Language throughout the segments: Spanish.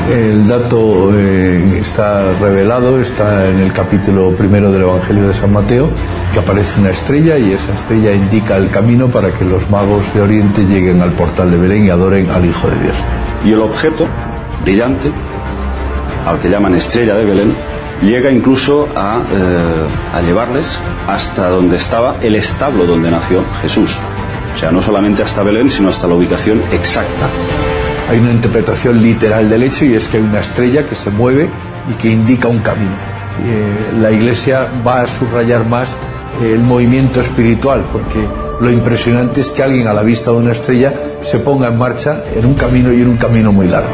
El dato está revelado, está en el capítulo 1 del Evangelio de San Mateo, que aparece una estrella y esa estrella indica el camino para que los magos de Oriente lleguen al portal de Belén y adoren al Hijo de Dios. Y el objeto brillante, al que llaman estrella de Belén, llega incluso a llevarles hasta donde estaba el establo donde nació Jesús. O sea, no solamente hasta Belén, sino hasta la ubicación exacta. Hay una interpretación literal del hecho, y es que hay una estrella que se mueve y que indica un camino. La Iglesia va a subrayar más el movimiento espiritual, porque lo impresionante es que alguien a la vista de una estrella se ponga en marcha en un camino, y en un camino muy largo.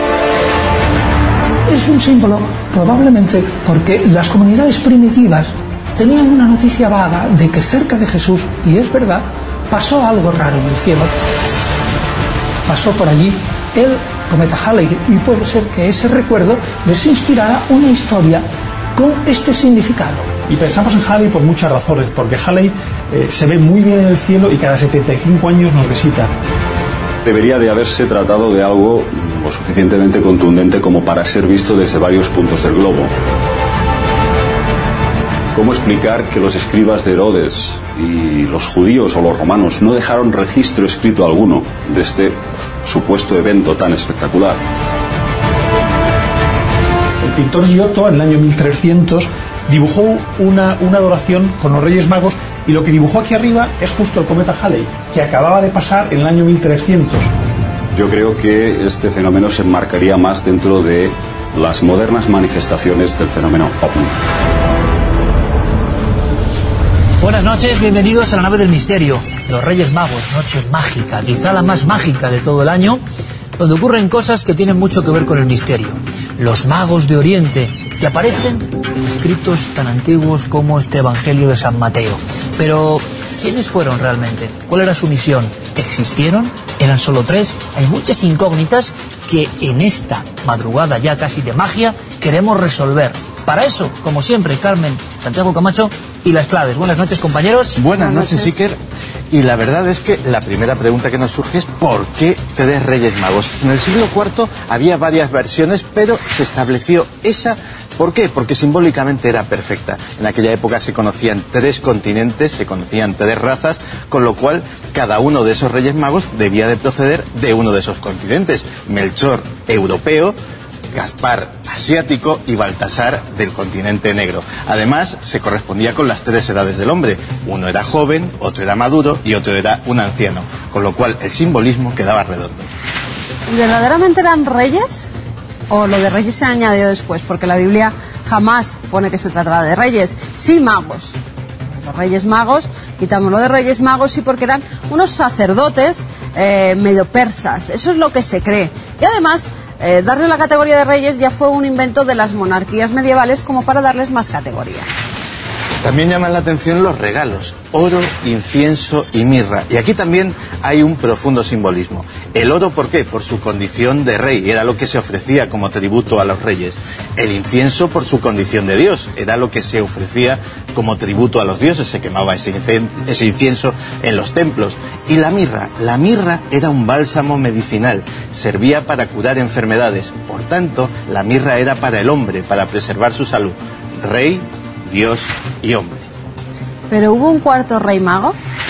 Es un símbolo probablemente porque las comunidades primitivas tenían una noticia vaga de que cerca de Jesús, y es verdad, pasó algo raro en el cielo. Pasó por allí el cometa Halley, y puede ser que ese recuerdo les inspirara una historia con este significado. Y pensamos en Halley por muchas razones, porque Halley se ve muy bien en el cielo y cada 75 años nos visita. Debería de haberse tratado de algo lo suficientemente contundente como para ser visto desde varios puntos del globo. ¿Cómo explicar que los escribas de Herodes y los judíos o los romanos no dejaron registro escrito alguno de este supuesto evento tan espectacular? El pintor Giotto, en el año 1300, dibujó una adoración con los Reyes Magos, y lo que dibujó aquí arriba es justo el cometa Halley, que acababa de pasar en el año 1300. Yo creo que este fenómeno se enmarcaría más dentro de las modernas manifestaciones del fenómeno OVNI. Buenas noches, bienvenidos a la nave del misterio. Los Reyes Magos, noche mágica, quizá la más mágica de todo el año, donde ocurren cosas que tienen mucho que ver con el misterio. Los magos de Oriente, que aparecen en escritos tan antiguos como este Evangelio de San Mateo. Pero, ¿quiénes fueron realmente? ¿Cuál era su misión? ¿Existieron? ¿Eran solo 3? Hay muchas incógnitas que en esta madrugada ya casi de magia queremos resolver. Para eso, como siempre, Carmen, Santiago Camacho y las claves. Buenas noches, compañeros. Buenas noches, Iker. Y la verdad es que la primera pregunta que nos surge es ¿por qué 3 Reyes Magos? En el siglo IV había varias versiones, pero se estableció esa. ¿Por qué? Porque simbólicamente era perfecta. En aquella época se conocían 3 continentes, se conocían 3 razas, con lo cual cada uno de esos Reyes Magos debía de proceder de uno de esos continentes. Melchor, europeo; Gaspar, asiático; y Baltasar, del continente negro. Además, se correspondía con las 3 edades del hombre. Uno era joven, otro era maduro y otro era un anciano. Con lo cual el simbolismo quedaba redondo. ¿Y verdaderamente eran reyes? ¿O lo de reyes se ha añadido después? Porque la Biblia jamás pone que se trataba de reyes. Sí, magos. Los Reyes Magos, quitándolo de Reyes Magos, sí, porque eran unos sacerdotes medio persas. Eso es lo que se cree. Y además, darle la categoría de reyes ya fue un invento de las monarquías medievales como para darles más categoría. También llaman la atención los regalos: oro, incienso y mirra. Y aquí también hay un profundo simbolismo. El oro, ¿por qué? Por su condición de rey, era lo que se ofrecía como tributo a los reyes. El incienso, por su condición de Dios, era lo que se ofrecía como tributo a los dioses, se quemaba ese incienso en los templos. Y la mirra era un bálsamo medicinal, servía para curar enfermedades. Por tanto, la mirra era para el hombre, para preservar su salud. Rey, Dios y hombre. ¿Pero hubo un cuarto rey mago?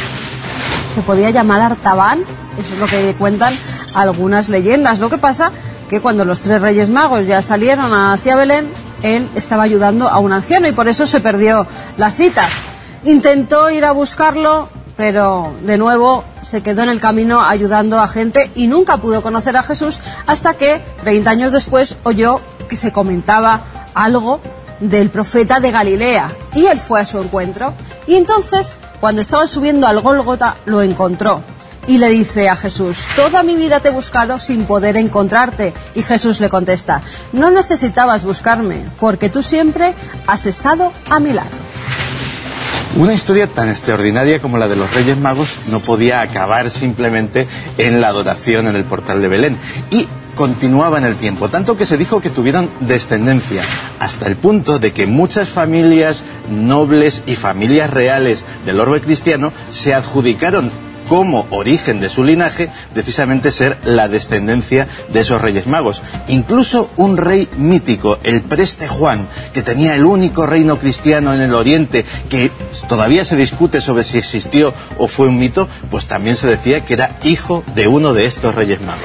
¿Se podía llamar Artaban? Eso es lo que cuentan algunas leyendas. Lo que pasa que cuando los 3 Reyes Magos ya salieron hacia Belén, él estaba ayudando a un anciano y por eso se perdió la cita. Intentó ir a buscarlo, pero de nuevo se quedó en el camino ayudando a gente y nunca pudo conocer a Jesús hasta que 30 años después oyó que se comentaba algo del profeta de Galilea y él fue a su encuentro. Y entonces, cuando estaban subiendo al Gólgota, lo encontró y le dice a Jesús: toda mi vida te he buscado sin poder encontrarte. Y Jesús le contesta: no necesitabas buscarme, porque tú siempre has estado a mi lado. Una historia tan extraordinaria como la de los Reyes Magos no podía acabar simplemente en la adoración en el portal de Belén. Y continuaba en el tiempo, tanto que se dijo que tuvieron descendencia, hasta el punto de que muchas familias nobles y familias reales del orbe cristiano se adjudicaron como origen de su linaje precisamente ser la descendencia de esos Reyes Magos. Incluso un rey mítico, el Preste Juan, que tenía el único reino cristiano en el Oriente, que todavía se discute sobre si existió o fue un mito, pues también se decía que era hijo de uno de estos Reyes Magos.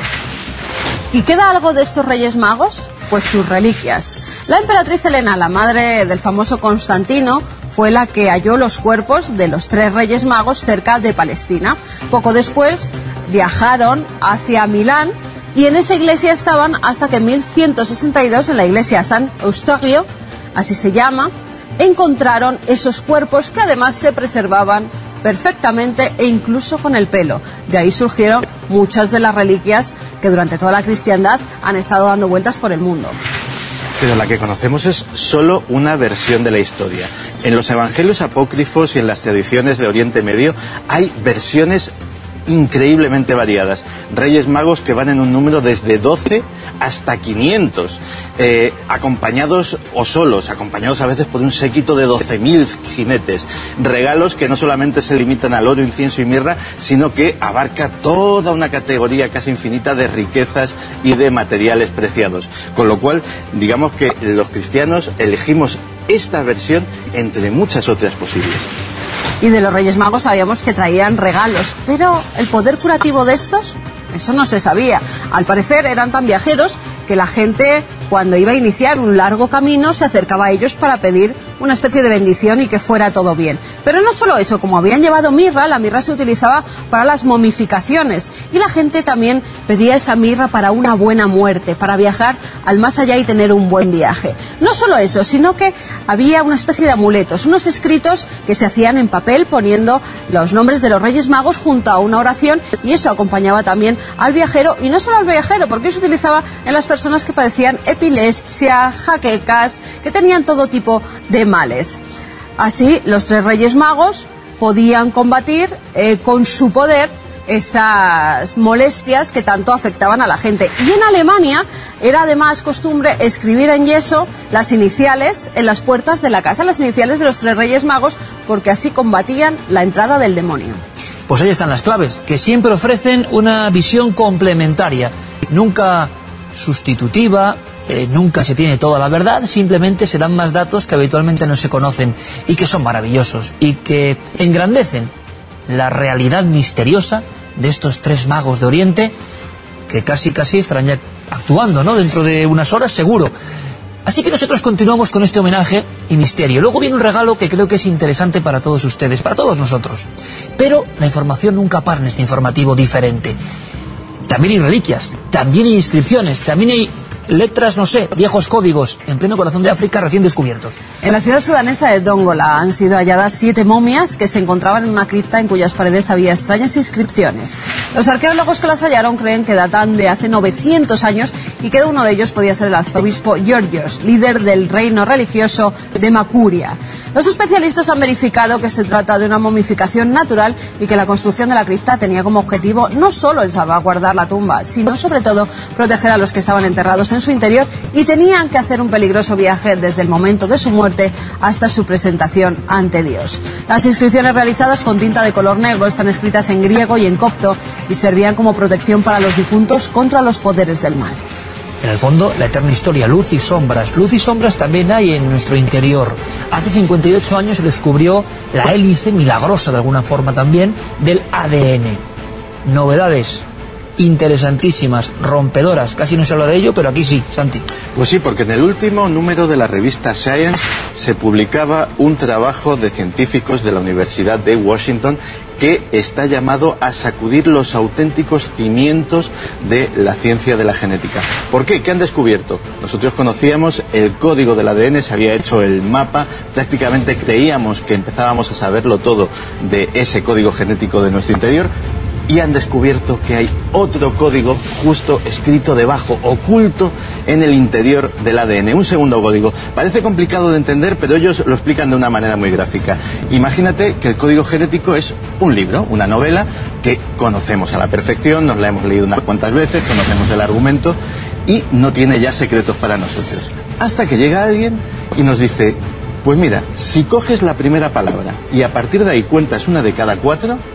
¿Y queda algo de estos Reyes Magos? Pues sus reliquias. La emperatriz Helena, la madre del famoso Constantino, fue la que halló los cuerpos de los 3 Reyes Magos cerca de Palestina. Poco después viajaron hacia Milán y en esa iglesia estaban hasta que en 1162, en la iglesia San Eustaquio, así se llama, encontraron esos cuerpos que además se preservaban perfectamente e incluso con el pelo. De ahí surgieron muchas de las reliquias que durante toda la cristiandad han estado dando vueltas por el mundo. Pero la que conocemos es solo una versión de la historia. En los evangelios apócrifos y en las tradiciones de Oriente Medio hay versiones increíblemente variadas. Reyes Magos que van en un número desde 12 hasta 500, acompañados o solos, acompañados a veces por un séquito de 12.000 jinetes. Regalos que no solamente se limitan al oro, incienso y mirra, sino que abarca toda una categoría casi infinita de riquezas y de materiales preciados. Con lo cual, digamos que los cristianos elegimos esta versión entre muchas otras posibles. Y de los Reyes Magos sabíamos que traían regalos, pero el poder curativo de estos, eso no se sabía. Al parecer eran tan viajeros que la gente, cuando iba a iniciar un largo camino, se acercaba a ellos para pedir una especie de bendición y que fuera todo bien. Pero no solo eso, como habían llevado mirra, la mirra se utilizaba para las momificaciones y la gente también pedía esa mirra para una buena muerte, para viajar al más allá y tener un buen viaje. No solo eso, sino que había una especie de amuletos, unos escritos que se hacían en papel poniendo los nombres de los Reyes Magos junto a una oración, y eso acompañaba también al viajero, y no solo al viajero, porque se utilizaba en las personas que padecían epilepsia, jaquecas, que tenían todo tipo de males. Así, los 3 Reyes Magos podían combatir con su poder esas molestias que tanto afectaban a la gente. Y en Alemania era además costumbre escribir en yeso las iniciales en las puertas de la casa, las iniciales de los 3 Reyes Magos, porque así combatían la entrada del demonio. Pues ahí están las claves, que siempre ofrecen una visión complementaria, nunca sustitutiva, nunca se tiene toda la verdad, simplemente se dan más datos que habitualmente no se conocen y que son maravillosos y que engrandecen la realidad misteriosa de estos 3 magos de Oriente que casi estarán ya actuando, ¿no?, dentro de unas horas seguro. Así que nosotros continuamos con este homenaje y misterio. Luego viene un regalo que creo que es interesante para todos ustedes, para todos nosotros. Pero la información nunca para en este informativo diferente. También hay reliquias, también hay inscripciones, también hay letras, no sé, viejos códigos en pleno corazón de África recién descubiertos. En la ciudad sudanesa de Dongola han sido halladas 7 momias que se encontraban en una cripta en cuyas paredes había extrañas inscripciones. Los arqueólogos que las hallaron creen que datan de hace 900 años y que uno de ellos podía ser el arzobispo Georgios, líder del reino religioso de Makuria. Los especialistas han verificado que se trata de una momificación natural y que la construcción de la cripta tenía como objetivo no solo el salvaguardar la tumba, sino sobre todo proteger a los que estaban enterrados en su interior y tenían que hacer un peligroso viaje desde el momento de su muerte hasta su presentación ante Dios. Las inscripciones realizadas con tinta de color negro están escritas en griego y en copto y servían como protección para los difuntos contra los poderes del mal. En el fondo, la eterna historia, luz y sombras. Luz y sombras también hay en nuestro interior. Hace 58 años se descubrió la hélice milagrosa, de alguna forma también, del ADN. Novedades interesantísimas, rompedoras. Casi no se habla de ello, pero aquí sí, Santi. Pues sí, porque en el último número de la revista Science se publicaba un trabajo de científicos de la Universidad de Washington que está llamado a sacudir los auténticos cimientos de la ciencia de la genética. ¿Por qué? ¿Qué han descubierto? Nosotros conocíamos el código del ADN, se había hecho el mapa, prácticamente creíamos que empezábamos a saberlo todo de ese código genético de nuestro interior, y han descubierto que hay otro código justo escrito debajo, oculto en el interior del ADN, un segundo código. Parece complicado de entender, pero ellos lo explican de una manera muy gráfica. Imagínate que el código genético es un libro, una novela que conocemos a la perfección, nos la hemos leído unas cuantas veces, conocemos el argumento y no tiene ya secretos para nosotros. Hasta que llega alguien y nos dice, pues mira, si coges la primera palabra y a partir de ahí cuentas una de cada 4,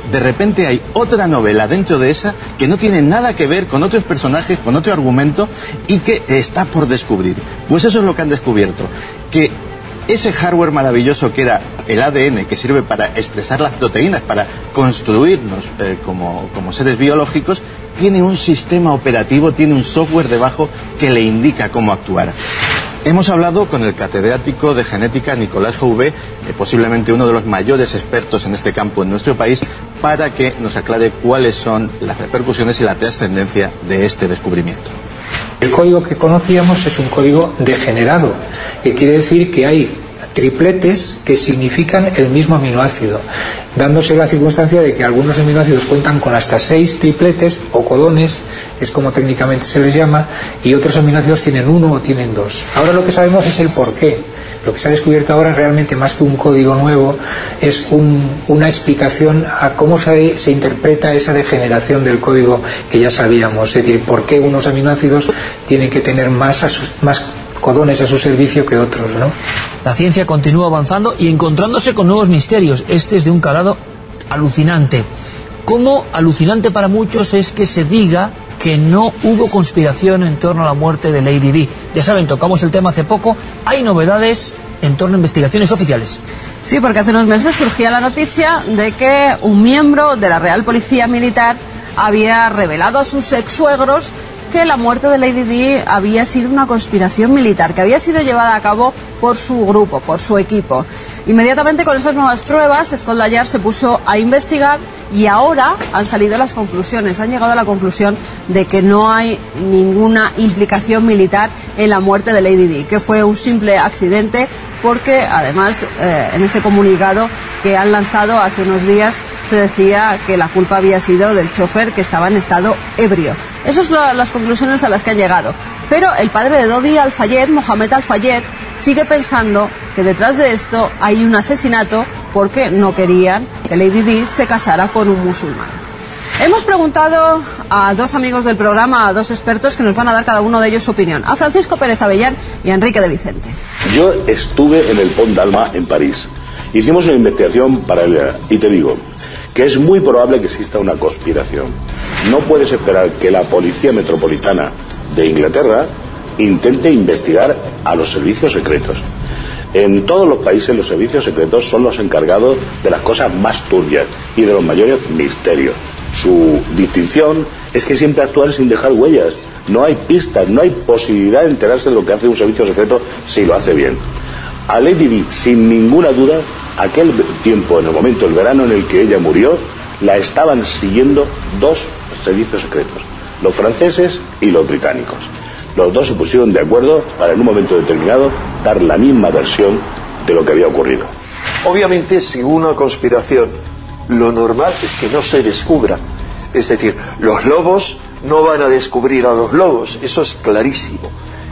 de repente hay otra novela dentro de esa que no tiene nada que ver con otros personajes, con otro argumento y que está por descubrir. Pues eso es lo que han descubierto, que ese hardware maravilloso que era el ADN, que sirve para expresar las proteínas, para construirnos como seres biológicos, tiene un sistema operativo, tiene un software debajo que le indica cómo actuar. Hemos hablado con el catedrático de genética Nicolás Jouvet, posiblemente uno de los mayores expertos en este campo en nuestro país, para que nos aclare cuáles son las repercusiones y la trascendencia de este descubrimiento. El código que conocíamos es un código degenerado, que quiere decir que hay tripletes que significan el mismo aminoácido, dándose la circunstancia de que algunos aminoácidos cuentan con hasta 6 tripletes o codones, que es como técnicamente se les llama, y otros aminoácidos tienen 1 o tienen 2. Ahora lo que sabemos es el porqué. Lo que se ha descubierto ahora realmente, más que un código nuevo, es una explicación a cómo se interpreta esa degeneración del código que ya sabíamos, es decir, por qué unos aminoácidos tienen que tener más codones a su servicio que otros, ¿no? La ciencia continúa avanzando y encontrándose con nuevos misterios. Este es de un calado alucinante. Como alucinante para muchos es que se diga que no hubo conspiración en torno a la muerte de Lady Di. Ya saben, tocamos el tema hace poco. Hay novedades en torno a investigaciones oficiales. Sí, porque hace unos meses surgía la noticia de que un miembro de la Real Policía Militar había revelado a sus ex-suegros que la muerte de Lady Di había sido una conspiración militar, que había sido llevada a cabo por su grupo, por su equipo. Inmediatamente con esas nuevas pruebas, Scotland Yard se puso a investigar y ahora han salido las conclusiones. Han llegado a la conclusión de que no hay ninguna implicación militar en la muerte de Lady Di, que fue un simple accidente, porque además en ese comunicado que han lanzado hace unos días se decía que la culpa había sido del chofer, que estaba en estado ebrio. Esas son las conclusiones a las que han llegado. Pero el padre de Dodi Al-Fayed, Mohamed Al-Fayed, sigue pensando que detrás de esto hay un asesinato porque no querían que Lady Di se casara con un musulmán. Hemos preguntado a dos amigos del programa, a dos expertos que nos van a dar cada uno de ellos su opinión, a Francisco Pérez Avellán y a Enrique de Vicente. Yo estuve en el Pont d'Alma en París. Hicimos una investigación paralela y te digo que es muy probable que exista una conspiración. No puedes esperar que la Policía Metropolitana de Inglaterra intente investigar a los servicios secretos. En todos los países los servicios secretos son los encargados de las cosas más turbias y de los mayores misterios. Su distinción es que siempre actúan sin dejar huellas. No hay pistas, no hay posibilidad de enterarse de lo que hace un servicio secreto si lo hace bien. A Lady Di, sin ninguna duda, aquel tiempo, en el momento, el verano en el que ella murió, la estaban siguiendo dos servicios secretos, los franceses y los británicos. Los dos se pusieron de acuerdo para en un momento determinado dar la misma versión de lo que había ocurrido. Obviamente, si hubo una conspiración, lo normal es que no se descubra. Es decir, los lobos no van a descubrir a los lobos, eso es clarísimo.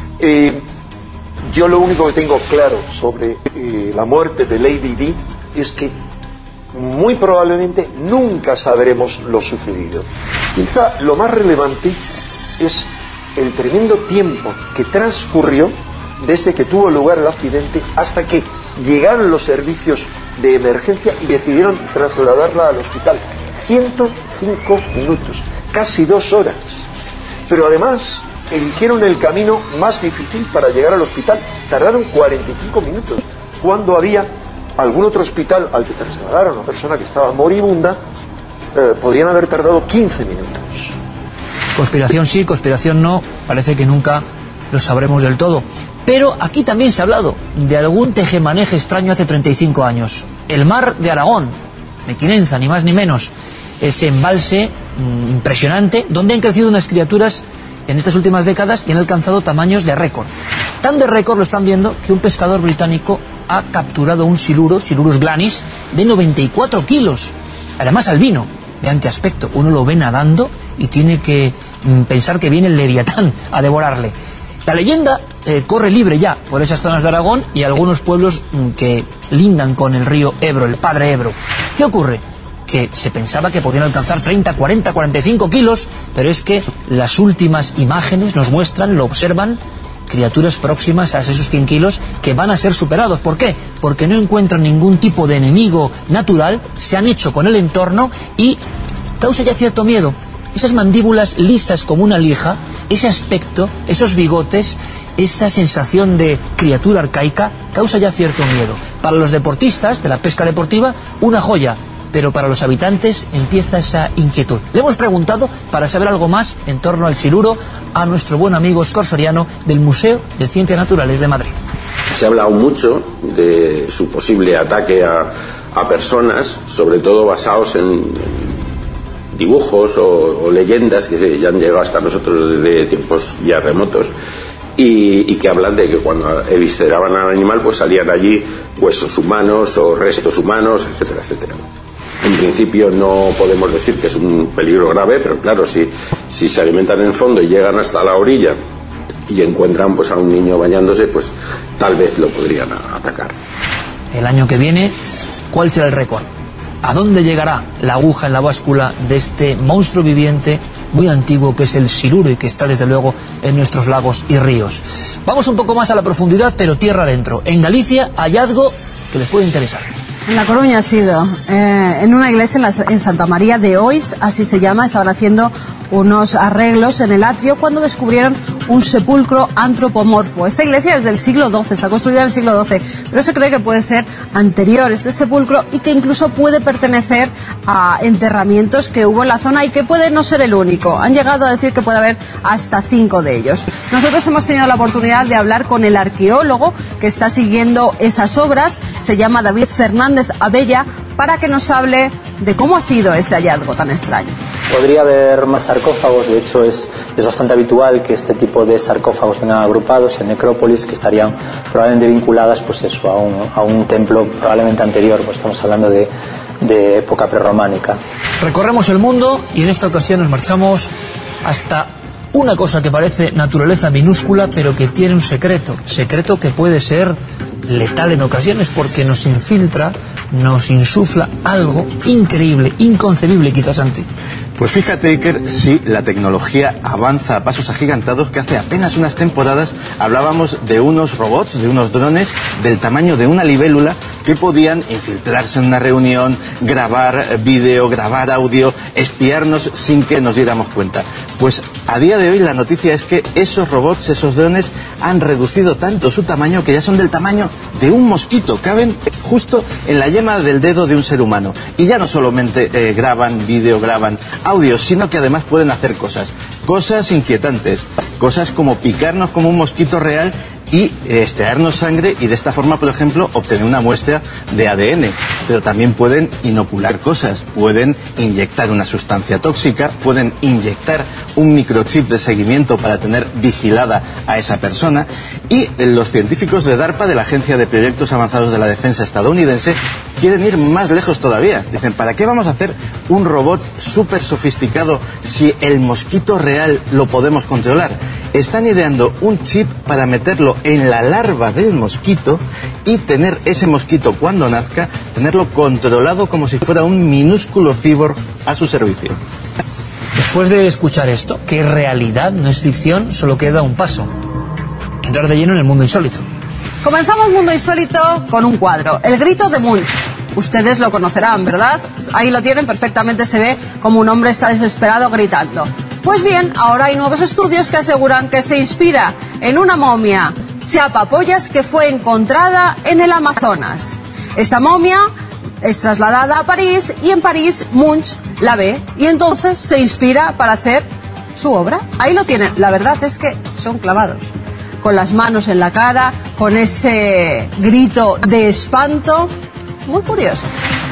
Yo lo único que tengo claro sobre la muerte de Lady Di es que muy probablemente nunca sabremos lo sucedido. Quizá lo más relevante es el tremendo tiempo que transcurrió desde que tuvo lugar el accidente hasta que llegaron los servicios de emergencia y decidieron trasladarla al hospital. 105 minutos, casi 2 horas. Pero además eligieron el camino más difícil para llegar al hospital. Tardaron 45 minutos, cuando había algún otro hospital al que trasladar a una persona que estaba moribunda, podrían haber tardado 15 minutos. Conspiración sí, conspiración no, parece que nunca lo sabremos del todo. Pero aquí también se ha hablado de algún tejemaneje extraño hace 35 años. El mar de Aragón, Mequinenza, ni más ni menos. Ese embalse impresionante, donde han crecido unas criaturas en estas últimas décadas y han alcanzado tamaños de récord. Tan de récord lo están viendo que un pescador británico ha capturado un siluro, Silurus glanis, de 94 kilos. Además albino. Vean qué aspecto. Uno lo ve nadando y tiene que pensar que viene el Leviatán a devorarle. La leyenda corre libre ya por esas zonas de Aragón y algunos pueblos que lindan con el río Ebro, el padre Ebro. ¿Qué ocurre? Que se pensaba que podían alcanzar 30, 40, 45 kilos, pero es que las últimas imágenes nos muestran, lo observan, criaturas próximas a esos 100 kilos que van a ser superados. ¿Por qué? Porque no encuentran ningún tipo de enemigo natural, se han hecho con el entorno y causa ya cierto miedo. Esas mandíbulas lisas como una lija, ese aspecto, esos bigotes, esa sensación de criatura arcaica, causa ya cierto miedo. Para los deportistas de la pesca deportiva, una joya, pero para los habitantes empieza esa inquietud. Le hemos preguntado, para saber algo más en torno al siluro, a nuestro buen amigo Óscar Soriano del Museo de Ciencias Naturales de Madrid. Se ha hablado mucho de su posible ataque a personas, sobre todo basados en dibujos o leyendas que ya han llegado hasta nosotros desde tiempos ya remotos y que hablan de que cuando evisceraban al animal pues salían allí huesos humanos o restos humanos, etcétera, etcétera. En principio no podemos decir que es un peligro grave, pero claro, si se alimentan en el fondo y llegan hasta la orilla y encuentran pues a un niño bañándose, pues tal vez lo podrían atacar. El año que viene, ¿cuál será el récord? ¿A dónde llegará la aguja en la báscula de este monstruo viviente muy antiguo que es el siluro y que está desde luego en nuestros lagos y ríos? Vamos un poco más a la profundidad, pero tierra adentro. En Galicia, hallazgo que les puede interesar. En La Coruña ha sido, en una iglesia en Santa María de Ois, así se llama. Estaban haciendo unos arreglos en el atrio cuando descubrieron un sepulcro antropomorfo. Esta iglesia es del siglo XII, está construida en el siglo XII, pero se cree que puede ser anterior este sepulcro y que incluso puede pertenecer a enterramientos que hubo en la zona y que puede no ser el único. Han llegado a decir que puede haber hasta 5 de ellos. Nosotros hemos tenido la oportunidad de hablar con el arqueólogo que está siguiendo esas obras, se llama David Fernández Abella, para que nos hable de cómo ha sido este hallazgo tan extraño. Podría haber más sarcófagos, de hecho es bastante habitual que este tipo de sarcófagos vengan agrupados en necrópolis que estarían probablemente vinculadas pues eso, a un templo probablemente anterior, pues estamos hablando de época prerrománica. Recorremos el mundo y en esta ocasión nos marchamos hasta una cosa que parece naturaleza minúscula pero que tiene un secreto que puede ser letal en ocasiones porque nos infiltra, nos insufla algo increíble, inconcebible quizás, Santi. Pues fíjate, Iker, si la tecnología avanza a pasos agigantados, que hace apenas unas temporadas hablábamos de unos robots, de unos drones del tamaño de una libélula que podían infiltrarse en una reunión, grabar vídeo, grabar audio, espiarnos sin que nos diéramos cuenta. Pues a día de hoy la noticia es que esos robots, esos drones, han reducido tanto su tamaño que ya son del tamaño de un mosquito, caben justo en la yema del dedo de un ser humano. Y ya no solamente graban vídeo, graban audio, sino que además pueden hacer cosas inquietantes, cosas como picarnos como un mosquito real y extraernos sangre y de esta forma, por ejemplo, obtener una muestra de ADN. Pero también pueden inocular cosas, pueden inyectar una sustancia tóxica, pueden inyectar un microchip de seguimiento para tener vigilada a esa persona. Y los científicos de DARPA, de la Agencia de Proyectos Avanzados de la Defensa estadounidense, quieren ir más lejos todavía. Dicen, ¿para qué vamos a hacer un robot súper sofisticado si el mosquito real lo podemos controlar? Están ideando un chip para meterlo en la larva del mosquito y tener ese mosquito cuando nazca, tenerlo controlado como si fuera un minúsculo cyborg a su servicio. Después de escuchar esto, que es realidad, no es ficción, solo queda un paso: entrar de lleno en el mundo insólito. Comenzamos Mundo Insólito con un cuadro, El grito de Munch. Ustedes lo conocerán, ¿verdad? Ahí lo tienen, perfectamente se ve como un hombre está desesperado gritando. Pues bien, ahora hay nuevos estudios que aseguran que se inspira en una momia chapapollas que fue encontrada en el Amazonas. Esta momia es trasladada a París y en París Munch la ve y entonces se inspira para hacer su obra. Ahí lo tienen. La verdad es que son clavados, con las manos en la cara, con ese grito de espanto. Muy curioso.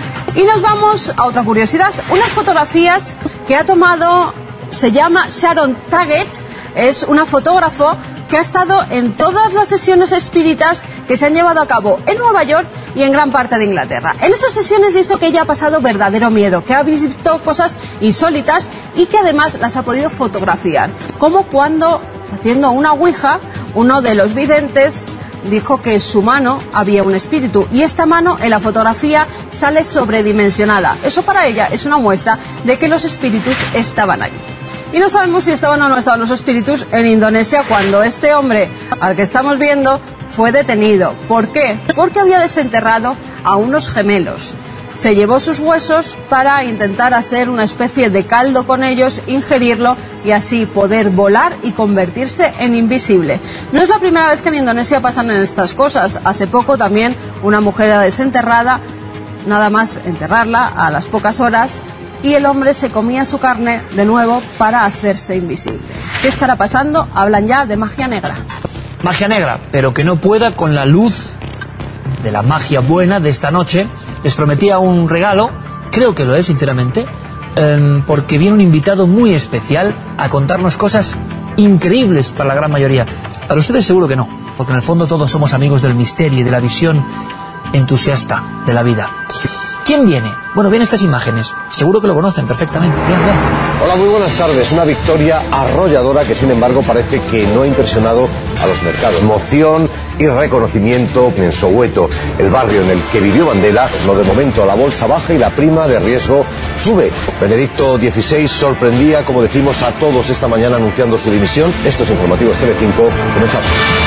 Y nos vamos a otra curiosidad. Unas fotografías que ha tomado, se llama Sharon Taggett, es una fotógrafo que ha estado en todas las sesiones espíritas que se han llevado a cabo en Nueva York y en gran parte de Inglaterra. En estas sesiones dice que ella ha pasado verdadero miedo, que ha visto cosas insólitas y que además las ha podido fotografiar. Como cuando, haciendo una ouija, uno de los videntes dijo que en su mano había un espíritu y esta mano en la fotografía sale sobredimensionada. Eso para ella es una muestra de que los espíritus estaban allí. Y no sabemos si estaban o no estaban los espíritus en Indonesia cuando este hombre, al que estamos viendo, fue detenido. ¿Por qué? Porque había desenterrado a unos gemelos. Se llevó sus huesos para intentar hacer una especie de caldo con ellos, ingerirlo y así poder volar y convertirse en invisible. No es la primera vez que en Indonesia pasan en estas cosas. Hace poco también una mujer era desenterrada, nada más enterrarla a las pocas horas, y el hombre se comía su carne de nuevo para hacerse invisible. ¿Qué estará pasando? Hablan ya de magia negra. Magia negra, pero que no pueda con la luz de la magia buena de esta noche. Les prometía un regalo, creo que lo es, sinceramente, porque viene un invitado muy especial a contarnos cosas increíbles para la gran mayoría. Para ustedes seguro que no, porque en el fondo todos somos amigos del misterio y de la visión entusiasta de la vida. ¿Quién viene? Bueno, ven estas imágenes. Seguro que lo conocen perfectamente. Vean, vean. Hola, muy buenas tardes. Una victoria arrolladora que, sin embargo, parece que no ha impresionado a los mercados. Emoción y reconocimiento en Soweto, el barrio en el que vivió Mandela. Lo de momento, la bolsa baja y la prima de riesgo sube. Benedicto XVI sorprendía, como decimos, a todos esta mañana anunciando su dimisión. Estos informativos Telecinco. Comenzamos.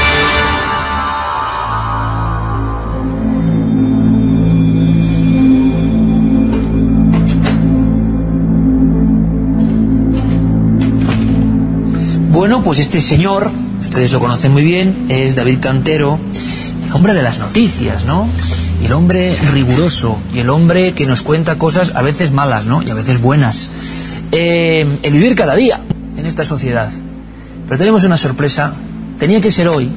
Bueno, pues este señor, ustedes lo conocen muy bien, es David Cantero, el hombre de las noticias, ¿no? Y el hombre riguroso, y el hombre que nos cuenta cosas a veces malas, ¿no? Y a veces buenas. El vivir cada día en esta sociedad. Pero tenemos una sorpresa. Tenía que ser hoy,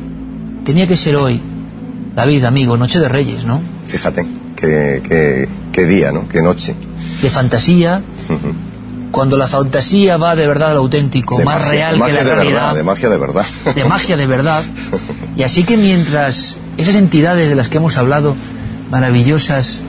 David, amigo, Noche de Reyes, ¿no? Fíjate, qué día, ¿no? Qué noche. De fantasía. Cuando la fantasía va de verdad al auténtico, más real que la realidad. De magia de verdad. De magia de verdad. Y así que mientras esas entidades de las que hemos hablado, maravillosas,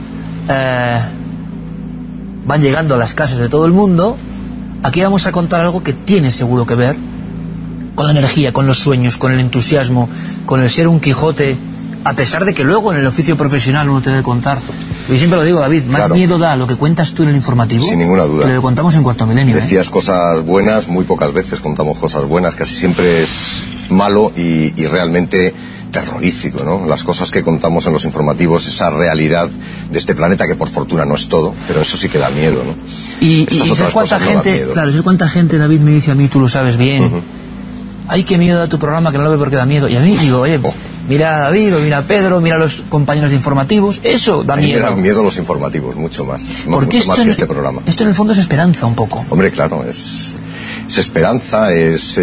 van llegando a las casas de todo el mundo, aquí vamos a contar algo que tiene seguro que ver con la energía, con los sueños, con el entusiasmo, con el ser un Quijote, a pesar de que luego en el oficio profesional uno te debe contar. Yo siempre lo digo, David, más claro, miedo da lo que cuentas tú en el informativo. Sin ninguna duda. Que lo que contamos en Cuarto Milenio. Decías cosas buenas, muy pocas veces contamos cosas buenas, casi siempre es malo y realmente terrorífico, ¿no? Las cosas que contamos en los informativos, esa realidad de este planeta que por fortuna no es todo, pero eso sí que da miedo, ¿no? Y ¿sabes cuánta gente, claro, ¿sabes cuánta gente, David, me dice a mí, tú lo sabes bien, ay, qué miedo da tu programa, que no lo ve porque da miedo? Y a mí digo, oye, mira a David, o mira a Pedro, mira a los compañeros de informativos, eso da miedo. A mí me dan miedo los informativos, mucho más. Porque mucho más que este programa. Esto en el fondo es esperanza un poco. Hombre, claro, es esperanza, es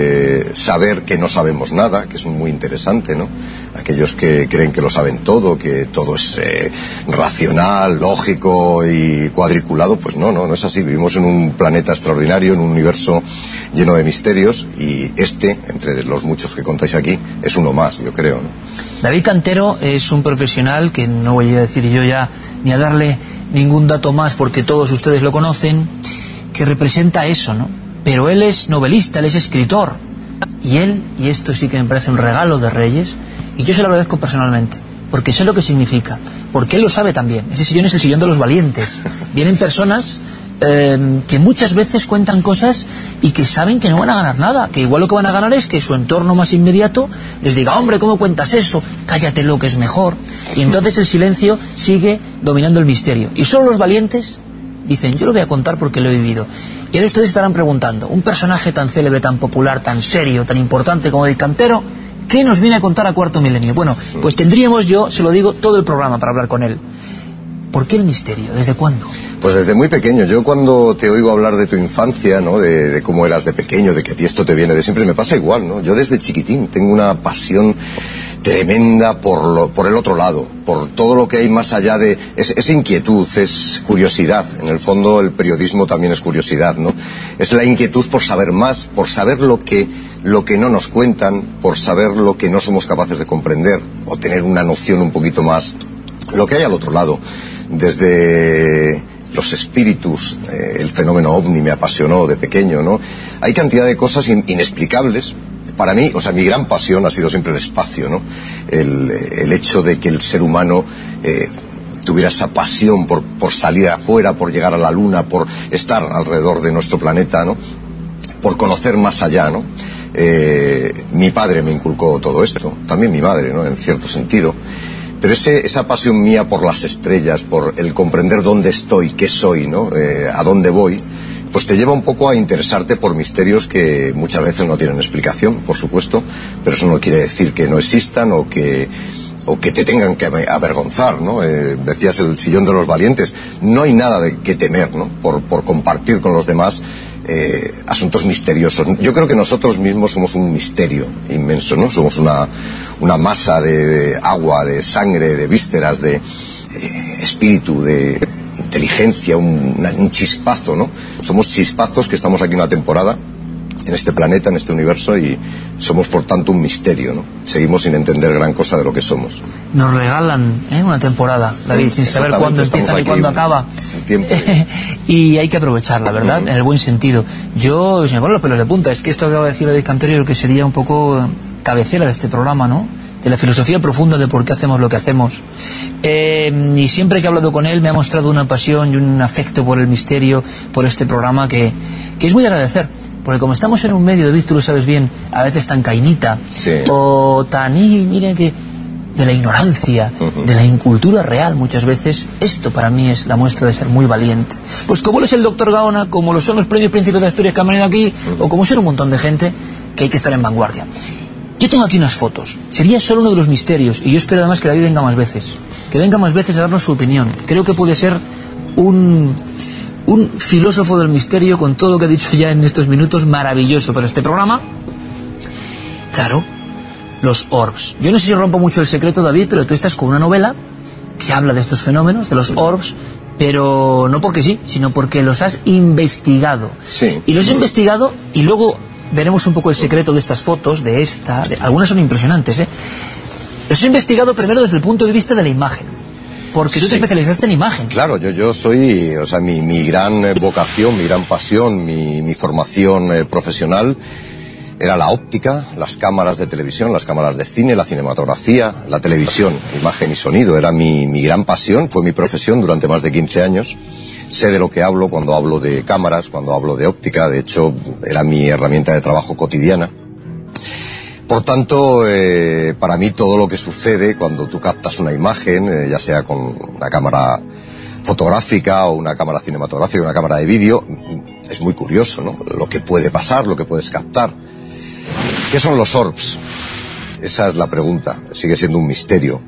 saber que no sabemos nada, que es muy interesante, ¿no? Aquellos que creen que lo saben todo, que todo es racional, lógico y cuadriculado, pues no es así. Vivimos en un planeta extraordinario, en un universo lleno de misterios, y entre los muchos que contáis aquí, es uno más, yo creo, ¿no? David Cantero es un profesional que no voy a decir yo ya ni a darle ningún dato más porque todos ustedes lo conocen, que representa eso, ¿no? Pero él es novelista, él es escritor, y esto sí que me parece un regalo de Reyes, y yo se lo agradezco personalmente, porque sé lo que significa, porque él lo sabe también. Ese sillón es el sillón de los valientes. Vienen personas que muchas veces cuentan cosas y que saben que no van a ganar nada, que igual lo que van a ganar es que su entorno más inmediato les diga, hombre, ¿cómo cuentas eso? Cállate, lo que es mejor. Y entonces el silencio sigue dominando el misterio, y solo los valientes dicen, yo lo voy a contar porque lo he vivido. Y ahora ustedes estarán preguntando, un personaje tan célebre, tan popular, tan serio, tan importante como David Cantero, ¿qué nos viene a contar a Cuarto Milenio? Bueno, pues tendríamos, yo se lo digo, todo el programa para hablar con él. ¿Por qué el misterio? ¿Desde cuándo? Pues desde muy pequeño. Yo cuando te oigo hablar de tu infancia, ¿no? De cómo eras de pequeño, de que a ti esto te viene de siempre, me pasa igual, ¿no? Yo desde chiquitín tengo una pasión tremenda por el otro lado, por todo lo que hay más allá de... Es inquietud, es curiosidad. En el fondo el periodismo también es curiosidad, ¿no? Es la inquietud por saber más, por saber lo que no nos cuentan, por saber lo que no somos capaces de comprender, o tener una noción un poquito más lo que hay al otro lado. Desde los espíritus, el fenómeno ovni me apasionó de pequeño, ¿no? Hay cantidad de cosas inexplicables. Para mí, o sea, mi gran pasión ha sido siempre el espacio, ¿no? El hecho de que el ser humano tuviera esa pasión por salir afuera, por llegar a la luna, por estar alrededor de nuestro planeta, ¿no? por conocer más allá, ¿no? Mi padre me inculcó todo esto, también mi madre, ¿no? En cierto sentido. Pero esa pasión mía por las estrellas, por el comprender dónde estoy, qué soy, ¿no? A dónde voy, pues te lleva un poco a interesarte por misterios que muchas veces no tienen explicación, por supuesto, pero eso no quiere decir que no existan o que te tengan que avergonzar, ¿no? Decías el sillón de los valientes. No hay nada de que temer, ¿no? Por compartir con los demás asuntos misteriosos. Yo creo que nosotros mismos somos un misterio inmenso, ¿no? Somos una masa de agua, de sangre, de vísceras, de espíritu, de inteligencia, un chispazo, ¿no? Somos chispazos que estamos aquí una temporada en este planeta, en este universo, y somos por tanto un misterio, ¿no? Seguimos sin entender gran cosa de lo que somos. Nos regalan una temporada, David, sin saber cuándo empieza ni cuándo acaba. Y hay que aprovecharla, ¿verdad? En el buen sentido. Yo, se me ponen los pelos de punta. Es que esto que acaba de decir David Cantero, yo creo que sería un poco cabecera de este programa, ¿no? De la filosofía profunda de por qué hacemos lo que hacemos. Y siempre que he hablado con él me ha mostrado una pasión y un afecto por el misterio, por este programa que es muy de agradecer. Porque como estamos en un medio, David, tú lo sabes bien, a veces tan cainita, o tan, miren que, de la ignorancia, de la incultura real muchas veces, esto para mí es la muestra de ser muy valiente. Pues como lo es el doctor Gaona, como lo son los premios Príncipes de Asturias que han venido aquí, o como son un montón de gente que hay que estar en vanguardia. Yo tengo aquí unas fotos, sería solo uno de los misterios, y yo espero además que David venga más veces, a darnos su opinión. Creo que puede ser un filósofo del misterio con todo lo que he dicho ya en estos minutos, maravilloso para este programa. Claro, los orbs. Yo no sé si rompo mucho el secreto, David, pero tú estás con una novela que habla de estos fenómenos, de los orbs, pero no porque sí, sino porque los has investigado. Sí. Y los has investigado y luego veremos un poco el secreto de estas fotos, algunas son impresionantes, ¿eh? Los has investigado primero desde el punto de vista de la imagen. Porque tú te especializaste en imagen. Claro, yo soy, o sea, mi gran vocación, mi gran pasión, mi formación profesional era la óptica, las cámaras de televisión, las cámaras de cine, la cinematografía, la televisión, imagen y sonido. Era mi gran pasión, fue mi profesión durante más de 15 años. Sé de lo que hablo cuando hablo de cámaras, cuando hablo de óptica. De hecho, era mi herramienta de trabajo cotidiana. Por tanto, para mí todo lo que sucede cuando tú captas una imagen, ya sea con una cámara fotográfica o una cámara cinematográfica, una cámara de vídeo, es muy curioso, ¿no? Lo que puede pasar, lo que puedes captar. ¿Qué son los orbs? Esa es la pregunta, sigue siendo un misterio.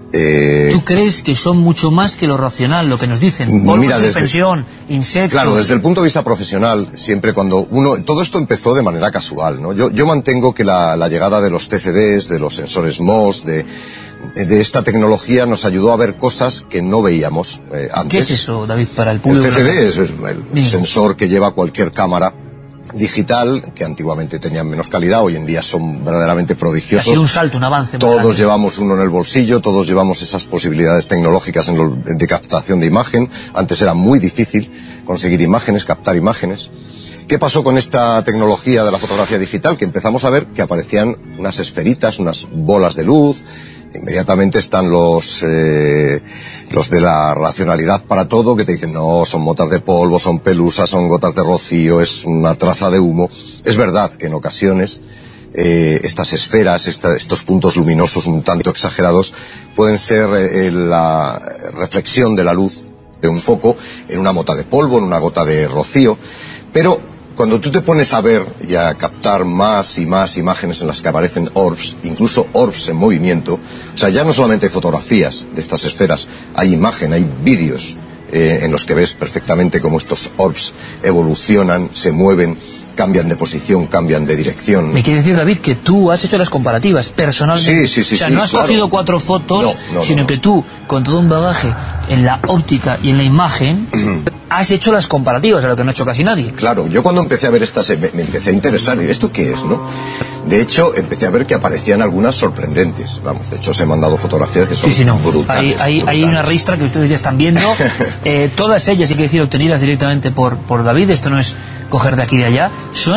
¿Tú crees que son mucho más que lo racional, lo que nos dicen? Polvo en suspensión, insectos... Claro, desde el punto de vista profesional, siempre cuando uno... Todo esto empezó de manera casual, ¿no? Yo mantengo que la llegada de los TCDs, de los sensores MOS, de esta tecnología nos ayudó a ver cosas que no veíamos antes. ¿Qué es eso, David, para el público? El TCD es el sensor que lleva cualquier cámara digital, que antiguamente tenían menos calidad, hoy en día son verdaderamente prodigiosos. Ha sido un salto, un avance. Todos llevamos uno en el bolsillo, todos llevamos esas posibilidades tecnológicas de captación de imagen. Antes era muy difícil conseguir imágenes, captar imágenes. ¿Qué pasó con esta tecnología de la fotografía digital? Que empezamos a ver que aparecían unas esferitas, unas bolas de luz. Inmediatamente están los de la racionalidad para todo, que te dicen, no, son motas de polvo, son pelusas, son gotas de rocío, es una traza de humo. Es verdad que en ocasiones estas esferas, estos puntos luminosos un tanto exagerados, pueden ser la reflexión de la luz de un foco en una mota de polvo, en una gota de rocío, pero cuando tú te pones a ver y a captar más y más imágenes en las que aparecen orbs, incluso orbs en movimiento, o sea, ya no solamente hay fotografías de estas esferas, hay imagen, hay vídeos en los que ves perfectamente cómo estos orbs evolucionan, se mueven, cambian de posición, cambian de dirección. Me quiere decir, David, que tú has hecho las comparativas personalmente. Sí. O sea, no has cogido 4 fotos, sino que tú, con todo un bagaje en la óptica y en la imagen, has hecho las comparativas, a lo que no ha hecho casi nadie. Claro, yo cuando empecé a ver estas me empecé a interesar, ¿y esto qué es, no? De hecho, empecé a ver que aparecían algunas sorprendentes. Vamos, de hecho, os he mandado fotografías que son brutales. Hay una ristra que ustedes ya están viendo. Todas ellas, hay que decir, obtenidas directamente por David. Esto no es coger de aquí y de allá. Son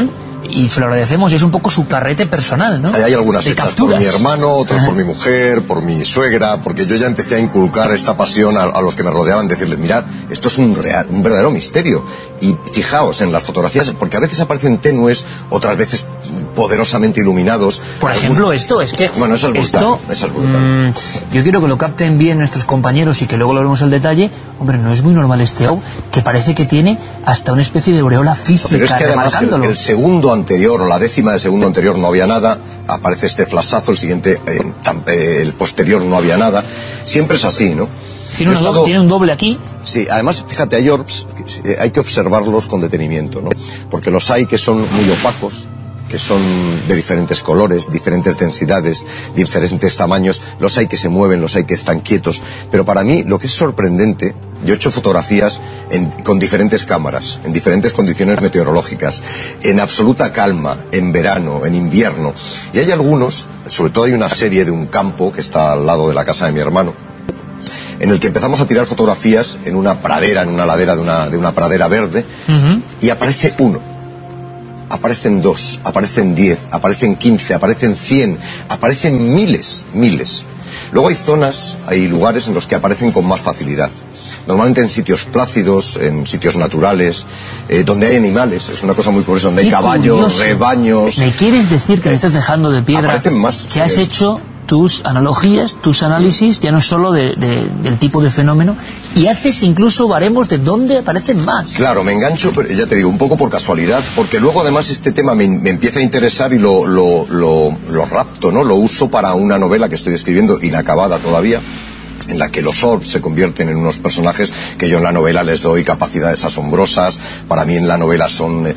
y se lo agradecemos, y es un poco su carrete personal, ¿no? Hay algunas de hechas capturas. por mi hermano, otras por mi mujer, por mi suegra, porque yo ya empecé a inculcar esta pasión a los que me rodeaban, decirles, mirad, esto es un verdadero misterio, y fijaos en las fotografías, porque a veces aparecen tenues, otras veces poderosamente iluminados. Por ejemplo, esto es que... Bueno, eso es brutal, eso es brutal. Yo quiero que lo capten bien nuestros compañeros y que luego lo veremos al detalle. Hombre, no es muy normal este OVNI, que parece que tiene hasta una especie de aureola física. Pero es que además el segundo anterior, o la décima del segundo anterior, no había nada, aparece este flashazo, el siguiente, el posterior no había nada. Siempre es así, ¿no? Tiene un doble aquí. Sí, además, fíjate, hay orbs, hay que observarlos con detenimiento, ¿no? Porque los hay que son muy opacos, que son de diferentes colores, diferentes densidades, diferentes tamaños, los hay que se mueven, los hay que están quietos, pero para mí lo que es sorprendente, yo he hecho fotografías con diferentes cámaras, en diferentes condiciones meteorológicas, en absoluta calma, en verano, en invierno, y hay algunos, sobre todo hay una serie de un campo que está al lado de la casa de mi hermano, en el que empezamos a tirar fotografías en una pradera, en una ladera de una pradera verde, y aparece uno. Aparecen 2, aparecen 10, aparecen 15, aparecen 100, aparecen miles. Luego hay zonas, hay lugares en los que aparecen con más facilidad. Normalmente en sitios plácidos, en sitios naturales, donde hay animales, es una cosa muy curiosa, donde hay caballos, rebaños. ¿Me quieres decir que me estás dejando de piedra? Aparecen más. Que has hecho tus analogías, tus análisis, ya no solo del tipo de fenómeno, y haces incluso baremos de dónde aparecen más. Claro, me engancho, pero ya te digo, un poco por casualidad, porque luego además este tema me empieza a interesar y lo rapto, ¿no? Lo uso para una novela que estoy escribiendo, inacabada todavía, en la que los orbs se convierten en unos personajes que yo en la novela les doy capacidades asombrosas. Para mí en la novela son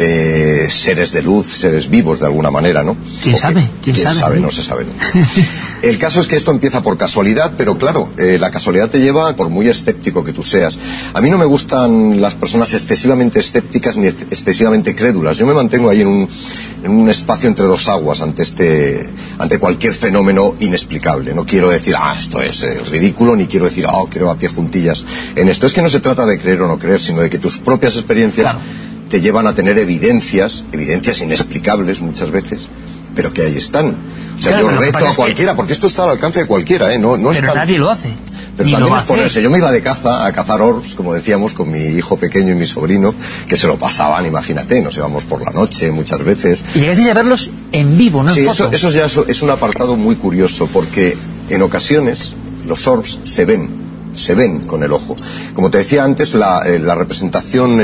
seres de luz, seres vivos de alguna manera, ¿no? ¿Quién sabe? ¿Quién sabe? No se sabe. ¿No? El caso es que esto empieza por casualidad, pero claro, la casualidad te lleva, por muy escéptico que tú seas. A mí no me gustan las personas excesivamente escépticas ni excesivamente crédulas. Yo me mantengo ahí en un espacio entre dos aguas ante cualquier fenómeno inexplicable. No quiero decir, esto es ridículo, ni quiero decir, creo a pie juntillas en esto. Es que no se trata de creer o no creer, sino de que tus propias experiencias te llevan a tener evidencias inexplicables muchas veces, pero que ahí están. O sea, yo reto a cualquiera, porque esto está al alcance de cualquiera, no pero nadie lo hace. Pero también es ponerse. Yo me iba de caza a cazar orbs, como decíamos, con mi hijo pequeño y mi sobrino, que se lo pasaban, imagínate, nos íbamos por la noche muchas veces. Y llegasteis a verlos en vivo, no en foto. Eso ya es un apartado muy curioso, porque en ocasiones los orbs se ven con el ojo. Como te decía antes, la representación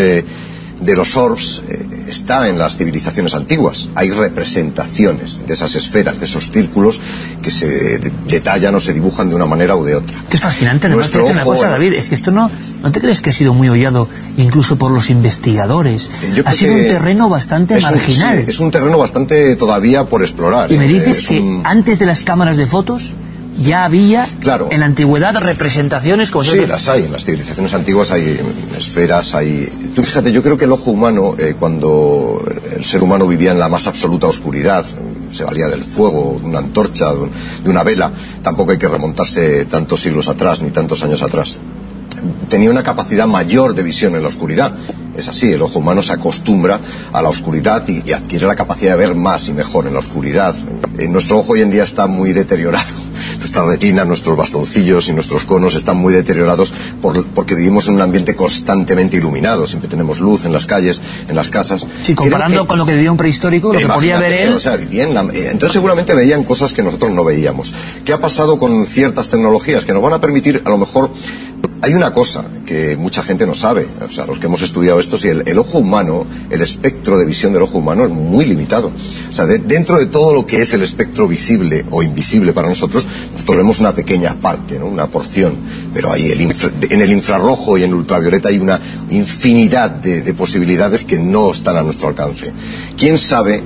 de los orbs está en las civilizaciones antiguas. Hay representaciones de esas esferas, de esos círculos que se detallan o se dibujan de una manera u de otra. Que es fascinante. Además, te digo una cosa, David, es que esto no te crees que ha sido muy hollado incluso por los investigadores. Ha sido un terreno bastante marginal. Es un terreno bastante todavía por explorar. Y me dices que antes de las cámaras de fotos ya había en la antigüedad representaciones como... Sí, las hay. En las civilizaciones antiguas hay esferas, hay... Tú fíjate, yo creo que el ojo humano, cuando el ser humano vivía en la más absoluta oscuridad, se valía del fuego, de una antorcha, de una vela, tampoco hay que remontarse tantos siglos atrás, ni tantos años atrás. Tenía una capacidad mayor de visión en la oscuridad. Es así, el ojo humano se acostumbra a la oscuridad y adquiere la capacidad de ver más y mejor en la oscuridad. Nuestro ojo hoy en día está muy deteriorado. Nuestra retina, nuestros bastoncillos y nuestros conos están muy deteriorados porque vivimos en un ambiente constantemente iluminado. Siempre tenemos luz en las calles, en las casas. Sí, comparando con lo que vivía un prehistórico, lo que podía ver él... O sea, entonces seguramente veían cosas que nosotros no veíamos. ¿Qué ha pasado con ciertas tecnologías que nos van a permitir, a lo mejor... Hay una cosa que mucha gente no sabe, o sea, los que hemos estudiado esto, si el ojo humano, el espectro de visión del ojo humano es muy limitado. O sea, dentro de todo lo que es el espectro visible o invisible para nosotros vemos una pequeña parte, ¿no? Una porción, pero ahí en el infrarrojo y en el ultravioleta hay una infinidad de posibilidades que no están a nuestro alcance. ¿Quién sabe?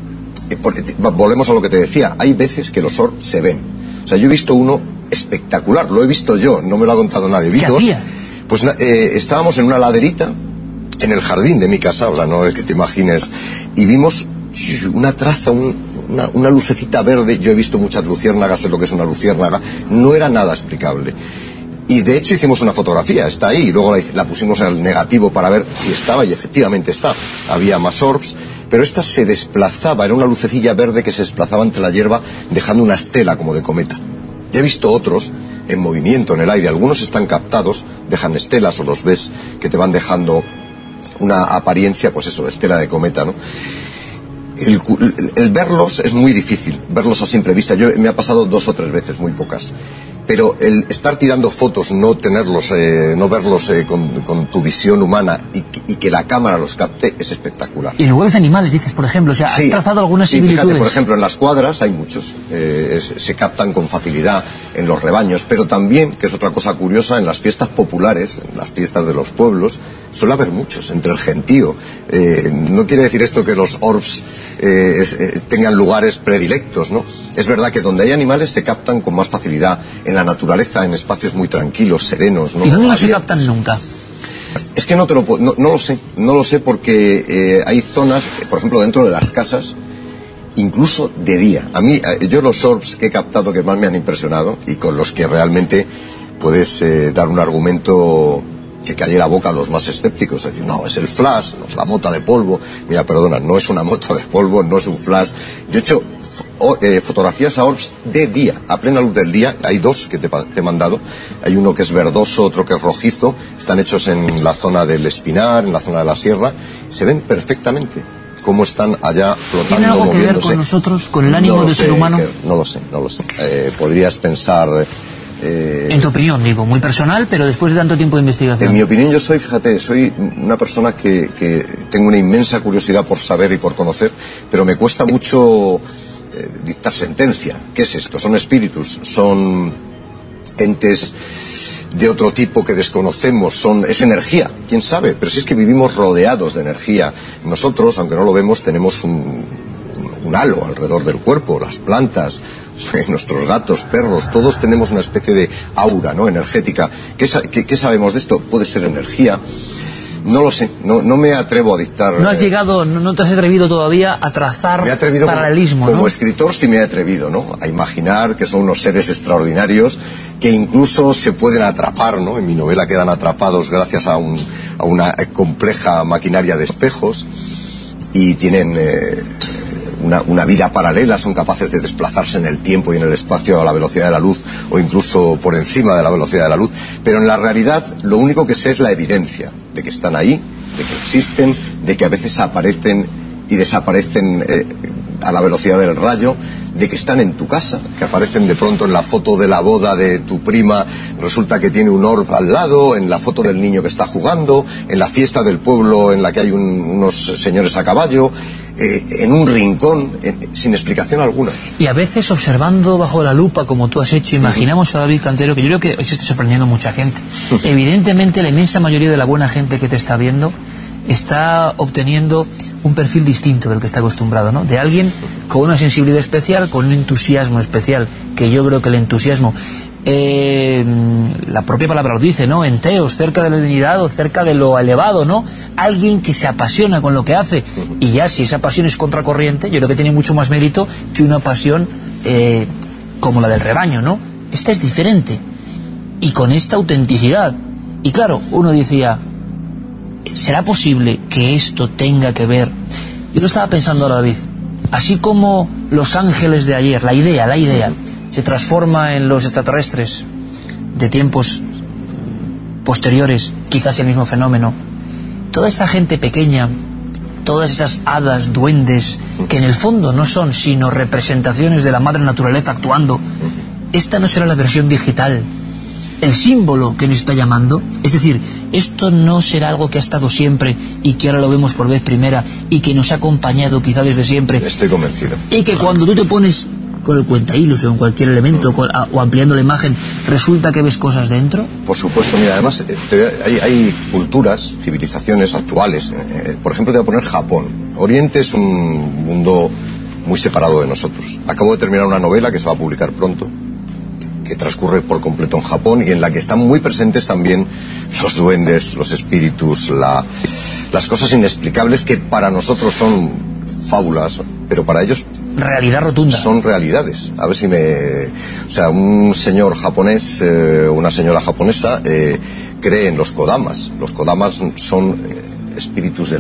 Volvemos a lo que te decía, hay veces que los orbs se ven. O sea, yo he visto uno espectacular, lo he visto yo, no me lo ha contado nadie. ¿Qué hacía? Pues estábamos en una laderita en el jardín de mi casa, o sea, no es que te imagines, y vimos una traza, una lucecita verde. Yo he visto muchas luciérnagas, sé lo que es una luciérnaga, no era nada explicable. Y de hecho hicimos una fotografía, está ahí, y luego la pusimos en el negativo para ver si estaba, y efectivamente está. Había más orbs. pero esta se desplazaba, era una lucecilla verde que se desplazaba entre la hierba dejando una estela como de cometa. Ya he visto otros en movimiento en el aire, algunos están captados, dejan estelas o los ves que te van dejando una apariencia, pues eso, de estela de cometa, ¿no? El verlos es muy difícil, verlos a simple vista. Me ha pasado 2 o 3 veces, muy pocas. Pero el estar tirando fotos, no tenerlos, no verlos con tu visión humana y que la cámara los capte, es espectacular. Y luego los animales, dices, por ejemplo, o sea, has trazado algunas similitudes. Fíjate, por ejemplo, en las cuadras hay muchos, se captan con facilidad en los rebaños, pero también, que es otra cosa curiosa, en las fiestas populares, en las fiestas de los pueblos, suele haber muchos, entre el gentío. No quiere decir esto que los orbs tengan lugares predilectos, ¿no? Es verdad que donde hay animales se captan con más facilidad, en la naturaleza, en espacios muy tranquilos, serenos, ¿no? ¿Y dónde no se captan nunca? Es que no lo sé porque hay zonas, por ejemplo, dentro de las casas, incluso de día. A mí, yo los orbs que he captado que más me han impresionado y con los que realmente puedes dar un argumento que calle la boca a los más escépticos, es decir, no, es el flash, no es la mota de polvo. Mira, perdona, no es una mota de polvo, no es un flash. Yo he hecho fotografías a orbs de día, a plena luz del día. Hay 2 que te he mandado, hay uno que es verdoso, otro que es rojizo, están hechos en la zona del Espinar, en la zona de la sierra, se ven perfectamente cómo están allá flotando, ¿Tiene algo moviéndose. Que ver con nosotros, con el ánimo del ser humano? No lo sé. Podrías pensar... en tu opinión, digo, muy personal, pero después de tanto tiempo de investigación. En mi opinión, yo soy una persona que tengo una inmensa curiosidad por saber y por conocer, pero me cuesta mucho dictar sentencia. ¿Qué es esto? ¿Son espíritus? ¿Son entes de otro tipo que desconocemos? ¿Es energía? ¿Quién sabe? Pero si es que vivimos rodeados de energía. Nosotros, aunque no lo vemos, tenemos un halo alrededor del cuerpo, las plantas, nuestros gatos, perros, todos tenemos una especie de aura, ¿no?, energética. ¿Qué sabemos de esto? Puede ser energía. No lo sé, no me atrevo a dictar... No has llegado, no te has atrevido todavía a trazar paralelismo, como escritor sí me he atrevido, ¿no?, a imaginar que son unos seres extraordinarios que incluso se pueden atrapar, ¿no? En mi novela quedan atrapados gracias a una compleja maquinaria de espejos y tienen... Una vida paralela, son capaces de desplazarse en el tiempo y en el espacio a la velocidad de la luz o incluso por encima de la velocidad de la luz, pero en la realidad lo único que sé es la evidencia de que están ahí, de que existen, de que a veces aparecen y desaparecen a la velocidad del rayo, de que están en tu casa, que aparecen de pronto en la foto de la boda de tu prima, resulta que tiene un orb al lado, en la foto del niño que está jugando, en la fiesta del pueblo en la que hay unos señores a caballo, en un rincón, sin explicación alguna. Y a veces observando bajo la lupa, como tú has hecho, imaginamos a David Cantero, que yo creo que hoy se está sorprendiendo mucha gente. Evidentemente la inmensa mayoría de la buena gente que te está viendo está obteniendo un perfil distinto del que está acostumbrado, ¿no? De alguien con una sensibilidad especial, con un entusiasmo especial, que yo creo que el entusiasmo, la propia palabra lo dice, ¿no?, enteos, cerca de la divinidad o cerca de lo elevado, ¿no? Alguien que se apasiona con lo que hace, y ya si esa pasión es contracorriente, yo creo que tiene mucho más mérito que una pasión como la del rebaño, ¿no? Esta es diferente, y con esta autenticidad. Y claro, uno decía, ¿será posible que esto tenga que ver? Yo lo estaba pensando ahora, David, así como los ángeles de ayer, la idea se transforma en los extraterrestres de tiempos posteriores, quizás el mismo fenómeno. Toda esa gente pequeña, todas esas hadas, duendes, que en el fondo no son sino representaciones de la madre naturaleza actuando, esta no será la versión digital, el símbolo que nos está llamando. Es decir, esto no será algo que ha estado siempre y que ahora lo vemos por vez primera y que nos ha acompañado quizá desde siempre. Estoy convencido. Y que cuando tú te pones con el cuentahilos o en cualquier elemento o ampliando la imagen, resulta que ves cosas dentro. Por supuesto, mira, además hay culturas, civilizaciones actuales, por ejemplo te voy a poner Japón. Oriente es un mundo muy separado de nosotros. Acabo de terminar una novela que se va a publicar pronto, que transcurre por completo en Japón y en la que están muy presentes también los duendes, los espíritus, las cosas inexplicables que para nosotros son fábulas, pero para ellos realidad rotunda. Son realidades. A ver si o sea, un señor japonés, una señora japonesa cree en los kodamas. Los kodamas son espíritus de luz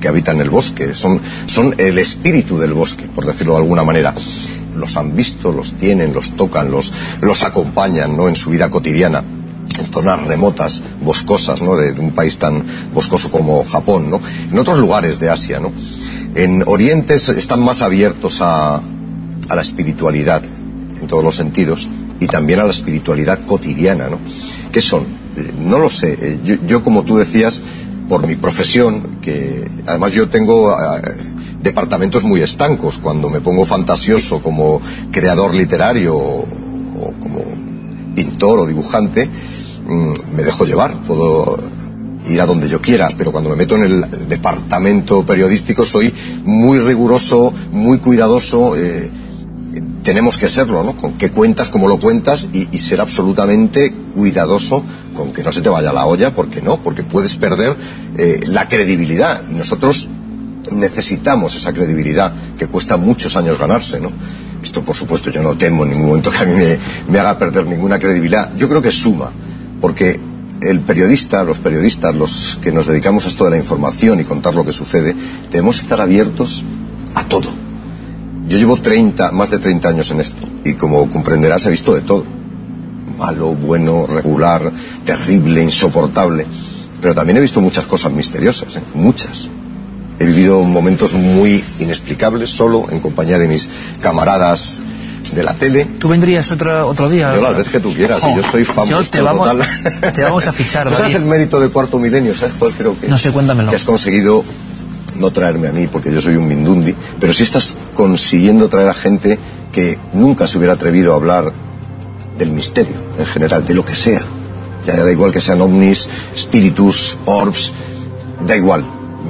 que habitan el bosque, son el espíritu del bosque, por decirlo de alguna manera. Los han visto, los tienen, los tocan, los acompañan, ¿no?, en su vida cotidiana, en zonas remotas, boscosas, ¿no?, de un país tan boscoso como Japón, ¿no?, en otros lugares de Asia, ¿no? En Oriente están más abiertos a la espiritualidad en todos los sentidos, y también a la espiritualidad cotidiana, ¿no? ¿Qué son? No lo sé. Yo, como tú decías, por mi profesión, que además yo tengo departamentos muy estancos. Cuando me pongo fantasioso como creador literario o como pintor o dibujante, me dejo llevar, puedo ir a donde yo quiera, pero cuando me meto en el departamento periodístico soy muy riguroso, muy cuidadoso. Tenemos que serlo, ¿no? Con qué cuentas, cómo lo cuentas, y ser absolutamente cuidadoso con que no se te vaya la olla, porque puedes perder la credibilidad, y nosotros necesitamos esa credibilidad que cuesta muchos años ganarse, ¿no? Esto, por supuesto, yo no temo en ningún momento que a mí me haga perder ninguna credibilidad. Yo creo que suma, porque el periodista, los periodistas, los que nos dedicamos a esto de la información y contar lo que sucede, debemos estar abiertos a todo. Yo llevo más de 30 años en esto, y como comprenderás he visto de todo. Malo, bueno, regular, terrible, insoportable. Pero también he visto muchas cosas misteriosas, muchas. He vivido momentos muy inexplicables, solo, en compañía de mis camaradas de la tele. ¿Tú vendrías otro día? Yo las veces que tú quieras, y yo soy famoso total. Te vamos a fichar, ¿Tú sabes el mérito de Cuarto Milenio? ¿Sabes cuál creo que? No sé, cuéntamelo. Que has conseguido no traerme a mí, porque yo soy un mindundi, pero sí estás consiguiendo traer a gente que nunca se hubiera atrevido a hablar del misterio, en general, de lo que sea. Ya da igual que sean ovnis, espíritus, orbs, da igual.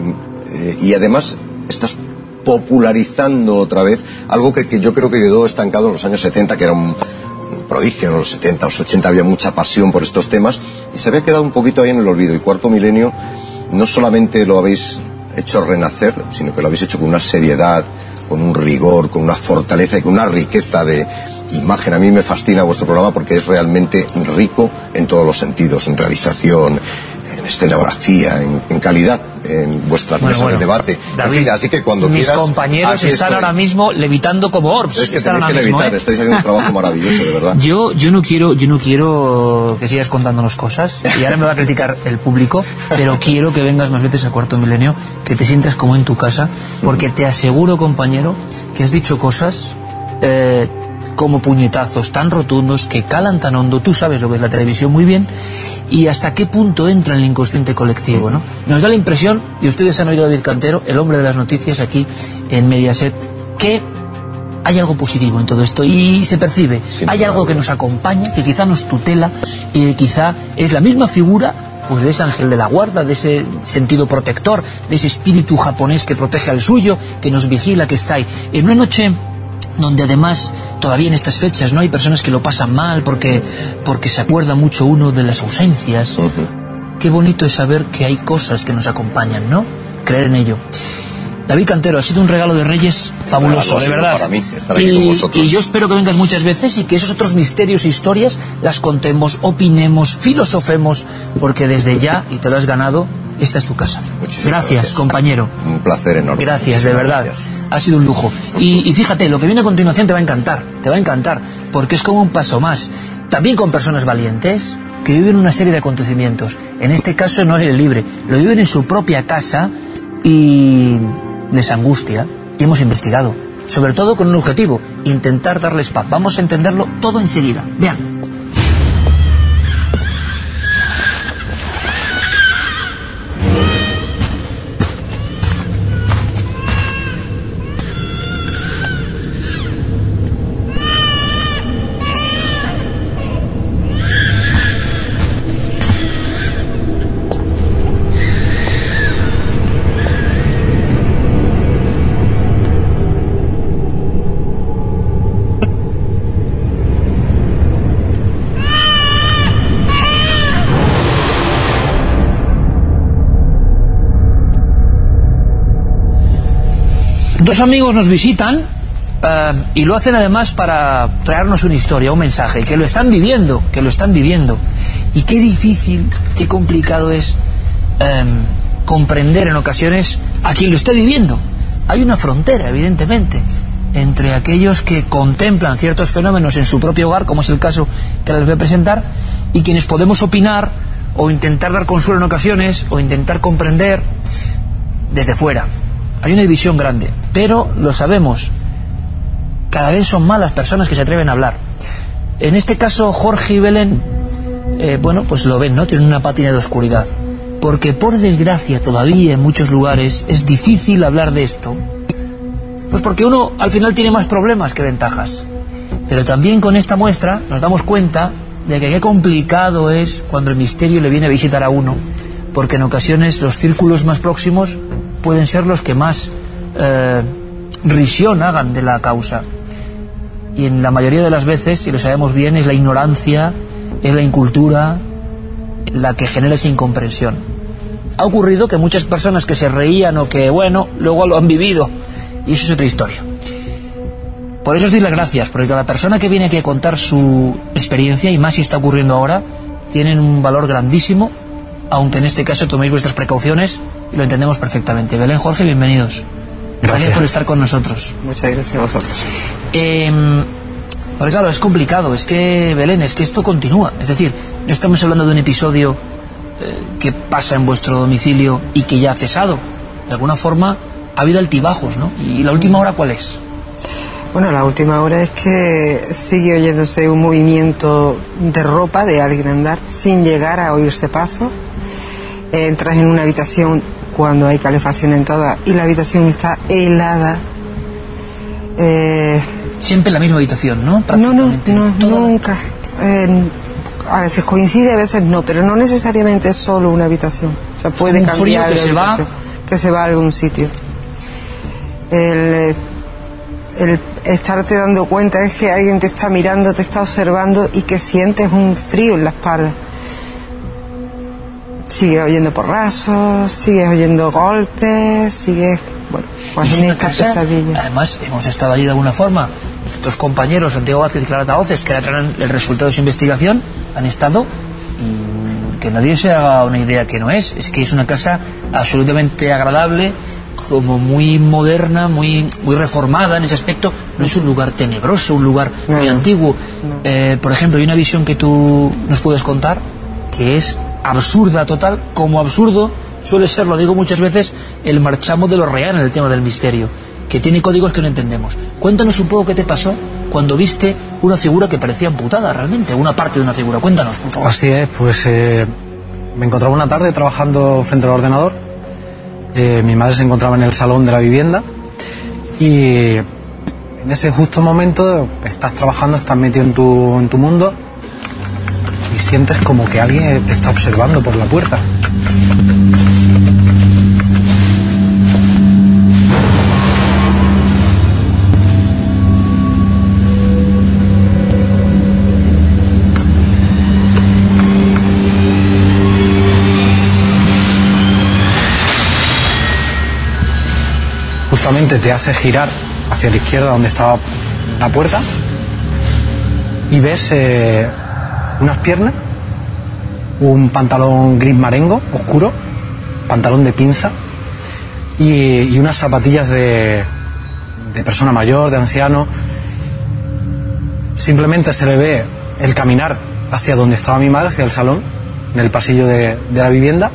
Y además estás popularizando otra vez algo que yo creo que quedó estancado en los años 70, que era un prodigio. En los 70, los 80 había mucha pasión por estos temas, y se había quedado un poquito ahí en el olvido. Y Cuarto Milenio no solamente lo habéis hecho renacer, sino que lo habéis hecho con una seriedad, con un rigor, con una fortaleza y con una riqueza de imagen. A mí me fascina vuestro programa porque es realmente rico en todos los sentidos, en realización, en escenografía, en calidad, en vuestras mesas de debate. David, en fin, así que cuando mis quieras, compañeros están ahora mismo levitando como orbs. Es que tenéis que levitar, estáis haciendo un trabajo maravilloso, de verdad. Yo no quiero que sigas contándonos cosas, y ahora me va a criticar el público, pero quiero que vengas más veces a Cuarto Milenio, que te sientas como en tu casa, porque te aseguro, compañero, que has dicho cosas como puñetazos tan rotundos, que calan tan hondo. Tú sabes lo que es la televisión muy bien, y hasta qué punto entra en el inconsciente colectivo, ¿no? Nos da la impresión, y ustedes han oído a David Cantero, el hombre de las noticias aquí en Mediaset, que hay algo positivo en todo esto, y se percibe. Hay algo que nos acompaña, que quizá nos tutela, y quizá es la misma figura, pues, de ese ángel de la guarda, de ese sentido protector, de ese espíritu japonés que protege al suyo, que nos vigila, que está ahí. En una noche donde además todavía en estas fechas no hay personas que lo pasan mal porque se acuerda mucho uno de las ausencias. Qué bonito es saber que hay cosas que nos acompañan, ¿no? Creer en ello. David Cantero, ha sido un regalo de Reyes fabuloso, de verdad. Para mí, estar aquí con vosotros. Y yo espero que vengas muchas veces y que esos otros misterios e historias las contemos, opinemos, filosofemos, porque desde ya, y te lo has ganado, esta es tu casa. Gracias, compañero. Un placer enorme. Gracias, de verdad. Gracias. Ha sido un lujo. Y fíjate, lo que viene a continuación te va a encantar, porque es como un paso más. También con personas valientes que viven una serie de acontecimientos. En este caso no al aire libre, lo viven en su propia casa y les angustia. Y hemos investigado, sobre todo con un objetivo: intentar darles paz. Vamos a entenderlo todo enseguida. Vean. Dos amigos nos visitan y lo hacen además para traernos una historia, un mensaje, que lo están viviendo. Y qué difícil, qué complicado es comprender en ocasiones a quien lo esté viviendo. Hay una frontera, evidentemente, entre aquellos que contemplan ciertos fenómenos en su propio hogar, como es el caso que les voy a presentar, y quienes podemos opinar o intentar dar consuelo en ocasiones o intentar comprender desde fuera. Hay una división grande, pero lo sabemos, cada vez son más las personas que se atreven a hablar. En este caso Jorge y Belén, bueno, pues lo ven, ¿no? Tienen una pátina de oscuridad, porque por desgracia todavía en muchos lugares es difícil hablar de esto, pues porque uno al final tiene más problemas que ventajas. Pero también con esta muestra nos damos cuenta de que qué complicado es cuando el misterio le viene a visitar a uno, porque en ocasiones los círculos más próximos pueden ser los que más risión hagan de la causa, y en la mayoría de las veces, y lo sabemos bien, es la ignorancia, es la incultura la que genera esa incomprensión. Ha ocurrido que muchas personas que se reían o que, bueno, luego lo han vivido, y eso es otra historia. Por eso os doy las gracias, porque cada persona que viene aquí a contar su experiencia, y más si está ocurriendo ahora, tienen un valor grandísimo, aunque en este caso toméis vuestras precauciones y lo entendemos perfectamente. Belén, Jorge, bienvenidos. Gracias por estar con nosotros. Muchas gracias a vosotros. Porque claro, es complicado, es que, Belén, es que esto continúa. Es decir, no estamos hablando de un episodio que pasa en vuestro domicilio y que ya ha cesado. De alguna forma ha habido altibajos, ¿no? ¿Y la última hora cuál es? Bueno, la última hora es que sigue oyéndose un movimiento de ropa de alguien andar sin llegar a oírse pasos. Entras en una habitación cuando hay calefacción en toda y la habitación está helada. Siempre en la misma habitación, ¿no? No, nunca. A veces coincide, a veces no, pero no necesariamente es solo una habitación. O sea, puede un cambiar frío que se va a algún sitio. El estarte dando cuenta es que alguien te está mirando, te está observando y que sientes un frío en la espalda. Sigues oyendo porrazos, sigues oyendo golpes, sigues, bueno, pues en esta pesadilla. Además, hemos estado allí de alguna forma. Nuestros compañeros Santiago Vázquez y Clara Tahoces, que traen el resultado de su investigación, han estado, y que nadie se haga una idea que no es que es una casa absolutamente agradable, como muy moderna, muy reformada en ese aspecto. No es un lugar tenebroso, un lugar muy antiguo. Por ejemplo, hay una visión que tú nos puedes contar que es absurda total, como absurdo suele ser, lo digo muchas veces, el marchamo de los Real en el tema del misterio, que tiene códigos que no entendemos. Cuéntanos un poco qué te pasó cuando viste una figura que parecía amputada realmente, una parte de una figura. Cuéntanos, por favor. Así es, pues me encontraba una tarde trabajando frente al ordenador. Mi madre se encontraba en el salón de la vivienda y en ese justo momento estás trabajando, estás metido en tu mundo y sientes como que alguien te está observando por la puerta. Justamente te hace girar hacia la izquierda donde estaba la puerta y ves unas piernas, un pantalón gris marengo oscuro, pantalón de pinza y unas zapatillas de persona mayor, de anciano. Simplemente se le ve el caminar hacia donde estaba mi madre, hacia el salón, en el pasillo de la vivienda,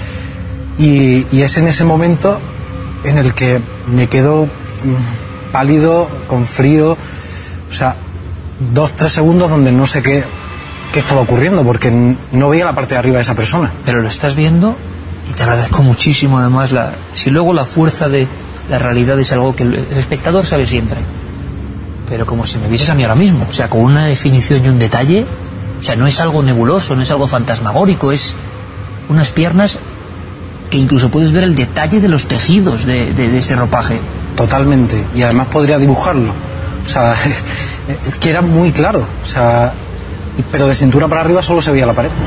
y es en ese momento en el que me quedo pálido, con frío, o sea, 2-3 segundos donde no sé qué estaba ocurriendo, porque no veía la parte de arriba de esa persona. Pero lo estás viendo y te agradezco muchísimo, además, si luego la fuerza de la realidad es algo que el espectador sabe siempre, pero como si me vieses a mí ahora mismo, o sea, con una definición y un detalle, o sea, no es algo nebuloso, no es algo fantasmagórico, es unas piernas que incluso puedes ver el detalle de los tejidos de ese ropaje. Totalmente, y además podría dibujarlo, o sea, es que era muy claro, o sea, pero de cintura para arriba solo se veía la pared.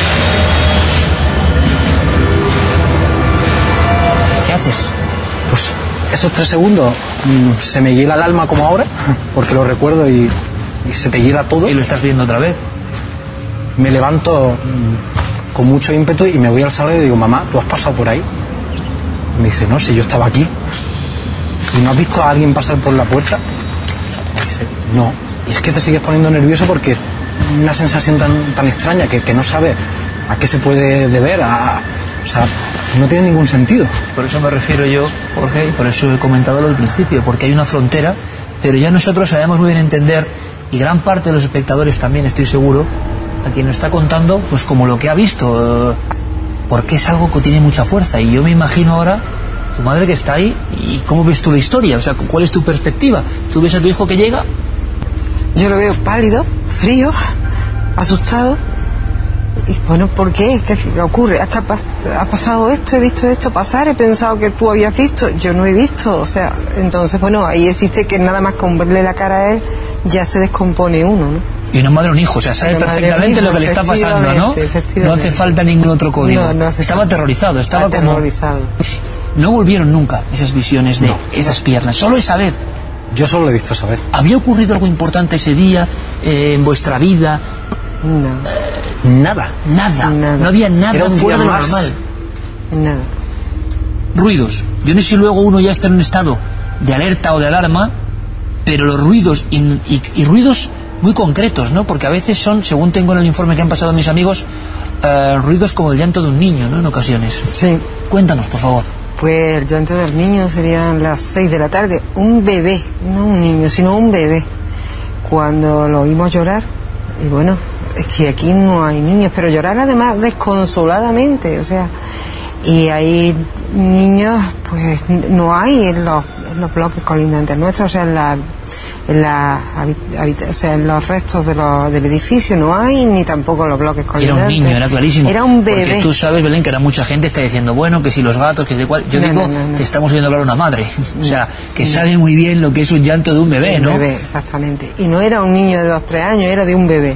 ¿Qué haces? Pues esos 3 segundos se me hiela el alma como ahora, porque lo recuerdo y se te hiela todo. ¿Y lo estás viendo otra vez? Me levanto con mucho ímpetu y me voy al salón y digo, mamá, ¿tú has pasado por ahí? Me dice, no, si yo estaba aquí. ¿Y no has visto a alguien pasar por la puerta? Me dice, no. Y es que te sigues poniendo nervioso porque es una sensación tan extraña que no sabes a qué se puede deber. O sea, no tiene ningún sentido. Por eso me refiero yo, Jorge, y por eso he comentado lo del principio, porque hay una frontera, pero ya nosotros sabemos muy bien entender, y gran parte de los espectadores también, estoy seguro, a quien nos está contando, pues como lo que ha visto, porque es algo que tiene mucha fuerza. Y yo me imagino ahora tu madre que está ahí, y cómo ves tú la historia, o sea, ¿cuál es tu perspectiva? ¿Tú ves a tu hijo que llega? Yo lo veo pálido, frío, asustado. Y bueno, ¿por qué? ¿Qué ocurre? ¿Ha pasado esto? ¿He visto esto pasar? ¿He pensado que tú habías visto? Yo no he visto. O sea, entonces, bueno, ahí existe que nada más con verle la cara a él ya se descompone uno, ¿no? Y una madre o un hijo, o sea, sabe perfectamente lo que le está pasando, ¿no? No hace falta ningún otro código. No estaba aterrorizado, estaba aterrorizado. No volvieron nunca esas visiones de esas piernas, solo esa vez. Yo solo lo he visto esa vez. ¿Había ocurrido algo importante ese día en vuestra vida? Nada. No había nada fuera de lo normal. Nada. Ruidos. Yo no sé si luego uno ya está en un estado de alerta o de alarma, pero los ruidos y ruidos muy concretos, ¿no? Porque a veces son, según tengo en el informe que han pasado mis amigos, ruidos como el llanto de un niño, ¿no? En ocasiones. Sí. Cuéntanos, por favor. Pues el llanto del niño serían las 6 de la tarde. Un bebé, no un niño, sino un bebé. Cuando lo oímos llorar, y bueno, es que aquí no hay niños, pero llorar además desconsoladamente, o sea, y hay niños, pues no hay en los bloques colindantes nuestros, o sea, en los restos del edificio no hay, ni tampoco en los bloques colindantes. Era un niño, era clarísimo. Era un bebé. Porque tú sabes, Belén, que era mucha gente está diciendo, bueno, que si los gatos, que de cuál. Yo digo que estamos oyendo hablar a una madre, o sea, que sabe muy bien lo que es un llanto de un bebé, ¿no? Un bebé, exactamente. Y no era un niño de 2-3 años, era de un bebé.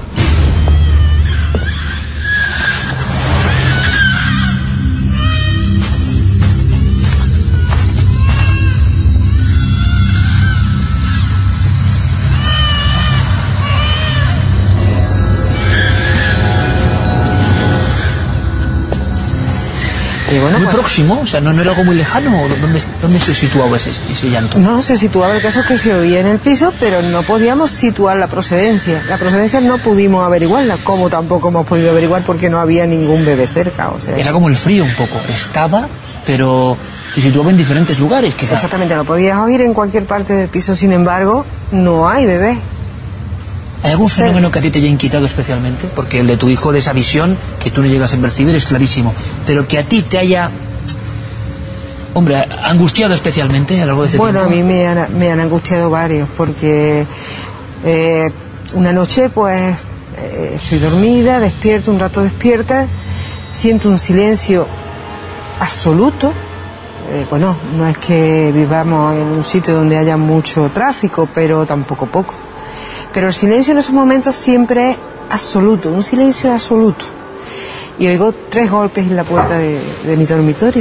Bueno, muy próximo, o sea, no era algo muy lejano. ¿Dónde se situaba ese llanto? No se situaba, el caso es que se oía en el piso, pero no podíamos situar la procedencia. La procedencia no pudimos averiguarla, como tampoco hemos podido averiguar porque no había ningún bebé cerca. O sea, era como el frío un poco, estaba, pero se situaba en diferentes lugares. Quizá. Exactamente, lo podías oír en cualquier parte del piso, sin embargo, no hay bebé. ¿Hay algún fenómeno que a ti te haya inquietado especialmente? Porque el de tu hijo, de esa visión que tú no llegas a percibir, es clarísimo. Pero que a ti te haya, hombre, angustiado especialmente a lo largo de ese tiempo. Bueno, a mí me han angustiado varios, porque una noche, pues, estoy dormida, despierto, un rato despierta, siento un silencio absoluto. Bueno, no es que vivamos en un sitio donde haya mucho tráfico, pero tampoco poco. Pero el silencio en esos momentos siempre es absoluto, un silencio absoluto. Y oigo 3 golpes en la puerta de mi dormitorio.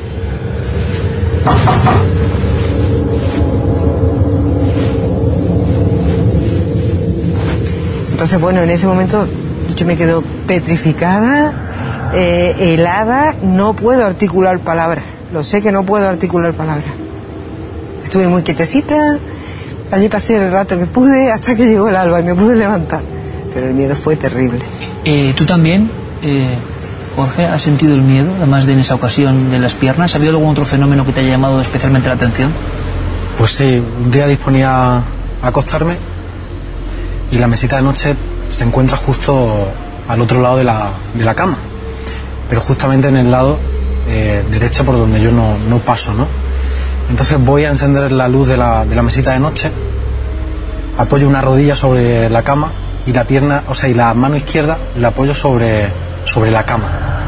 Entonces, bueno, en ese momento yo me quedo petrificada, helada, no puedo articular palabras. Lo sé que no puedo articular palabras. Estuve muy quietecita. Allí pasé el rato que pude hasta que llegó el alba y me pude levantar. Pero el miedo fue terrible. ¿Tú también, Jorge, has sentido el miedo, además de en esa ocasión de las piernas? ¿Ha habido algún otro fenómeno que te haya llamado especialmente la atención? Pues sí, un día disponía a acostarme y la mesita de noche se encuentra justo al otro lado de la cama. Pero justamente en el lado derecho por donde yo no paso, ¿no? Entonces voy a encender la luz de la mesita de noche, apoyo una rodilla sobre la cama y la pierna, o sea, y la mano izquierda la apoyo sobre la cama.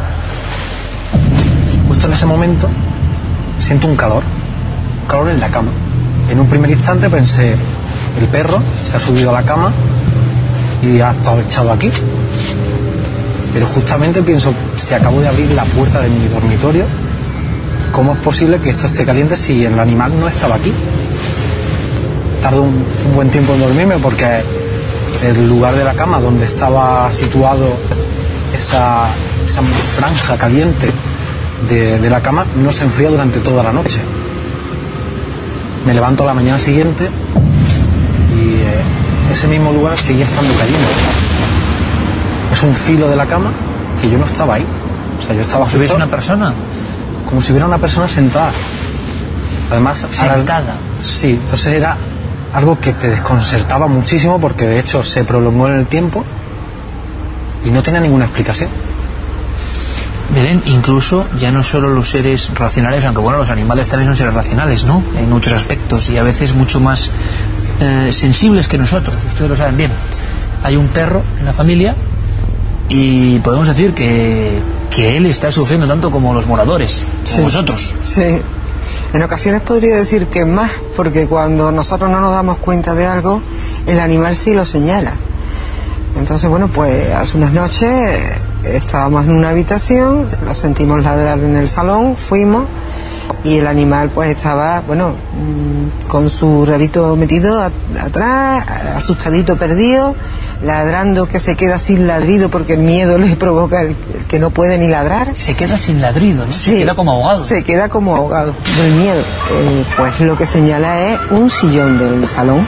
Justo en ese momento siento un calor en la cama. En un primer instante pensé, el perro se ha subido a la cama y ha estado echado aquí. Pero justamente pienso, si acabo de abrir la puerta de mi dormitorio, ¿cómo es posible que esto esté caliente si el animal no estaba aquí? Tardo un buen tiempo en dormirme porque el lugar de la cama donde estaba situado esa franja caliente de la cama no se enfría durante toda la noche. Me levanto a la mañana siguiente y ese mismo lugar seguía estando caliente. Es un filo de la cama que yo no estaba ahí. O sea, yo estaba justo... ¿Ves una persona? Como si hubiera una persona sentada. Además, sentada. Sí, entonces era algo que te desconcertaba muchísimo porque de hecho se prolongó en el tiempo y no tenía ninguna explicación. Belén, incluso ya no solo los seres racionales, aunque bueno, los animales también son seres racionales, ¿no? En muchos aspectos y a veces mucho más sensibles que nosotros, ustedes lo saben bien. Hay un perro en la familia y podemos decir que él está sufriendo tanto como los moradores, como vosotros. Sí, en ocasiones podría decir que más, porque cuando nosotros no nos damos cuenta de algo, el animal sí lo señala. Entonces, bueno, pues hace unas noches estábamos en una habitación, lo sentimos ladrar en el salón, fuimos y el animal pues estaba, bueno, con su rabito metido atrás, asustadito, perdido, ladrando, que se queda sin ladrido porque el miedo le provoca el que no puede ni ladrar. Se queda sin ladrido, ¿no? Sí, se queda como ahogado. Se queda como ahogado del miedo. Pues lo que señala es un sillón del salón.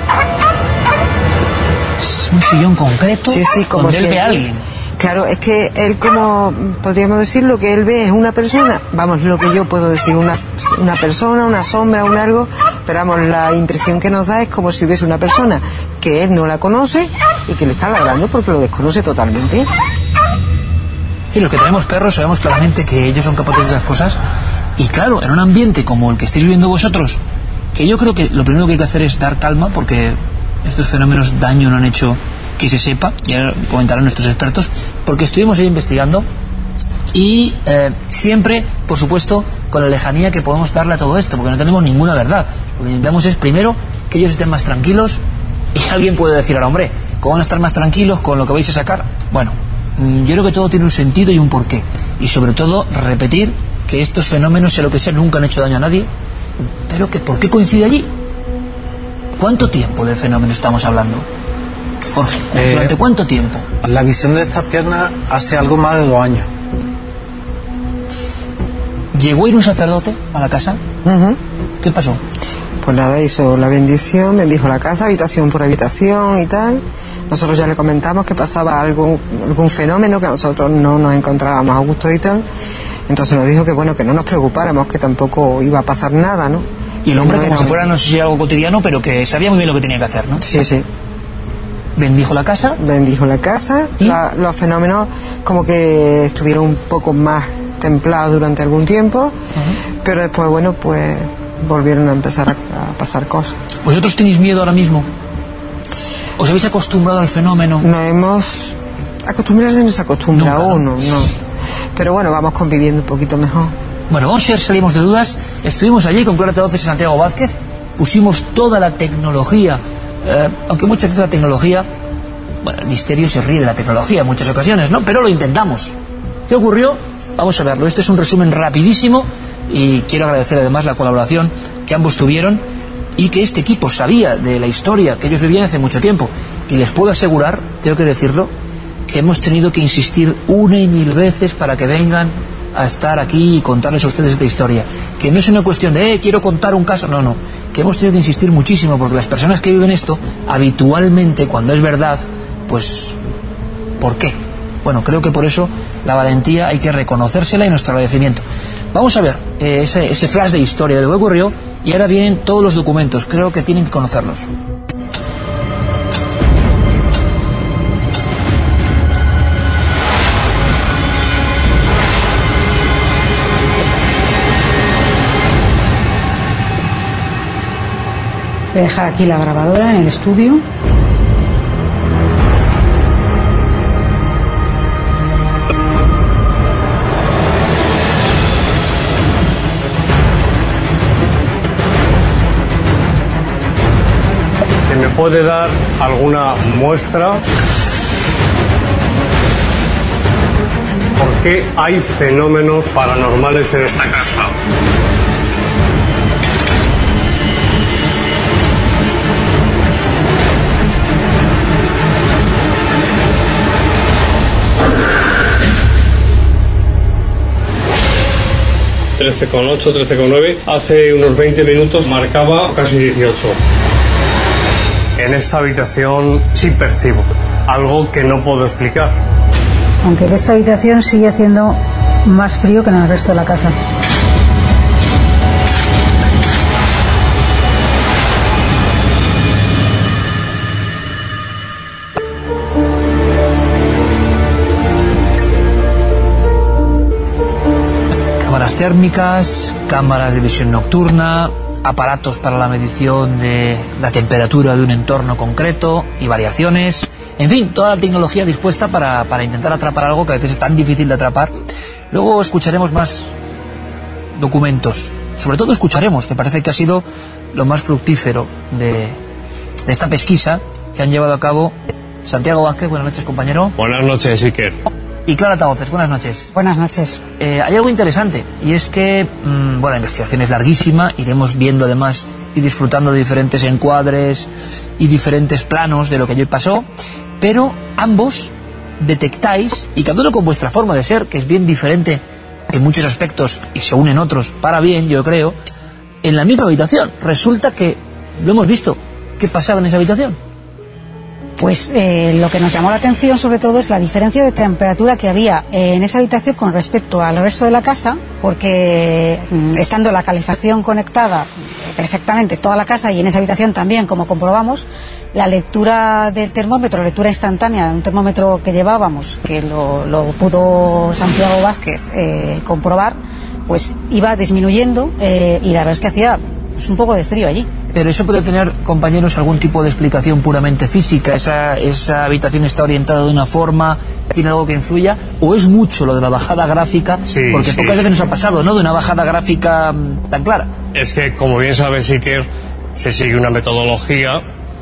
¿Un sillón concreto? Sí, como donde él ve a alguien. Claro, es que él, como podríamos decir, lo que él ve es una persona, vamos, lo que yo puedo decir, una persona, una sombra, un algo, pero vamos, la impresión que nos da es como si hubiese una persona que él no la conoce y que le está ladrando porque lo desconoce totalmente. Sí, los que tenemos perros sabemos claramente que ellos son capaces de esas cosas y claro, en un ambiente como el que estáis viviendo vosotros, que yo creo que lo primero que hay que hacer es dar calma porque estos fenómenos daño no han hecho que se sepa, ya comentarán nuestros expertos, porque estuvimos ahí investigando y siempre, por supuesto, con la lejanía que podemos darle a todo esto, porque no tenemos ninguna verdad. Lo que intentamos es, primero, que ellos estén más tranquilos y alguien puede decir al hombre, ¿cómo van a estar más tranquilos con lo que vais a sacar? Bueno, yo creo que todo tiene un sentido y un porqué, y sobre todo repetir que estos fenómenos, sea lo que sea, nunca han hecho daño a nadie, pero que ¿por qué coincide allí? ¿Cuánto tiempo de fenómeno estamos hablando? Jorge, ¿durante cuánto tiempo? La visión de estas piernas hace algo más de 2 años. ¿Llegó a ir un sacerdote a la casa? ¿Qué pasó? Pues nada, hizo la bendición, bendijo la casa, habitación por habitación y tal. Nosotros ya le comentamos que pasaba algún fenómeno, que nosotros no nos encontrábamos a gusto y tal. Entonces nos dijo que bueno, que no nos preocupáramos, que tampoco iba a pasar nada, ¿no? Y el hombre, como si fuera, no sé si algo cotidiano, pero que sabía muy bien lo que tenía que hacer, ¿no? Sí, sí. ¿Bendijo la casa? Bendijo la casa. Los fenómenos como que estuvieron un poco más templados durante algún tiempo, pero después, bueno, pues volvieron a empezar a pasar cosas. ¿Vosotros tenéis miedo ahora mismo? ¿Os habéis acostumbrado al fenómeno? No hemos... Acostumbrarse no se acostumbra uno, no. Pero bueno, vamos conviviendo un poquito mejor. Bueno, vamos a ver si salimos de dudas. Estuvimos allí con Clara Teoces y Santiago Vázquez, pusimos toda la tecnología, aunque muchas veces la tecnología, bueno, el misterio se ríe de la tecnología en muchas ocasiones, ¿no? Pero lo intentamos. ¿Qué ocurrió? Vamos a verlo. Este es un resumen rapidísimo y quiero agradecer además la colaboración que ambos tuvieron y que este equipo sabía de la historia que ellos vivían hace mucho tiempo. Y les puedo asegurar, tengo que decirlo, que hemos tenido que insistir 1 y 1000 veces para que vengan a estar aquí y contarles a ustedes esta historia. Que no es una cuestión de, quiero contar un caso, no. Que hemos tenido que insistir muchísimo porque las personas que viven esto, habitualmente, cuando es verdad, pues, ¿por qué? Bueno, creo que por eso la valentía hay que reconocérsela y nuestro agradecimiento. Vamos a ver ese flash de historia de lo que ocurrió y ahora vienen todos los documentos. Creo que tienen que conocerlos. Voy a dejar aquí la grabadora en el estudio. ¿Se me puede dar alguna muestra? ¿Por qué hay fenómenos paranormales en esta casa? 13,8, 13,9. Hace unos 20 minutos marcaba casi 18. En esta habitación sí percibo algo que no puedo explicar. Aunque en esta habitación sigue haciendo más frío que en el resto de la casa. Cámaras térmicas, cámaras de visión nocturna, aparatos para la medición de la temperatura de un entorno concreto y variaciones, en fin, toda la tecnología dispuesta para intentar atrapar algo que a veces es tan difícil de atrapar. Luego escucharemos más documentos, sobre todo escucharemos, que parece que ha sido lo más fructífero de esta pesquisa que han llevado a cabo Santiago Vázquez. Buenas noches, compañero. Buenas noches, Iker. Y Clara Tahoces, buenas noches. Buenas noches. Hay algo interesante, y es que, la investigación es larguísima, iremos viendo además y disfrutando de diferentes encuadres y diferentes planos de lo que allí pasó, pero ambos detectáis, y cada uno con vuestra forma de ser, que es bien diferente en muchos aspectos y se unen otros para bien, yo creo, en la misma habitación. Resulta que lo hemos visto. ¿Qué pasaba en esa habitación? Pues lo que nos llamó la atención sobre todo es la diferencia de temperatura que había en esa habitación con respecto al resto de la casa, porque estando la calefacción conectada perfectamente toda la casa y en esa habitación también, como comprobamos, la lectura del termómetro, lectura instantánea, un termómetro que llevábamos, que lo pudo Santiago Vázquez comprobar, pues iba disminuyendo y la verdad es que hacía pues un poco de frío allí. Pero eso puede tener, compañeros, algún tipo de explicación puramente física. Esa habitación está orientada de una forma, tiene algo que influya, o es mucho lo de la bajada gráfica, porque pocas veces nos ha pasado, ¿no?, de una bajada gráfica tan clara. Es que, como bien sabes, Iker, se sigue una metodología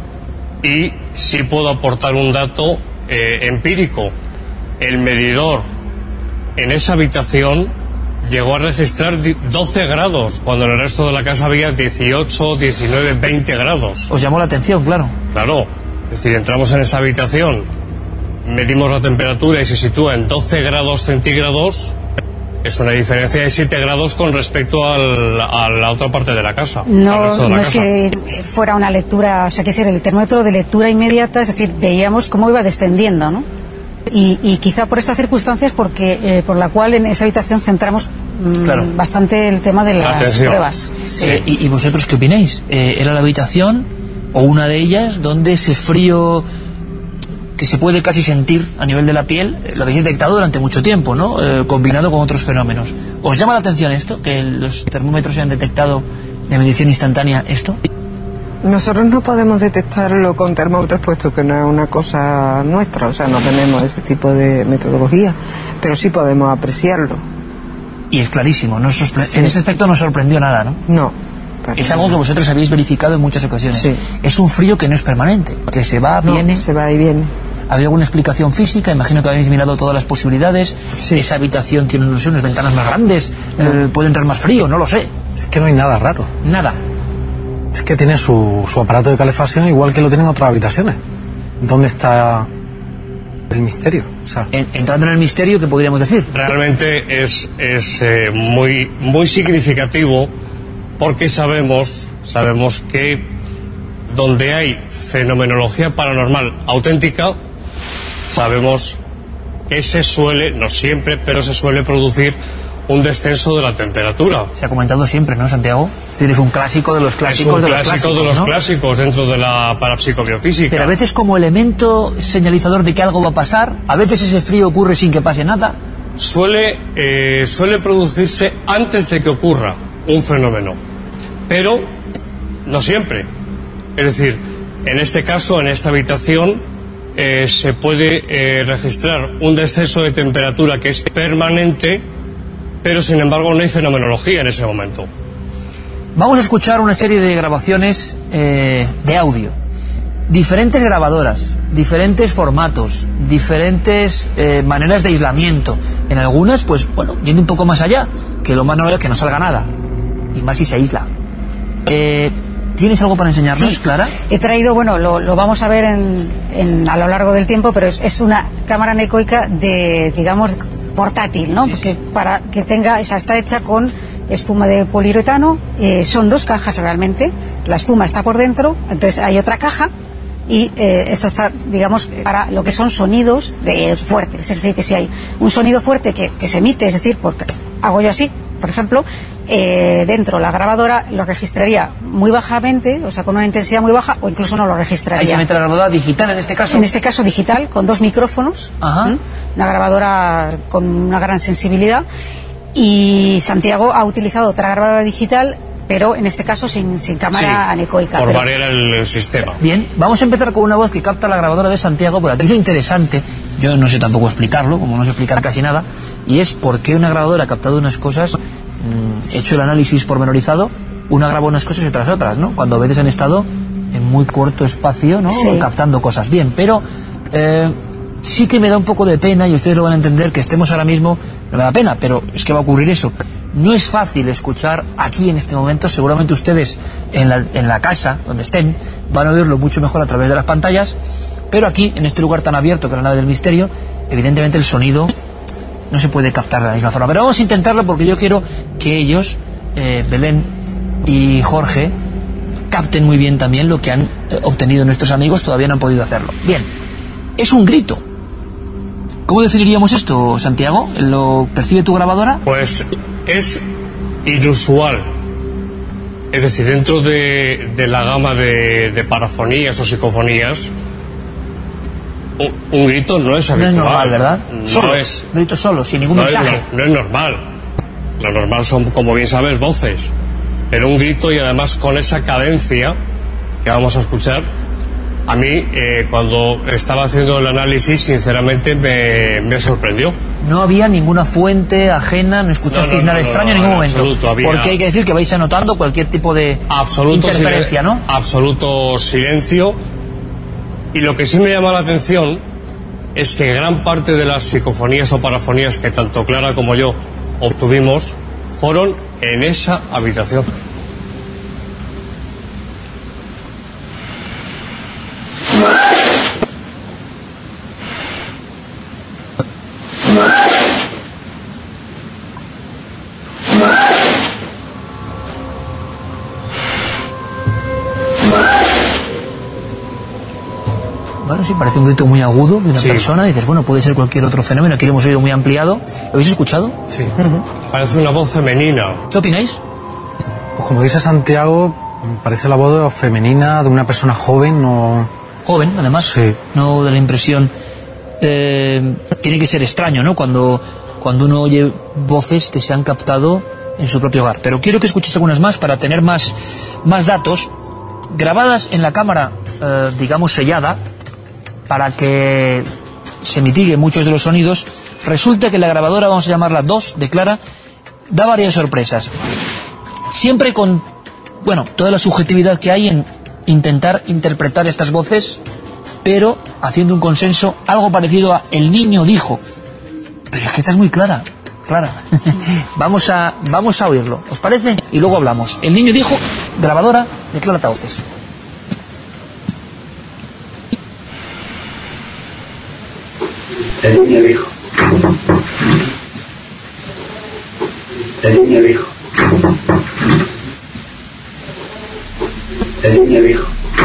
y sí puedo aportar un dato empírico. El medidor en esa habitación llegó a registrar 12 grados, cuando en el resto de la casa había 18, 19, 20 grados. Os llamó la atención, claro. Claro, es decir, entramos en esa habitación, medimos la temperatura y se sitúa en 12 grados centígrados, es una diferencia de 7 grados con respecto a la otra parte de la casa. No es que fuera una lectura, o sea, que es el termómetro de lectura inmediata, es decir, veíamos cómo iba descendiendo, ¿no? Y quizá por estas circunstancias, porque por la cual en esa habitación centramos bastante el tema de las pruebas. Sí. ¿Y vosotros qué opináis? ¿Era la habitación o una de ellas donde ese frío que se puede casi sentir a nivel de la piel lo habéis detectado durante mucho tiempo, ¿no? Combinado con otros fenómenos? ¿Os llama la atención esto, que los termómetros hayan detectado de medición instantánea esto? Nosotros no podemos detectarlo con termómetros, puesto que no es una cosa nuestra, o sea, no tenemos ese tipo de metodología, pero sí podemos apreciarlo. Y es clarísimo, en ese aspecto no sorprendió nada, ¿no? No. Es algo que vosotros habéis verificado en muchas ocasiones. Sí. Es un frío que no es permanente, que se va, viene. Se va y viene. ¿Había alguna explicación física? Imagino que habéis mirado todas las posibilidades. Sí. Esa habitación tiene, no sé, unas ventanas más grandes, puede entrar más frío, no lo sé. Es que no hay nada raro. Nada. Es que tiene su aparato de calefacción igual que lo tienen otras habitaciones. ¿Dónde está el misterio? O sea, entrando en el misterio, ¿qué podríamos decir? Realmente es muy significativo, porque sabemos que donde hay fenomenología paranormal auténtica, sabemos que se suele, no siempre, pero se suele producir un descenso de la temperatura. Se ha comentado siempre, ¿no, Santiago? Es decir, es un clásico de los clásicos. Es un clásico de los clásicos dentro de la parapsicobiofísica. Pero a veces como elemento señalizador de que algo va a pasar, a veces ese frío ocurre sin que pase nada. Suele producirse antes de que ocurra un fenómeno, pero no siempre. Es decir, en este caso, en esta habitación, se puede registrar un descenso de temperatura que es permanente, pero sin embargo no hay fenomenología en ese momento. Vamos a escuchar una serie de grabaciones de audio. Diferentes grabadoras, diferentes formatos, diferentes maneras de aislamiento. En algunas, pues bueno, yendo un poco más allá, que lo más normal es que no salga nada, y más si se aísla. ¿Tienes algo para enseñarnos, Clara? He traído, bueno, lo vamos a ver a lo largo del tiempo, pero es una cámara anecoica de, digamos, portátil, ¿no? Porque para que tenga, está hecha con espuma de poliuretano, son 2 cajas realmente, la espuma está por dentro, entonces hay otra caja y esto está, digamos, para lo que son sonidos fuertes, es decir, que si hay un sonido fuerte que se emite, es decir, porque hago yo así, por ejemplo, dentro la grabadora lo registraría muy bajamente, o sea, con una intensidad muy baja, o incluso no lo registraría. Ahí se mete la grabadora digital en este caso. En este caso digital, con 2 micrófonos, una grabadora con una gran sensibilidad, y Santiago ha utilizado otra grabadora digital, pero en este caso sin cámara anecoica. Por variar el sistema. Bien, vamos a empezar con una voz que capta la grabadora de Santiago, pero aquí lo interesante, yo no sé tampoco explicarlo, como no sé explicar casi nada, y es por qué una grabadora ha captado unas cosas, hecho el análisis pormenorizado, una graba unas cosas y otras, ¿no? Cuando a veces han estado en muy corto espacio, ¿no? Sí. Captando cosas. Bien, pero sí que me da un poco de pena, y ustedes lo van a entender, que estemos ahora mismo, no me da pena, pero es que va a ocurrir eso. No es fácil escuchar aquí en este momento, seguramente ustedes en la casa, donde estén, van a oírlo mucho mejor a través de las pantallas, pero aquí, en este lugar tan abierto que es la nave del misterio, evidentemente el sonido no se puede captar de la misma forma. Pero vamos a intentarlo porque yo quiero que ellos, Belén y Jorge, capten muy bien también lo que han obtenido nuestros amigos, todavía no han podido hacerlo. Bien, es un grito. ¿Cómo definiríamos esto, Santiago? ¿Lo percibe tu grabadora? Pues es inusual. Es decir, dentro de la gama de parafonías o psicofonías, un grito no es habitual. No es normal, ¿verdad? No es. Un grito solo, sin ningún mensaje. No es normal. Lo normal son, como bien sabes, voces. Pero un grito, y además con esa cadencia que vamos a escuchar, a mí, cuando estaba haciendo el análisis, sinceramente me sorprendió. No había ninguna fuente ajena, no escuchasteis nada extraño en ningún momento. Absoluto, porque hay que decir que vais anotando cualquier tipo de interferencia, ¿no? Absoluto silencio. Y lo que sí me llama la atención es que gran parte de las psicofonías o parafonías que tanto Clara como yo obtuvimos fueron en esa habitación. Bueno, sí, parece un grito muy agudo de una persona. Dices, bueno, puede ser cualquier otro fenómeno. Aquí lo hemos oído muy ampliado. ¿Lo habéis escuchado? Sí. Parece una voz femenina. ¿Qué opináis? Pues como dice Santiago, parece la voz femenina de una persona joven, no... Joven, además. Sí. No da la impresión... tiene que ser extraño, ¿no? Cuando uno oye voces que se han captado en su propio hogar. Pero quiero que escuchéis algunas más para tener más datos, grabadas en la cámara, digamos, sellada, para que se mitiguen muchos de los sonidos. Resulta que la grabadora, vamos a llamarla 2, de Clara, da varias sorpresas. Siempre con, bueno, toda la subjetividad que hay en intentar interpretar estas voces, pero haciendo un consenso, algo parecido a el niño dijo. Pero es que esta es muy clara. Vamos a oírlo, ¿os parece? Y luego hablamos. El niño dijo, grabadora de Clara Tauces. El niño dijo. El niño dijo. El niño dijo.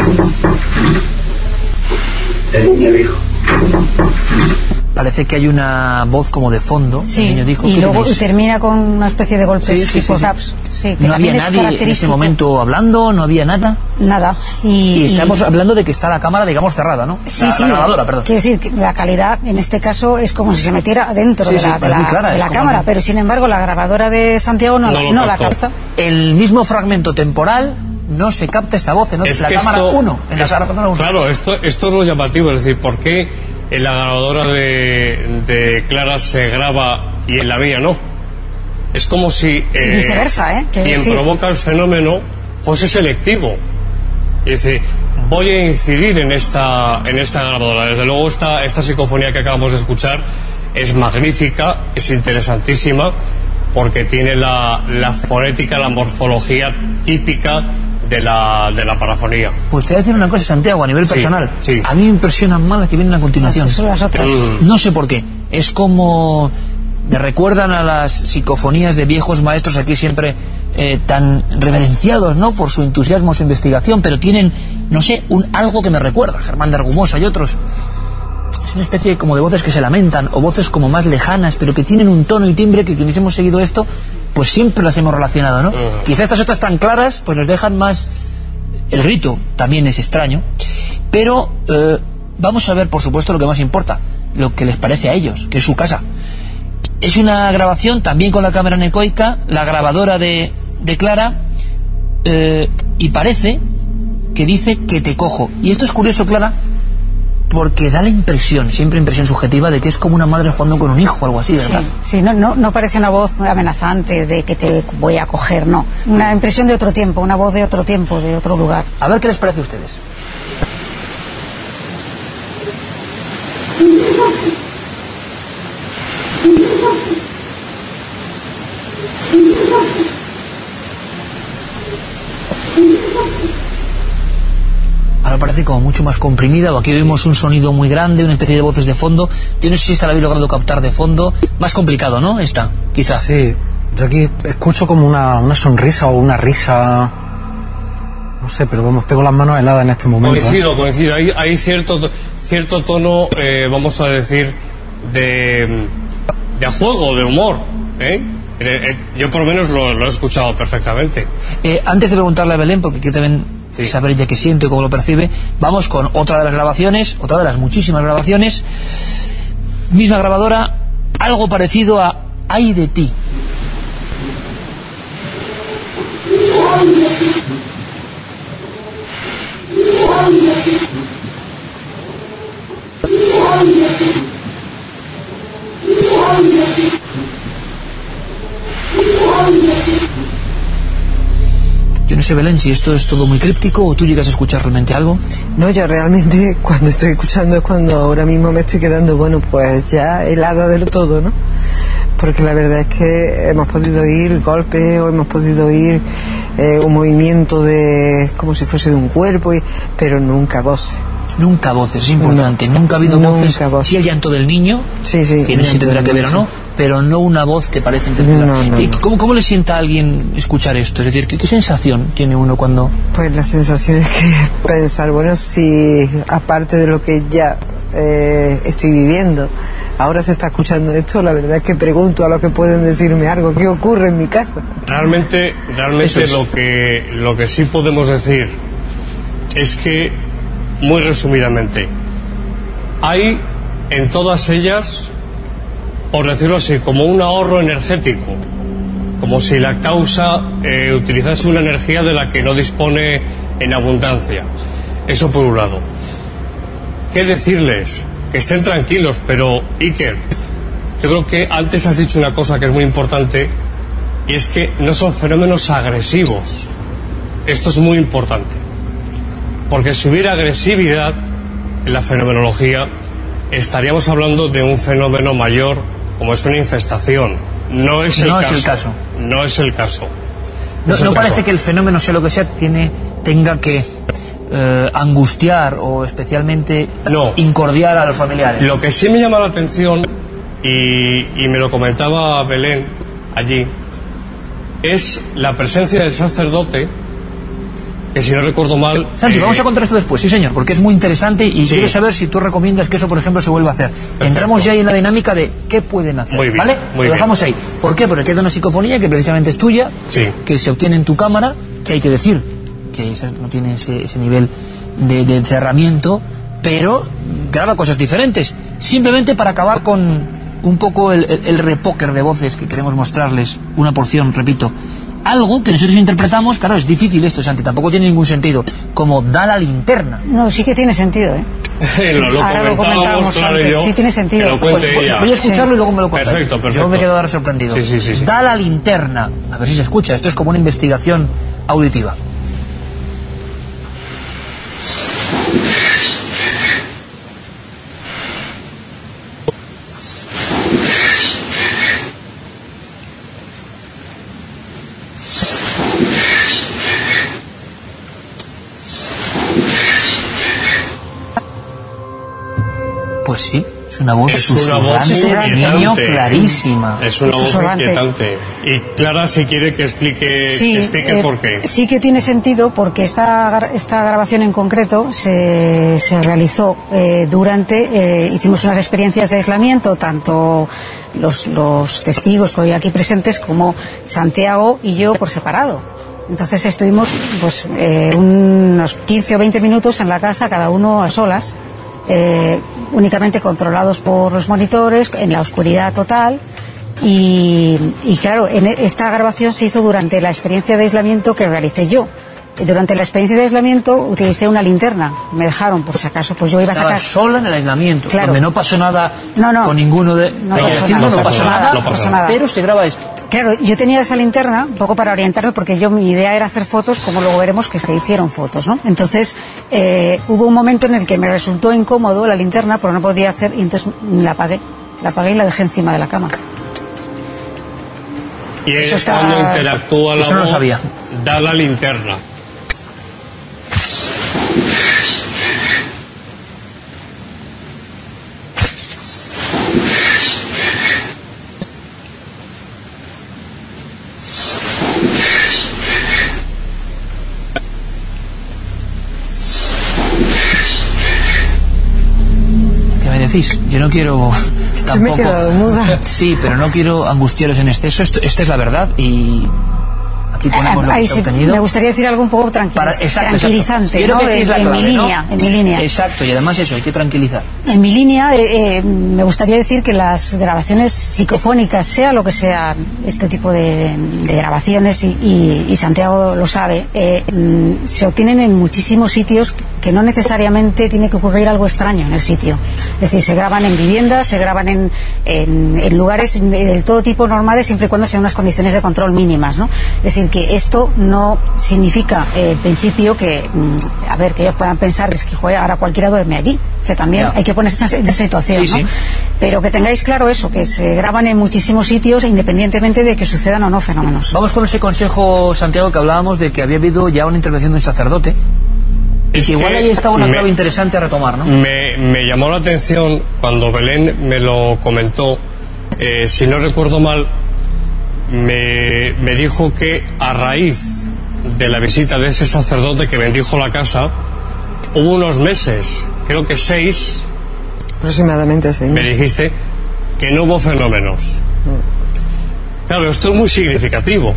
El niño dijo. Parece que hay una voz como de fondo. Sí, el niño dijo, y luego termina con una especie de golpes tipo raps. Sí, no había nadie en ese momento hablando, no había nada. Nada. Y estamos hablando de que está la cámara, digamos, cerrada, ¿no? Sí, la grabadora, perdón. Quiere decir que la calidad, en este caso, es como si se metiera dentro de la cámara, pero sin embargo la grabadora de Santiago no la capta. El mismo fragmento temporal no se capta esa voz, ¿no? Es la cámara 1. Claro, esto es lo llamativo, es decir, ¿por qué en la grabadora de Clara se graba y en la mía no? Es como si viceversa, quien provoca el fenómeno fuese selectivo. Es decir, voy a incidir en esta grabadora. Desde luego esta psicofonía que acabamos de escuchar es magnífica, es interesantísima, porque tiene la fonética, la morfología típica de la parafonía. Pues te voy a decir una cosa, Santiago, a nivel personal. Sí. A mí me impresionan más las que vienen a continuación. Son las otras. No sé por qué. Es como Me recuerdan a las psicofonías de viejos maestros aquí siempre tan reverenciados, ¿no?, por su entusiasmo, su investigación, pero tienen, no sé, algo que me recuerda, Germán de Argumosa y otros. Es una especie como de voces que se lamentan, o voces como más lejanas, pero que tienen un tono y timbre que quienes hemos seguido esto, pues siempre las hemos relacionado, ¿no? Quizá estas otras tan claras, pues nos dejan más... El grito también es extraño, pero vamos a ver, por supuesto, lo que más importa, lo que les parece a ellos, que es su casa. Es una grabación también con la cámara anecoica, la grabadora de Clara, y parece que dice que te cojo. Y esto es curioso, Clara, porque da la impresión, siempre impresión subjetiva, de que es como una madre jugando con un hijo o algo así, ¿verdad? Sí, no parece una voz amenazante de que te voy a coger, no. Una impresión de otro tiempo, una voz de otro tiempo, de otro lugar. A ver qué les parece a ustedes. Ahora parece como mucho más comprimida, o aquí oímos un sonido muy grande, una especie de voces de fondo. Yo no sé si esta la habéis logrado captar de fondo. Más complicado, ¿no? Esta, quizá. Sí, yo aquí escucho como una sonrisa o una risa. No sé, pero vamos, tengo las manos heladas en este momento. Coincido. Hay cierto tono, vamos a decir, de juego, de humor, ¿eh? Yo por lo menos lo he escuchado perfectamente. Antes de preguntarle a Belén, porque quiero también saber ella qué siente y cómo lo percibe, vamos con otra de las grabaciones, otra de las muchísimas grabaciones. Misma grabadora, algo parecido a "Ay de ti". Yo no sé, Belén, si esto es todo muy críptico o tú llegas a escuchar realmente algo. No, yo realmente cuando estoy escuchando es cuando ahora mismo me estoy quedando, bueno, pues ya helada del todo, ¿no? Porque la verdad es que hemos podido oír golpes o hemos podido oír un movimiento de como si fuese de un cuerpo, pero nunca voces. Nunca voces, es importante. Nunca ha habido voces. Sí, el llanto del niño, que no sé si tendrá que ver o no, pero no una voz que parece interpretar. ¿Cómo le sienta a alguien escuchar esto? Es decir, ¿qué sensación tiene uno cuando...? Pues la sensación es que pensar, bueno, si aparte de lo que ya estoy viviendo, ahora se está escuchando esto, la verdad es que pregunto a los que pueden decirme algo, ¿qué ocurre en mi casa? Realmente lo que sí podemos decir es que, muy resumidamente, hay en todas ellas, por decirlo así, como un ahorro energético, como si la causa utilizase una energía de la que no dispone en abundancia. Eso por un lado. ¿Qué decirles? Que estén tranquilos, pero Iker, yo creo que antes has dicho una cosa que es muy importante, y es que no son fenómenos agresivos. Esto es muy importante, porque si hubiera agresividad en la fenomenología, estaríamos hablando de un fenómeno mayor, como es una infestación. No es el caso. No es el caso. No parece que el fenómeno, sea lo que sea, tenga que angustiar o especialmente incordiar a los familiares. Lo que sí me llama la atención, y me lo comentaba Belén allí, es la presencia del sacerdote, que si no recuerdo mal... Santi, vamos a contar esto después, sí señor, porque es muy interesante y quiero saber si tú recomiendas que eso, por ejemplo, se vuelva a hacer. Perfecto. Entramos ya ahí en la dinámica de qué pueden hacer, muy bien, ¿vale? Lo dejamos ahí. ¿Por qué? Porque queda una psicofonía que precisamente es tuya, que se obtiene en tu cámara, que hay que decir que esa no tiene ese nivel de encerramiento, pero graba cosas diferentes, simplemente para acabar con un poco el repóquer de voces que queremos mostrarles, una porción, repito. Algo que nosotros interpretamos, claro, es difícil esto, Santi, tampoco tiene ningún sentido, como da la linterna. No, sí que tiene sentido, ¿eh? Ahora lo comentábamos antes, sí tiene sentido. Pues voy a escucharlo y luego me lo cuentas. Perfecto. Yo me quedo ahora sorprendido. Sí. Da la linterna. A ver si se escucha, esto es como una investigación auditiva. Pues sí, Es una voz susurrante de niño clarísima. Es una voz inquietante. Y Clara, si quiere que explique por qué. Sí que tiene sentido, porque esta grabación en concreto se realizó hicimos unas experiencias de aislamiento, tanto los testigos que hoy aquí presentes como Santiago y yo por separado. Entonces estuvimos pues unos 15 o 20 minutos en la casa, cada uno a solas, únicamente controlados por los monitores, en la oscuridad total. Y claro, esta grabación se hizo durante la experiencia de aislamiento que realicé yo. Durante la experiencia de aislamiento utilicé una linterna. Me dejaron, por si acaso, pues yo iba a sacar... Estaba sola en el aislamiento, claro, donde no pasó nada con ninguno de... No pasó nada. Pero se graba esto. Claro, yo tenía esa linterna un poco para orientarme, porque mi idea era hacer fotos, como luego veremos que se hicieron fotos, ¿no? Entonces hubo un momento en el que me resultó incómodo la linterna, porque no podía hacer, y entonces la apagué y la dejé encima de la cama. Y es cuando interactúa la voz, no lo sabía. Da la linterna. Yo no quiero tampoco... me he quedado muda. Sí, pero no quiero angustiaros en exceso. Esto es la verdad y aquí ponemos lo que se ha obtenido. Me gustaría decir algo un poco tranquilizante, exacto. ¿no? En mi línea. Exacto, y además eso, hay que tranquilizar. En mi línea me gustaría decir que las grabaciones psicofónicas, sea lo que sea este tipo de grabaciones, y Santiago lo sabe, se obtienen en muchísimos sitios, que no necesariamente tiene que ocurrir algo extraño en el sitio. Es decir, se graban en viviendas, se graban en lugares de todo tipo normales, siempre y cuando sean unas condiciones de control mínimas, ¿no? Es decir, que esto no significa, en principio, que ellos puedan pensar es que, joder, ahora cualquiera duerme allí, que también hay que ponerse en esa situación, ¿no? Sí. Pero que tengáis claro eso, que se graban en muchísimos sitios, independientemente de que sucedan o no fenómenos. Vamos con ese consejo, Santiago, que hablábamos de que había habido ya una intervención de un sacerdote. Y que igual ahí estaba una clave interesante a retomar, ¿no? Me llamó la atención cuando Belén me lo comentó. Si no recuerdo mal, me dijo que a raíz de la visita de ese sacerdote que bendijo la casa, hubo unos meses, creo que 6, aproximadamente 6 me dijiste, que no hubo fenómenos. Claro, esto es muy significativo.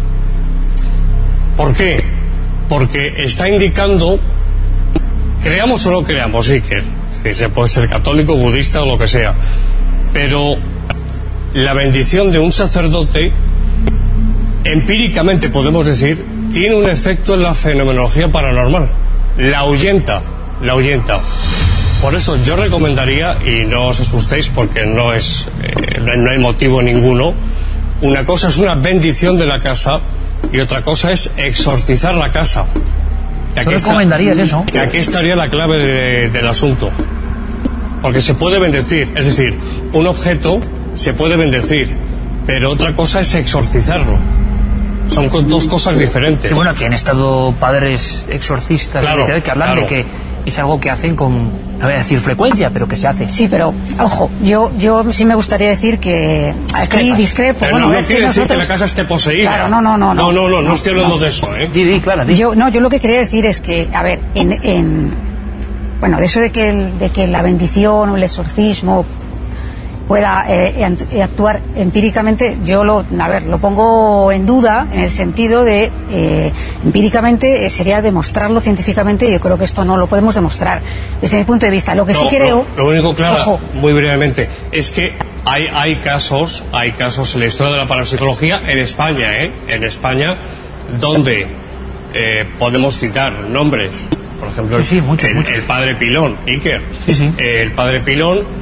¿Por qué? Porque está indicando, creamos o no creamos, Iker, si se puede ser católico, budista o lo que sea, pero la bendición de un sacerdote, empíricamente podemos decir, tiene un efecto en la fenomenología paranormal. La ahuyenta. Por eso yo recomendaría, y no os asustéis porque no hay motivo ninguno, una cosa es una bendición de la casa y otra cosa es exorcizar la casa. ¿Tú recomendarías eso? Que aquí estaría la clave del asunto. Porque se puede bendecir, es decir, un objeto se puede bendecir, pero otra cosa es exorcizarlo. Son dos cosas diferentes. Sí, bueno, aquí han estado padres exorcistas que hablan de que es algo que hacen con, no voy a decir frecuencia, pero que se hace. Sí, pero, ojo, yo sí me gustaría decir que aquí discrepo. Pero bueno, no es quiere que decir que la casa esté poseída. Claro, no estoy hablando de eso, ¿eh? Claro. Yo lo que quería decir es que, a ver, bueno, de eso de que la bendición o el exorcismo pueda actuar empíricamente, yo lo pongo en duda, en el sentido de empíricamente sería demostrarlo ciencientíficamente, y yo creo que esto no lo podemos demostrar desde mi punto de vista. Lo que sí creo, lo único, Clara, muy brevemente, es que hay casos en la historia de la parapsicología en España, donde podemos citar nombres, por ejemplo, muchos. El padre Pilón, Iker. El padre Pilón,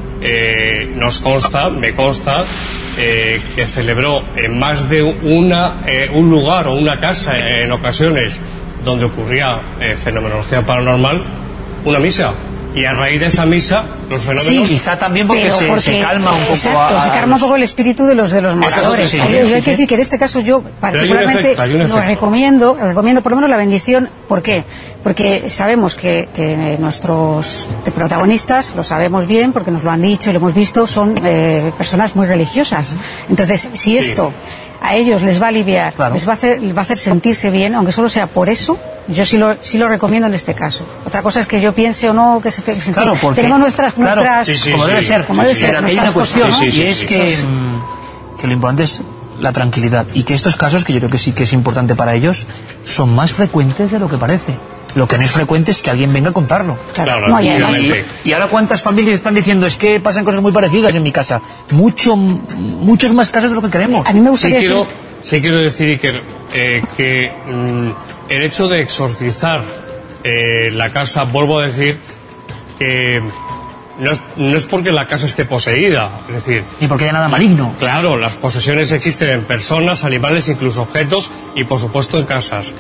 me consta que celebró en más de un lugar o una casa, en ocasiones donde ocurría fenomenología paranormal, una misa. Y a raíz de esa misa, los fenómenos... Sí, quizá también porque se calma un poco. Exacto, se calma un poco el espíritu de los moradores. Hay que decir que en este caso yo particularmente lo recomiendo por lo menos la bendición. ¿Por qué? Porque sabemos que nuestros protagonistas, lo sabemos bien, porque nos lo han dicho y lo hemos visto, son personas muy religiosas. Entonces, si esto a ellos les va a aliviar, les va a hacer sentirse bien, aunque solo sea por eso, yo sí lo recomiendo en este caso. Otra cosa es que yo piense o no que claro, porque tenemos nuestras como debe ser. Pero aquí hay una cuestión, ¿no? Y es que lo importante es la tranquilidad, y que estos casos, que yo creo que sí que es importante para ellos, son más frecuentes de lo que parece. Lo que no es frecuente es que alguien venga a contarlo. Claro, no, y ahora cuántas familias están diciendo es que pasan cosas muy parecidas en mi casa. Muchos más casos de lo que queremos. A mí me gustaría sí quiero decir, Iker, que el hecho de exorcizar la casa, vuelvo a decir que no es porque la casa esté poseída, es decir... Ni porque haya nada maligno. Claro, las posesiones existen en personas, animales, incluso objetos, y por supuesto en casas.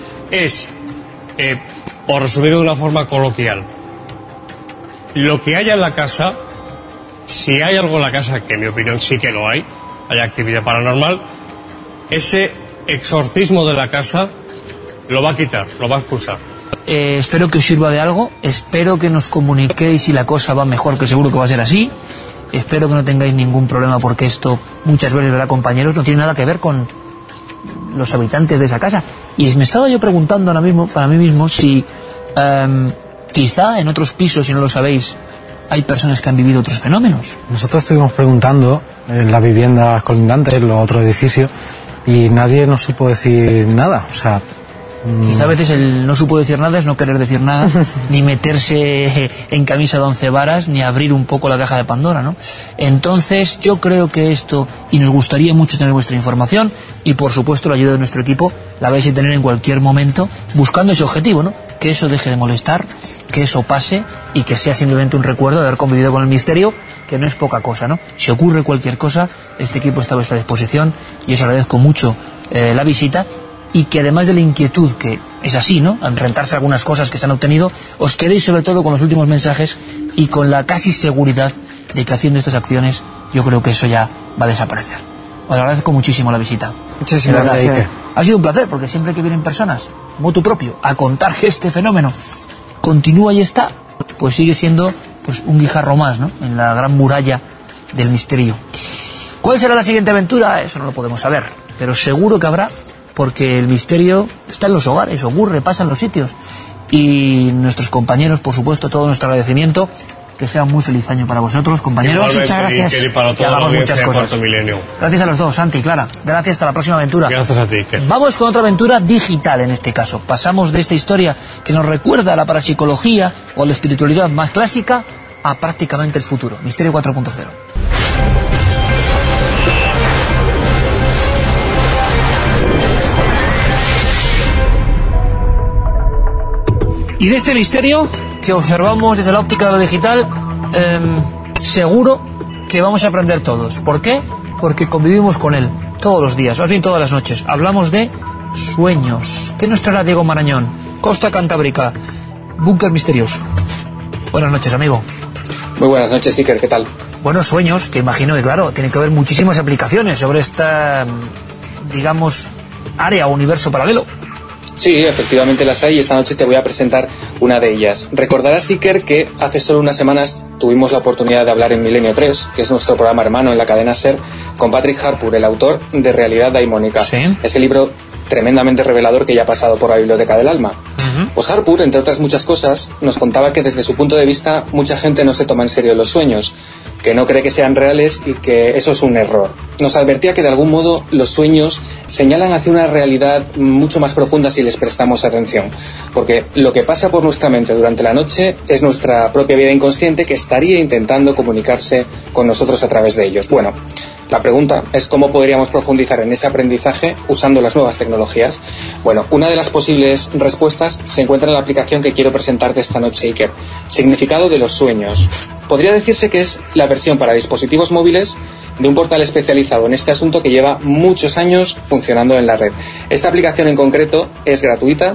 Por resumir de una forma coloquial, lo que haya en la casa, si hay algo en la casa, que en mi opinión sí que lo hay actividad paranormal, ese exorcismo de la casa lo va a quitar, lo va a expulsar. Espero que os sirva de algo, espero que nos comuniquéis si la cosa va mejor, que seguro que va a ser así. Espero que no tengáis ningún problema, porque esto muchas veces, ¿verdad, compañeros?, no tiene nada que ver con los habitantes de esa casa. Y me estaba yo preguntando ahora mismo, para mí mismo, si quizá en otros pisos, si no lo sabéis, hay personas que han vivido otros fenómenos. Nosotros estuvimos preguntando en las viviendas colindantes, en los otros edificios, y nadie nos supo decir nada. O sea, quizá a veces el no supo decir nada es no querer decir nada, ni meterse en camisa de 11 varas, ni abrir un poco la caja de Pandora, ¿no? Entonces yo creo que esto, y nos gustaría mucho tener vuestra información, y por supuesto la ayuda de nuestro equipo, la vais a tener en cualquier momento, buscando ese objetivo, ¿no? Que eso deje de molestar, que eso pase, y que sea simplemente un recuerdo de haber convivido con el misterio, que no es poca cosa, ¿no? Si ocurre cualquier cosa, este equipo está a vuestra disposición, y os agradezco mucho la visita, y que además de la inquietud, que es así, ¿no?, a enfrentarse a algunas cosas que se han obtenido, os quedéis sobre todo con los últimos mensajes y con la casi seguridad de que haciendo estas acciones, yo creo que eso ya va a desaparecer. Os agradezco muchísimo la visita. Muchísimas gracias. Ha sido un placer, porque siempre que vienen personas, motu propio, a contar que este fenómeno continúa y está, pues sigue siendo pues un guijarro más, ¿no?, en la gran muralla del misterio. ¿Cuál será la siguiente aventura? Eso no lo podemos saber, pero seguro que habrá, porque el misterio está en los hogares, ocurre, pasa en los sitios. Y nuestros compañeros, por supuesto, todo nuestro agradecimiento. Que sea un muy feliz año para vosotros, compañeros. Muchas gracias. Y para que hagamos muchas cosas. Milenio. Gracias a los dos, Santi y Clara. Gracias, hasta la próxima aventura. Gracias a ti. Vamos con otra aventura digital en este caso. Pasamos de esta historia que nos recuerda a la parapsicología o a la espiritualidad más clásica a prácticamente el futuro. Misterio 4.0. Y de este misterio que observamos desde la óptica de lo digital, seguro que vamos a aprender todos. ¿Por qué? Porque convivimos con él todos los días, más bien todas las noches. Hablamos de sueños. ¿Qué nos traerá Diego Marañón? Costa Cantábrica, búnker misterioso. Buenas noches, amigo. Muy buenas noches, Iker, ¿qué tal? Buenos sueños, que imagino que, claro, tienen que haber muchísimas aplicaciones sobre esta, digamos, área o universo paralelo. Sí, efectivamente las hay, y esta noche te voy a presentar una de ellas. Recordarás, Iker, que hace solo unas semanas tuvimos la oportunidad de hablar en Milenio 3, que es nuestro programa hermano en la cadena SER, con Patrick Harpur, el autor de Realidad Daimónica. ¿Sí? Ese libro tremendamente revelador que ya ha pasado por la Biblioteca del Alma. Pues Harpur, entre otras muchas cosas, nos contaba que desde su punto de vista mucha gente no se toma en serio los sueños, que no cree que sean reales y que eso es un error. Nos advertía que de algún modo los sueños señalan hacia una realidad mucho más profunda si les prestamos atención, porque lo que pasa por nuestra mente durante la noche es nuestra propia vida inconsciente que estaría intentando comunicarse con nosotros a través de ellos. Bueno, la pregunta es cómo podríamos profundizar en ese aprendizaje usando las nuevas tecnologías. Bueno, una de las posibles respuestas se encuentra en la aplicación que quiero presentarte esta noche, Iker. Significado de los sueños. Podría decirse que es la versión para dispositivos móviles de un portal especializado en este asunto que lleva muchos años funcionando en la red. Esta aplicación en concreto es gratuita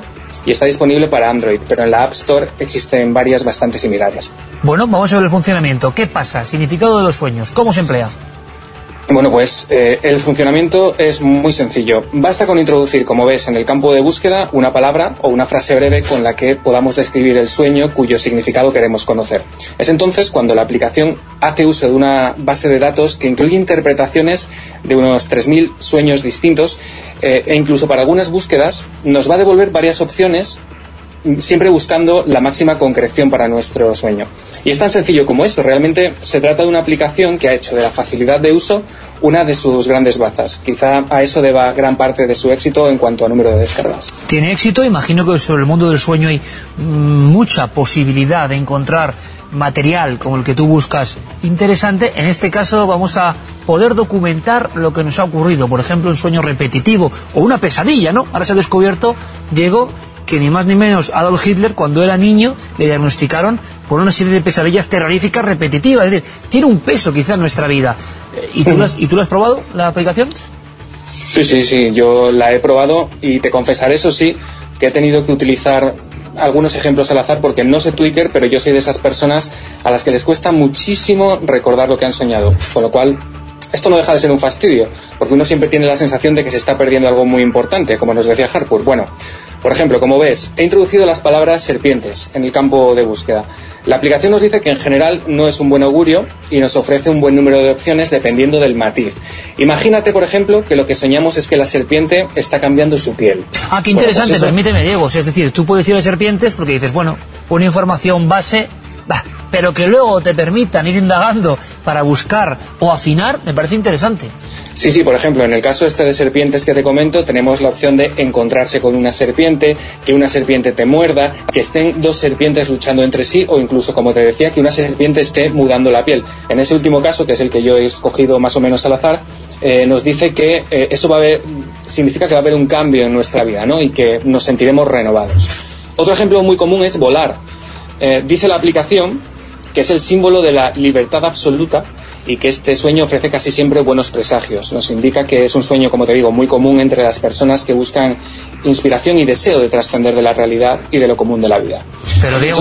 y está disponible para Android, pero en la App Store existen varias bastante similares. Bueno, vamos a ver el funcionamiento. ¿Qué pasa? Significado de los sueños. ¿Cómo se emplea? Bueno, pues el funcionamiento es muy sencillo. Basta con introducir, como ves, en el campo de búsqueda una palabra o una frase breve con la que podamos describir el sueño cuyo significado queremos conocer. Es entonces cuando la aplicación hace uso de una base de datos que incluye interpretaciones de unos 3.000 sueños distintos e incluso para algunas búsquedas nos va a devolver varias opciones, siempre buscando la máxima concreción para nuestro sueño. Y es tan sencillo como eso. Realmente se trata de una aplicación que ha hecho de la facilidad de uso una de sus grandes bazas. Quizá a eso deba gran parte de su éxito en cuanto a número de descargas. Tiene éxito, imagino que sobre el mundo del sueño hay mucha posibilidad de encontrar material como el que tú buscas interesante. En este caso vamos a poder documentar lo que nos ha ocurrido, por ejemplo, un sueño repetitivo o una pesadilla, ¿no? Ahora se ha descubierto, Diego, que ni más ni menos Adolf Hitler, cuando era niño, le diagnosticaron por una serie de pesadillas terroríficas repetitivas. Es decir, tiene un peso quizá en nuestra vida. ¿Y tú lo has probado, la aplicación? Sí, yo la he probado y te confesaré, eso sí, que he tenido que utilizar algunos ejemplos al azar porque no sé Twitter, pero yo soy de esas personas a las que les cuesta muchísimo recordar lo que han soñado, con lo cual esto no deja de ser un fastidio, porque uno siempre tiene la sensación de que se está perdiendo algo muy importante, como nos decía Harpur. Bueno, por ejemplo, como ves, he introducido las palabras serpientes en el campo de búsqueda. La aplicación nos dice que en general no es un buen augurio y nos ofrece un buen número de opciones dependiendo del matiz. Imagínate, por ejemplo, que lo que soñamos es que la serpiente está cambiando su piel. Ah, qué interesante, pues permíteme, Diego. Es decir, tú puedes ir a serpientes porque dices, bueno, una información base, pero que luego te permitan ir indagando para buscar o afinar, me parece interesante. Sí, por ejemplo, en el caso de serpientes que te comento, tenemos la opción de encontrarse con una serpiente, que una serpiente te muerda, que estén dos serpientes luchando entre sí, o incluso, como te decía, que una serpiente esté mudando la piel. En ese último caso, que es el que yo he escogido más o menos al azar, nos dice que eso significa que va a haber un cambio en nuestra vida, ¿no? Y que nos sentiremos renovados. Otro ejemplo muy común es volar. Dice la aplicación que es el símbolo de la libertad absoluta y que este sueño ofrece casi siempre buenos presagios. Nos indica que es un sueño, como te digo, muy común entre las personas que buscan inspiración y deseo de trascender de la realidad y de lo común de la vida. Pero Diego,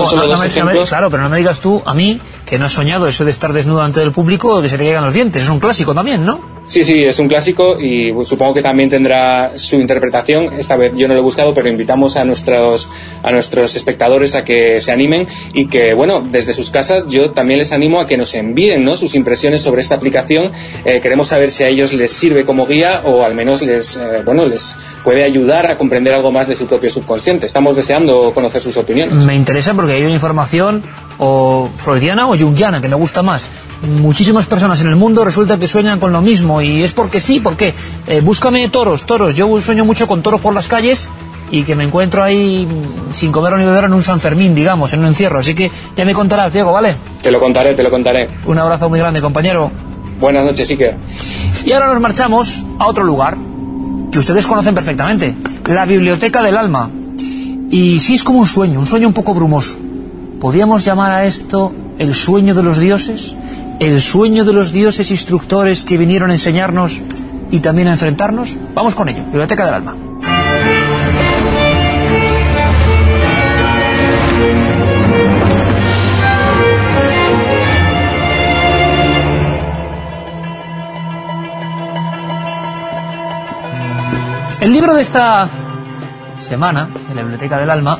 pero no me digas tú a mí que no has soñado eso de estar desnudo ante el público o que se te caigan los dientes. Es un clásico también, ¿no? Sí, es un clásico y supongo que también tendrá su interpretación. Esta vez yo no lo he buscado, pero invitamos a nuestros espectadores a que se animen y que, bueno, desde sus casas yo también les animo a que nos envíen, ¿no?, sus impresiones sobre esta aplicación. Queremos saber si a ellos les sirve como guía o al menos les puede ayudar a comprender algo más de su propio subconsciente. Estamos deseando conocer sus opiniones. Me interesa porque hay una información o freudiana o junguiana que me gusta más. Muchísimas personas en el mundo resulta que sueñan con lo mismo y es porque sí, porque búscame toros. Yo sueño mucho con toros por las calles y que me encuentro ahí sin comer ni beber en un San Fermín, digamos, en un encierro. Así que ya me contarás, Diego, ¿vale? Te lo contaré. Un abrazo muy grande, compañero. Buenas noches, Iker. Y ahora nos marchamos a otro lugar que ustedes conocen perfectamente, la Biblioteca del Alma. Y sí, es como un sueño un poco brumoso. ¿Podríamos llamar a esto el sueño de los dioses? ¿El sueño de los dioses instructores que vinieron a enseñarnos y también a enfrentarnos? Vamos con ello, Biblioteca del Alma. El libro de esta semana, de la Biblioteca del Alma,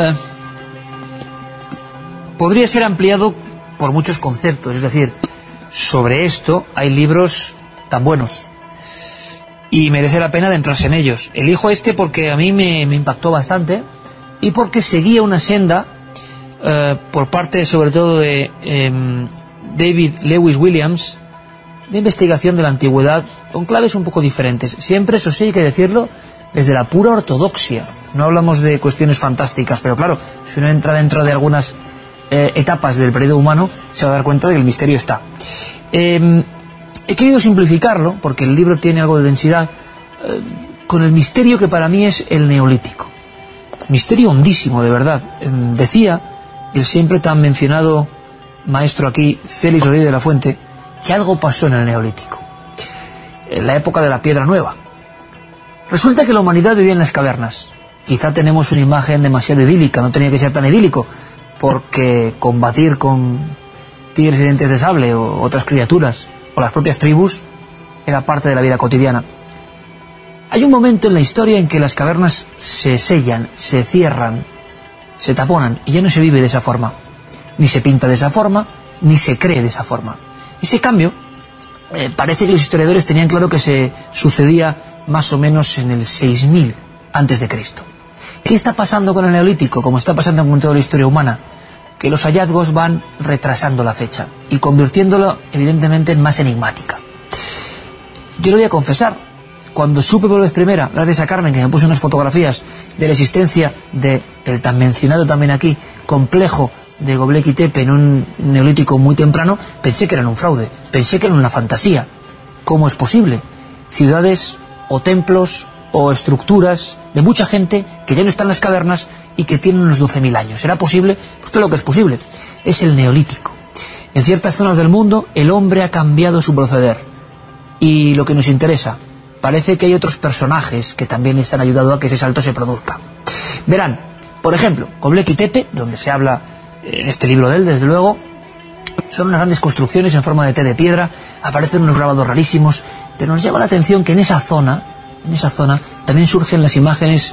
podría ser ampliado por muchos conceptos. Es decir, sobre esto hay libros tan buenos y merece la pena adentrarse en ellos. Elijo este porque a mí me impactó bastante y porque seguía una senda por parte sobre todo de David Lewis Williams, de investigación de la antigüedad con claves un poco diferentes. Siempre, eso sí, hay que decirlo, desde la pura ortodoxia. No hablamos de cuestiones fantásticas, pero claro, si uno entra dentro de algunas etapas del periodo humano, se va a dar cuenta de que el misterio está. He querido simplificarlo, porque el libro tiene algo de densidad, con el misterio que para mí es el neolítico. Misterio hondísimo, de verdad. Decía el siempre tan mencionado maestro aquí, Félix Rodríguez de la Fuente, que algo pasó en el neolítico, en la época de la piedra nueva. Resulta que la humanidad vivía en las cavernas, quizá tenemos una imagen demasiado idílica, no tenía que ser tan idílico, porque combatir con tigres y dientes de sable o otras criaturas, o las propias tribus, era parte de la vida cotidiana. Hay un momento en la historia en que las cavernas se sellan, se cierran, se taponan, y ya no se vive de esa forma, ni se pinta de esa forma, ni se cree de esa forma. Ese cambio, parece que los historiadores tenían claro que se sucedía más o menos en el 6000 antes de Cristo. ¿Qué está pasando con el Neolítico? Como está pasando con toda la historia humana, que los hallazgos van retrasando la fecha y convirtiéndolo evidentemente en más enigmática. Yo lo voy a confesar, cuando supe por vez primera, gracias a Carmen, que me puso unas fotografías de la existencia del tan mencionado también aquí complejo de Göbekli Tepe en un neolítico muy temprano, pensé que eran un fraude, pensé que eran una fantasía. ¿Cómo es posible? Ciudades o templos o estructuras de mucha gente que ya no están en las cavernas y que tienen unos 12.000 años. ¿Será posible? Pues claro que es posible. Es el neolítico. En ciertas zonas del mundo el hombre ha cambiado su proceder. Y lo que nos interesa, parece que hay otros personajes que también les han ayudado a que ese salto se produzca. Verán, por ejemplo, Göbekli Tepe, donde se habla en este libro de él, desde luego, son unas grandes construcciones en forma de T de piedra, aparecen unos grabados rarísimos, pero nos llama la atención que en esa zona también surgen las imágenes,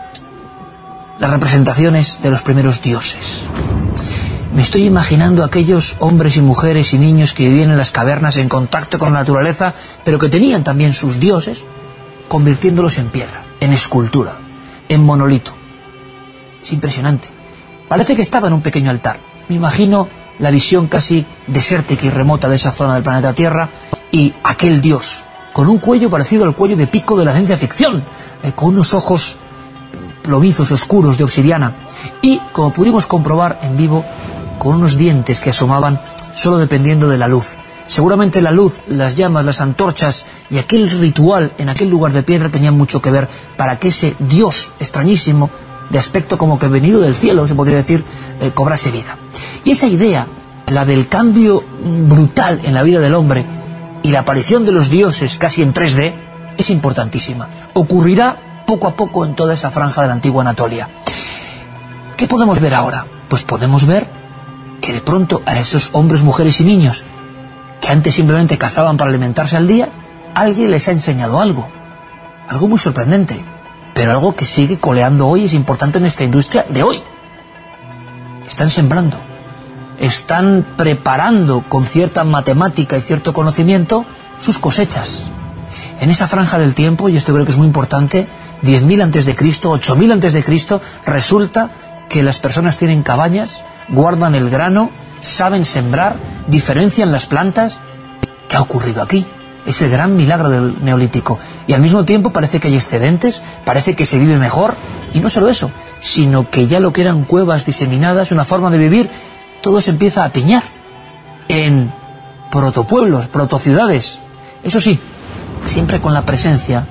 las representaciones de los primeros dioses. Me estoy imaginando aquellos hombres y mujeres y niños que vivían en las cavernas en contacto con la naturaleza, pero que tenían también sus dioses, convirtiéndolos en piedra, en escultura, en monolito. Es impresionante. Parece que estaba en un pequeño altar. Me imagino la visión casi desértica y remota de esa zona del planeta Tierra y aquel dios, con un cuello parecido al cuello de Pico de la ciencia ficción, con unos ojos plomizos oscuros de obsidiana y, como pudimos comprobar en vivo, con unos dientes que asomaban solo dependiendo de la luz. Seguramente la luz, las llamas, las antorchas y aquel ritual en aquel lugar de piedra tenían mucho que ver para que ese dios extrañísimo, de aspecto como que venido del cielo, se podría decir, cobrase vida. Y esa idea, la del cambio brutal en la vida del hombre y la aparición de los dioses casi en 3D, es importantísima. Ocurrirá poco a poco en toda esa franja de la antigua Anatolia. ¿Qué podemos ver ahora? Pues podemos ver que de pronto a esos hombres, mujeres y niños que antes simplemente cazaban para alimentarse al día, alguien les ha enseñado algo muy sorprendente, pero algo que sigue coleando hoy, es importante en esta industria de hoy. Están sembrando, están preparando con cierta matemática y cierto conocimiento sus cosechas. En esa franja del tiempo, y esto creo que es muy importante, 10.000 antes de Cristo, 8.000 antes de Cristo, resulta que las personas tienen cabañas, guardan el grano, saben sembrar, diferencian las plantas. ¿Qué ha ocurrido aquí? Es el gran milagro del Neolítico. Y al mismo tiempo parece que hay excedentes, parece que se vive mejor, y no solo eso, sino que ya lo que eran cuevas diseminadas, una forma de vivir, todo se empieza a apiñar en protopueblos, protociudades. Eso sí, siempre con la presencia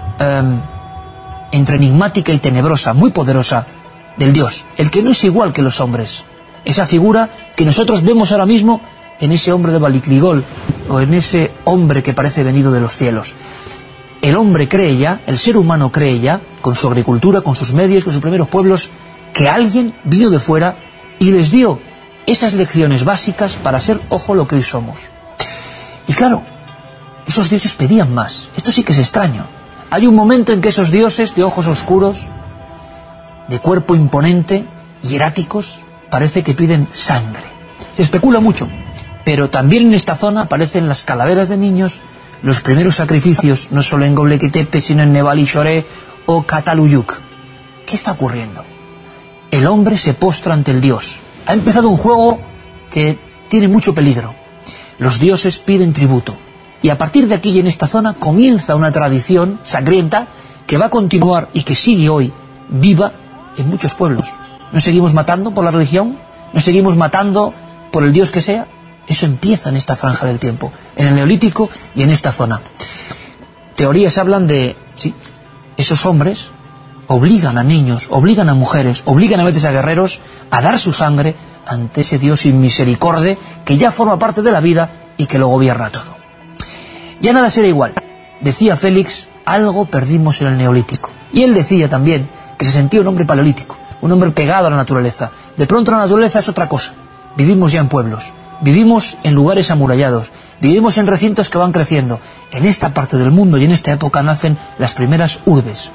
entre enigmática y tenebrosa, muy poderosa, del Dios, el que no es igual que los hombres. Esa figura que nosotros vemos ahora mismo en ese hombre de Balikligol, o en ese hombre que parece venido de los cielos. El hombre cree ya, el ser humano cree ya, con su agricultura, con sus medios, con sus primeros pueblos, que alguien vino de fuera y les dio esas lecciones básicas para ser, ojo, lo que hoy somos. Y claro, esos dioses pedían más. Esto sí que es extraño. Hay un momento en que esos dioses de ojos oscuros, de cuerpo imponente, hieráticos, parece que piden sangre. Se especula mucho, pero también en esta zona aparecen las calaveras de niños, los primeros sacrificios, no solo en Göbekli Tepe, sino en Nebali Shore o Cataluyuk. ¿Qué está ocurriendo? El hombre se postra ante el dios. Ha empezado un juego que tiene mucho peligro. Los dioses piden tributo. Y a partir de aquí y en esta zona comienza una tradición sangrienta que va a continuar y que sigue hoy viva en muchos pueblos. ¿No seguimos matando por la religión? ¿No seguimos matando por el dios que sea? Eso empieza en esta franja del tiempo, en el Neolítico y en esta zona. Teorías hablan de, sí, esos hombres obligan a niños, obligan a mujeres, obligan a veces a guerreros a dar su sangre ante ese Dios sin misericordia que ya forma parte de la vida y que lo gobierna todo. Ya nada será igual. Decía Félix, algo perdimos en el Neolítico. Y él decía también que se sentía un hombre paleolítico, un hombre pegado a la naturaleza. De pronto la naturaleza es otra cosa. Vivimos ya en pueblos, vivimos en lugares amurallados, vivimos en recintos que van creciendo. En esta parte del mundo y en esta época nacen las primeras urbes.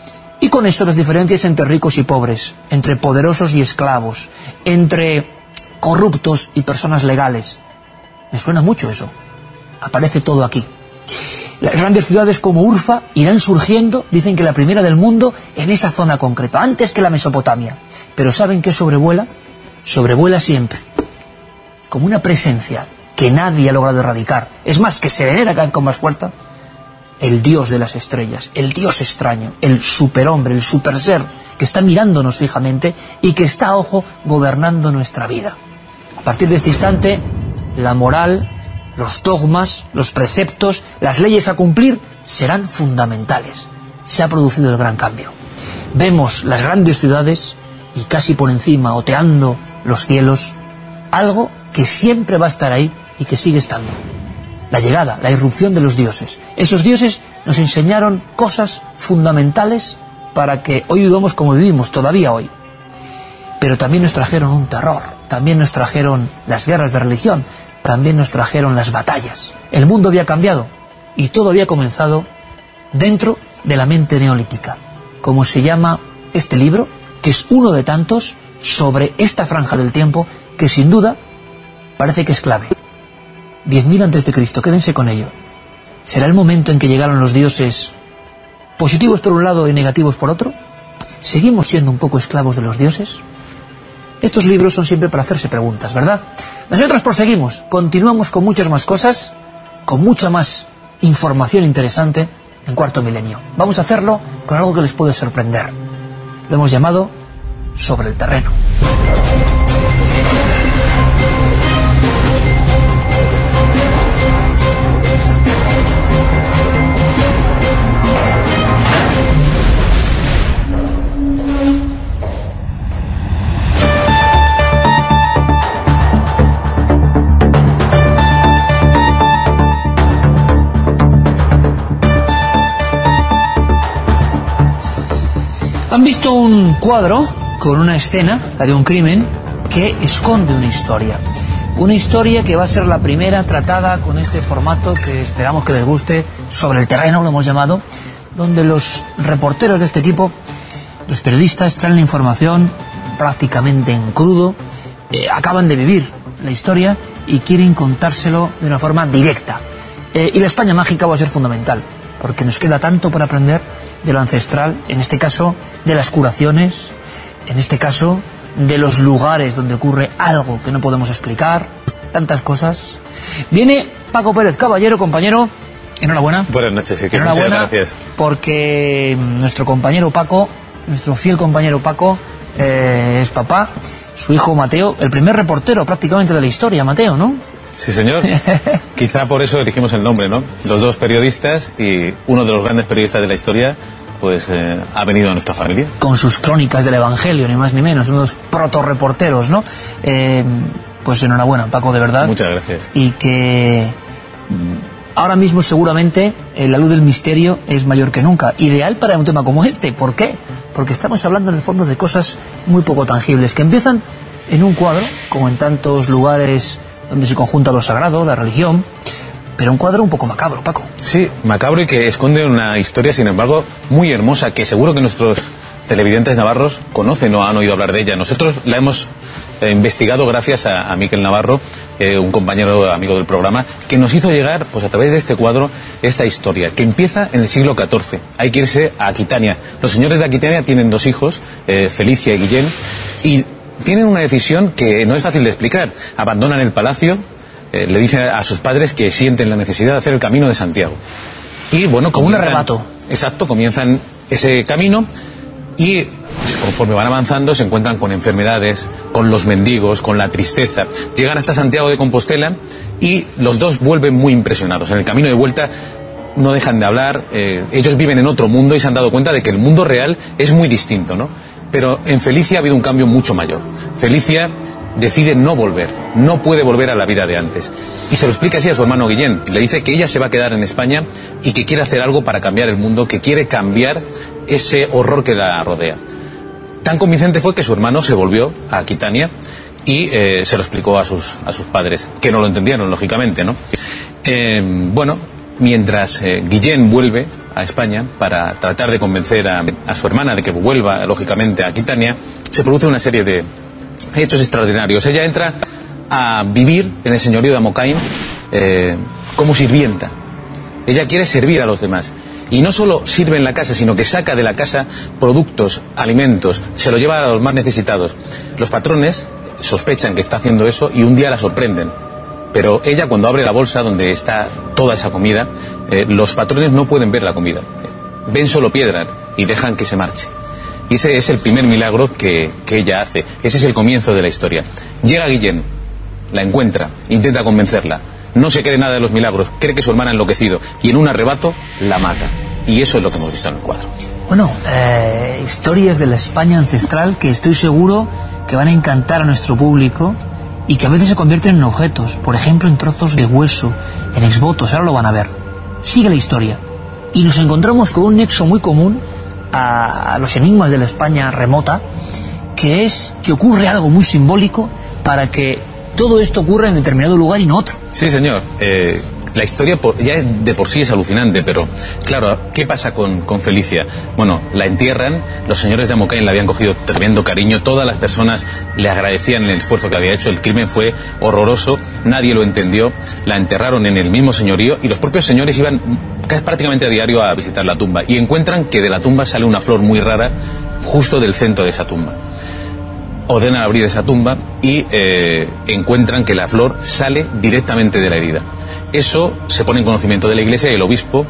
Y con eso las diferencias entre ricos y pobres, entre poderosos y esclavos, entre corruptos y personas legales. Me suena mucho eso. Aparece todo aquí. Las grandes ciudades como Urfa irán surgiendo, dicen que la primera del mundo, en esa zona concreta, antes que la Mesopotamia. Pero ¿saben qué sobrevuela? Sobrevuela siempre, como una presencia que nadie ha logrado erradicar. Es más, que se venera cada vez con más fuerza. El dios de las estrellas, el dios extraño, el superhombre, el superser, que está mirándonos fijamente y que está, ojo, gobernando nuestra vida. A partir de este instante, la moral, los dogmas, los preceptos, las leyes a cumplir serán fundamentales. Se ha producido el gran cambio. Vemos las grandes ciudades y casi por encima, oteando los cielos, algo que siempre va a estar ahí y que sigue estando. La llegada, la irrupción de los dioses. Esos dioses nos enseñaron cosas fundamentales para que hoy vivamos como vivimos, todavía hoy. Pero también nos trajeron un terror, también nos trajeron las guerras de religión, también nos trajeron las batallas. El mundo había cambiado y todo había comenzado dentro de la mente neolítica, como se llama este libro, que es uno de tantos sobre esta franja del tiempo que sin duda parece que es clave. 10.000 antes de Cristo, quédense con ello. ¿Será el momento en que llegaron los dioses positivos por un lado y negativos por otro? ¿Seguimos siendo un poco esclavos de los dioses? Estos libros son siempre para hacerse preguntas, ¿verdad? Nosotros proseguimos, continuamos con muchas más cosas, con mucha más información interesante en Cuarto Milenio. Vamos a hacerlo con algo que les puede sorprender. Lo hemos llamado Sobre el Terreno. Han visto un cuadro con una escena, la de un crimen, que esconde una historia. Una historia que va a ser la primera tratada con este formato que esperamos que les guste, Sobre el Terreno, lo hemos llamado, donde los reporteros de este tipo, los periodistas, traen la información prácticamente en crudo, acaban de vivir la historia y quieren contárselo de una forma directa. Y la España mágica va a ser fundamental, porque nos queda tanto por aprender de lo ancestral, en este caso de las curaciones, en este caso de los lugares donde ocurre algo que no podemos explicar, tantas cosas. Viene Paco Pérez Caballero, compañero, enhorabuena. Buenas noches, sí, enhorabuena, muchas gracias. Porque nuestro compañero Paco, nuestro fiel compañero Paco, es papá, su hijo Mateo, el primer reportero prácticamente de la historia, Mateo, ¿no? Sí, señor. Quizá por eso elegimos el nombre, ¿no? Los dos periodistas y uno de los grandes periodistas de la historia, pues ha venido a nuestra familia. Con sus crónicas del Evangelio, ni más ni menos, unos proto-reporteros, ¿no? Pues enhorabuena, Paco, de verdad. Muchas gracias. Y que ahora mismo seguramente la luz del misterio es mayor que nunca. Ideal para un tema como este. ¿Por qué? Porque estamos hablando en el fondo de cosas muy poco tangibles, que empiezan en un cuadro, como en tantos lugares donde se conjunta lo sagrado, la religión, pero un cuadro un poco macabro, Paco. Sí, macabro y que esconde una historia, sin embargo, muy hermosa, que seguro que nuestros televidentes navarros conocen o han oído hablar de ella. Nosotros la hemos investigado gracias a Miquel Navarro, un compañero amigo del programa, que nos hizo llegar, pues a través de este cuadro, esta historia, que empieza en el siglo XIV. Hay que irse a Aquitania. Los señores de Aquitania tienen dos hijos, Felicia y Guillén, y tienen una decisión que no es fácil de explicar. Abandonan el palacio, le dicen a sus padres que sienten la necesidad de hacer el camino de Santiago. Y bueno, como un arrebato. Exacto, comienzan ese camino y conforme van avanzando se encuentran con enfermedades, con los mendigos, con la tristeza. Llegan hasta Santiago de Compostela y los dos vuelven muy impresionados. En el camino de vuelta no dejan de hablar, ellos viven en otro mundo y se han dado cuenta de que el mundo real es muy distinto, ¿no? Pero en Felicia ha habido un cambio mucho mayor. Felicia decide no volver, no puede volver a la vida de antes. Y se lo explica así a su hermano Guillén. Le dice que ella se va a quedar en España y que quiere hacer algo para cambiar el mundo, que quiere cambiar ese horror que la rodea. Tan convincente fue que su hermano se volvió a Aquitania y se lo explicó a sus padres, que no lo entendieron, lógicamente, ¿no? Bueno, mientras Guillén vuelve a España para tratar de convencer a su hermana de que vuelva, lógicamente, a Aquitania, se produce una serie de hechos extraordinarios. Ella entra a vivir en el señorío de Amocaim como sirvienta. Ella quiere servir a los demás. Y no solo sirve en la casa, sino que saca de la casa productos, alimentos, se lo lleva a los más necesitados. Los patrones sospechan que está haciendo eso y un día la sorprenden. Pero ella, cuando abre la bolsa donde está toda esa comida, los patrones no pueden ver la comida. Ven solo piedra y dejan que se marche. Y ese es el primer milagro que ella hace. Ese es el comienzo de la historia. Llega Guillén, la encuentra, intenta convencerla. No se cree nada de los milagros, cree que su hermana ha enloquecido y en un arrebato la mata. Y eso es lo que hemos visto en el cuadro. Bueno, historias de la España ancestral que estoy seguro que van a encantar a nuestro público y que a veces se convierten en objetos, por ejemplo en trozos de hueso, en exvotos, ahora lo van a ver. Sigue la historia y nos encontramos con un nexo muy común a los enigmas de la España remota, que es que ocurre algo muy simbólico para que todo esto ocurra en determinado lugar y no otro. Sí, señor. La historia ya de por sí es alucinante, pero claro, ¿qué pasa con Felicia? Bueno, la entierran, los señores de Amocaim la habían cogido tremendo cariño, todas las personas le agradecían el esfuerzo que había hecho, el crimen fue horroroso, nadie lo entendió, la enterraron en el mismo señorío y los propios señores iban prácticamente a diario a visitar la tumba y encuentran que de la tumba sale una flor muy rara justo del centro de esa tumba. Ordenan abrir esa tumba y encuentran que la flor sale directamente de la herida. Eso se pone en conocimiento de la Iglesia y el obispo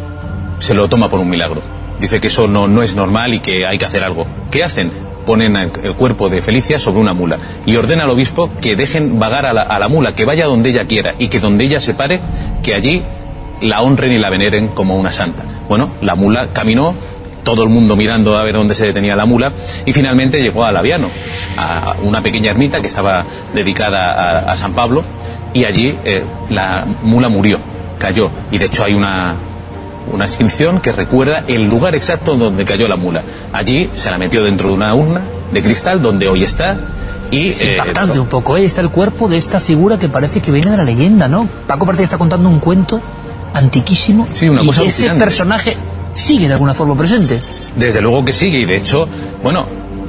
se lo toma por un milagro. Dice que eso no es normal y que hay que hacer algo. ¿Qué hacen? Ponen el cuerpo de Felicia sobre una mula y ordena al obispo que dejen vagar a la mula, que vaya donde ella quiera y que donde ella se pare, que allí la honren y la veneren como una santa. Bueno, la mula caminó, todo el mundo mirando a ver dónde se detenía la mula, y finalmente llegó a Labiano, a una pequeña ermita que estaba dedicada a San Pablo, y allí la mula murió, cayó, y de hecho hay una inscripción que recuerda el lugar exacto donde cayó la mula. Allí se la metió dentro de una urna de cristal donde hoy está. Y, es impactante un poco, ahí está el cuerpo de esta figura que parece que viene de la leyenda, ¿no? Paco parece que está contando un cuento antiquísimo, sí, una cosa y ese alucinante. Personaje sigue de alguna forma presente. Desde luego que sigue, y de hecho, bueno,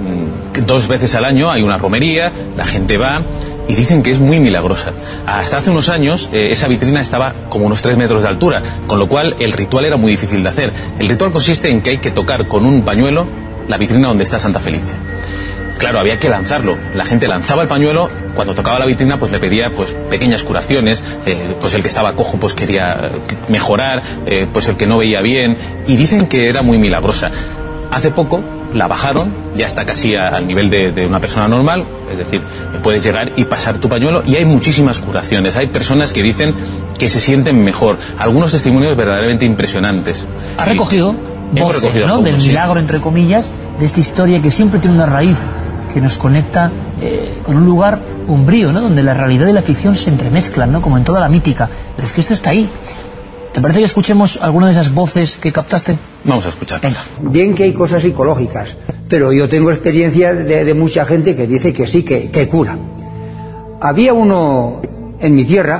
2 veces al año hay una romería, la gente va y dicen que es muy milagrosa. Hasta hace unos años esa vitrina estaba como unos 3 metros de altura, con lo cual el ritual era muy difícil de hacer. El ritual consiste en que hay que tocar con un pañuelo la vitrina donde está Santa Felicia. Claro, había que lanzarlo. La gente lanzaba el pañuelo, cuando tocaba la vitrina pues le pedía pues pequeñas curaciones, pues el que estaba cojo pues quería mejorar, pues el que no veía bien, y dicen que era muy milagrosa. Hace poco la bajaron, ya está casi al nivel de una persona normal, es decir, puedes llegar y pasar tu pañuelo y hay muchísimas curaciones. Hay personas que dicen que se sienten mejor, algunos testimonios verdaderamente impresionantes. Ha recogido voces, ¿no? Del milagro, entre comillas, de esta historia que siempre tiene una raíz que nos conecta con un lugar umbrío, ¿no? Donde la realidad y la ficción se entremezclan, ¿no? Como en toda la mítica. Pero es que esto está ahí. ¿Te parece que escuchemos alguna de esas voces que captaste? Vamos a escuchar. Venga. Bien que hay cosas psicológicas, pero yo tengo experiencia de mucha gente que dice que sí, que cura. Había uno en mi tierra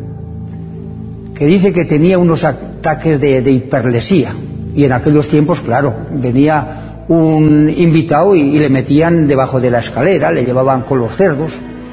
que dice que tenía unos ataques de hiperlesía, y en aquellos tiempos, claro, venía un invitado y le metían debajo de la escalera, le llevaban con los cerdos,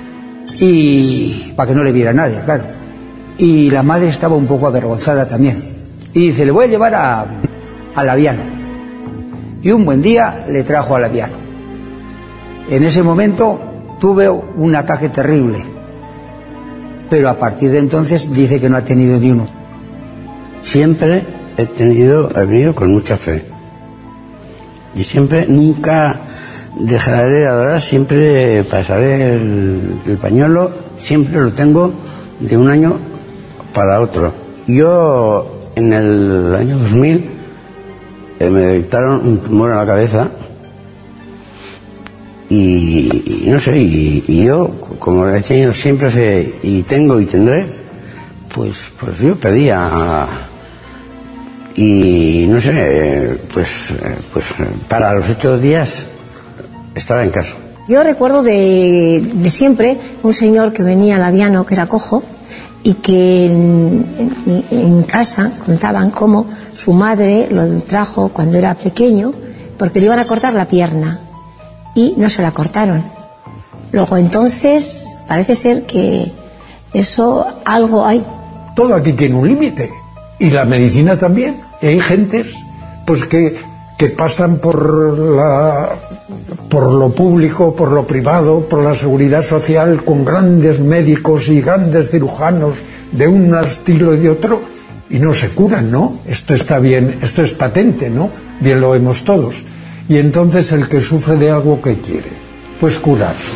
y para que no le viera nadie, claro. Y la madre estaba un poco avergonzada también, y dice: le voy a llevar a Labiano. Y un buen día le trajo a Labiano. En ese momento tuve un ataque terrible, pero a partir de entonces dice que no ha tenido ni uno. Siempre he venido con mucha fe, y siempre, nunca dejaré de adorar, siempre pasaré el pañuelo, siempre lo tengo de un año para otro. Yo en el año 2000 me detectaron un tumor en la cabeza y no sé, y yo, como he tenido siempre fe y tengo y tendré, pues yo pedía y no sé, pues para los 8 días estaba en casa. Yo recuerdo de siempre un señor que venía al Aviano, que era cojo, y que en casa contaban cómo su madre lo trajo cuando era pequeño porque le iban a cortar la pierna y no se la cortaron. Luego entonces parece ser que eso algo hay. Todo aquí tiene un límite, y la medicina también. Y hay gentes pues que pasan por lo público, por lo privado, por la seguridad social, con grandes médicos y grandes cirujanos de un estilo y de otro, y no se curan, ¿no? Esto está bien, esto es patente, ¿no? Bien lo vemos todos. Y entonces el que sufre de algo, ¿qué quiere? Pues curarse.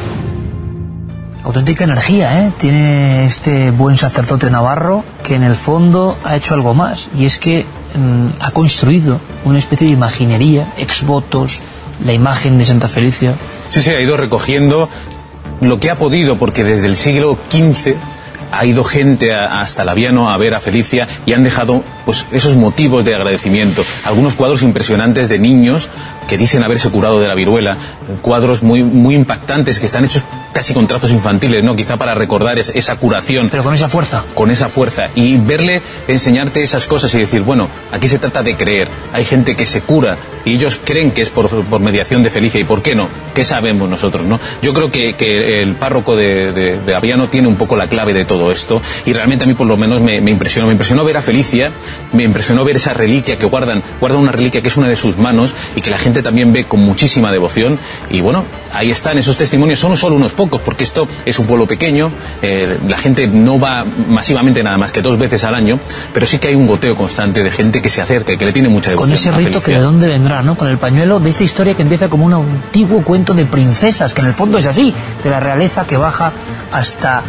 Auténtica energía, ¿eh? Tiene este buen sacerdote navarro, que en el fondo ha hecho algo más, y es que ha construido una especie de imaginería, exvotos, la imagen de Santa Felicia. Sí, ha ido recogiendo lo que ha podido, porque desde el siglo XV ha ido gente hasta el Aviano a ver a Felicia y han dejado pues esos motivos de agradecimiento. Algunos cuadros impresionantes de niños que dicen haberse curado de la viruela, cuadros muy impactantes que están hechos casi con trazos infantiles, ¿no? Quizá para recordar esa curación. Pero con esa fuerza. Con esa fuerza. Y verle enseñarte esas cosas y decir, bueno, aquí se trata de creer. Hay gente que se cura y ellos creen que es por mediación de Felicia. ¿Y por qué no? ¿Qué sabemos nosotros, no? Yo creo que el párroco de Aviano tiene un poco la clave de todo esto, y realmente a mí por lo menos me impresionó. Me impresionó ver a Felicia, me impresionó ver esa reliquia que guardan una reliquia que es una de sus manos y que la gente también ve con muchísima devoción. Y bueno, ahí están esos testimonios. Son solo unos pocos, porque esto es un pueblo pequeño, la gente no va masivamente nada más que 2 veces al año, pero sí que hay un goteo constante de gente que se acerca y que le tiene mucha devoción. Con ese rito que de dónde vendrá, ¿no? Con el pañuelo de esta historia que empieza como un antiguo cuento de princesas, que en el fondo es así, de la realeza que baja hasta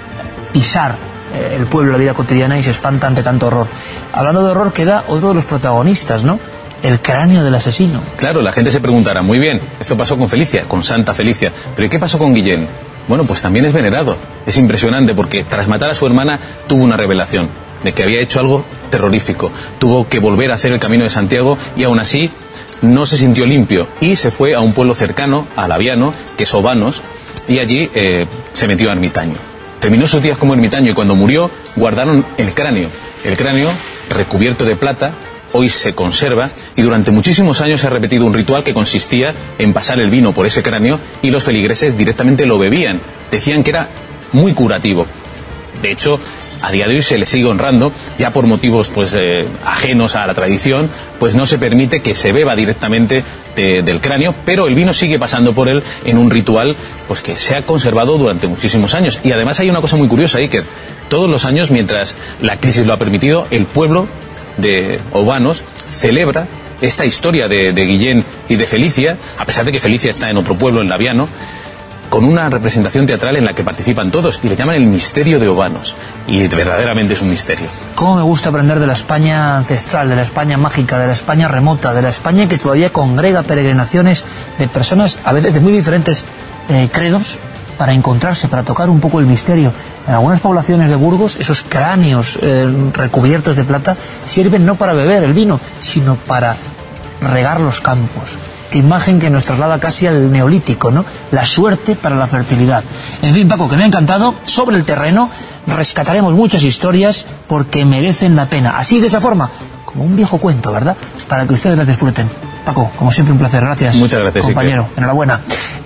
pisar el pueblo, la vida cotidiana, y se espanta ante tanto horror. Hablando de horror, queda otro de los protagonistas, ¿no? El cráneo del asesino. Claro, la gente se preguntará, muy bien, esto pasó con Felicia, con Santa Felicia, pero ¿y qué pasó con Guillén? Bueno, pues también es venerado. Es impresionante porque tras matar a su hermana tuvo una revelación de que había hecho algo terrorífico. Tuvo que volver a hacer el Camino de Santiago y aún así no se sintió limpio y se fue a un pueblo cercano, al Aviano, que es Obanos, y allí se metió a ermitaño. Terminó sus días como ermitaño y cuando murió guardaron el cráneo. El cráneo, recubierto de plata, hoy se conserva y durante muchísimos años se ha repetido un ritual que consistía en pasar el vino por ese cráneo y los feligreses directamente lo bebían. Decían que era muy curativo. De hecho, a día de hoy se le sigue honrando, ya por motivos pues ajenos a la tradición, pues no se permite que se beba directamente del cráneo, pero el vino sigue pasando por él en un ritual pues que se ha conservado durante muchísimos años. Y además hay una cosa muy curiosa, Iker. Todos los años, mientras la crisis lo ha permitido, el pueblo de Obanos celebra esta historia de Guillén y de Felicia, a pesar de que Felicia está en otro pueblo, en Laviano, con una representación teatral en la que participan todos y le llaman el misterio de Obanos, y verdaderamente es un misterio. Cómo me gusta aprender de la España ancestral, de la España mágica, de la España remota, de la España que todavía congrega peregrinaciones de personas a veces de muy diferentes credos, para encontrarse, para tocar un poco el misterio. En algunas poblaciones de Burgos, esos cráneos recubiertos de plata sirven no para beber el vino, sino para regar los campos. Qué imagen que nos traslada casi al neolítico, ¿no? La suerte para la fertilidad. En fin, Paco, que me ha encantado. Sobre el terreno rescataremos muchas historias porque merecen la pena. Así, de esa forma, como un viejo cuento, ¿verdad? Para que ustedes las disfruten. Paco, como siempre, un placer. Gracias. Muchas gracias, compañero. Iker. Enhorabuena.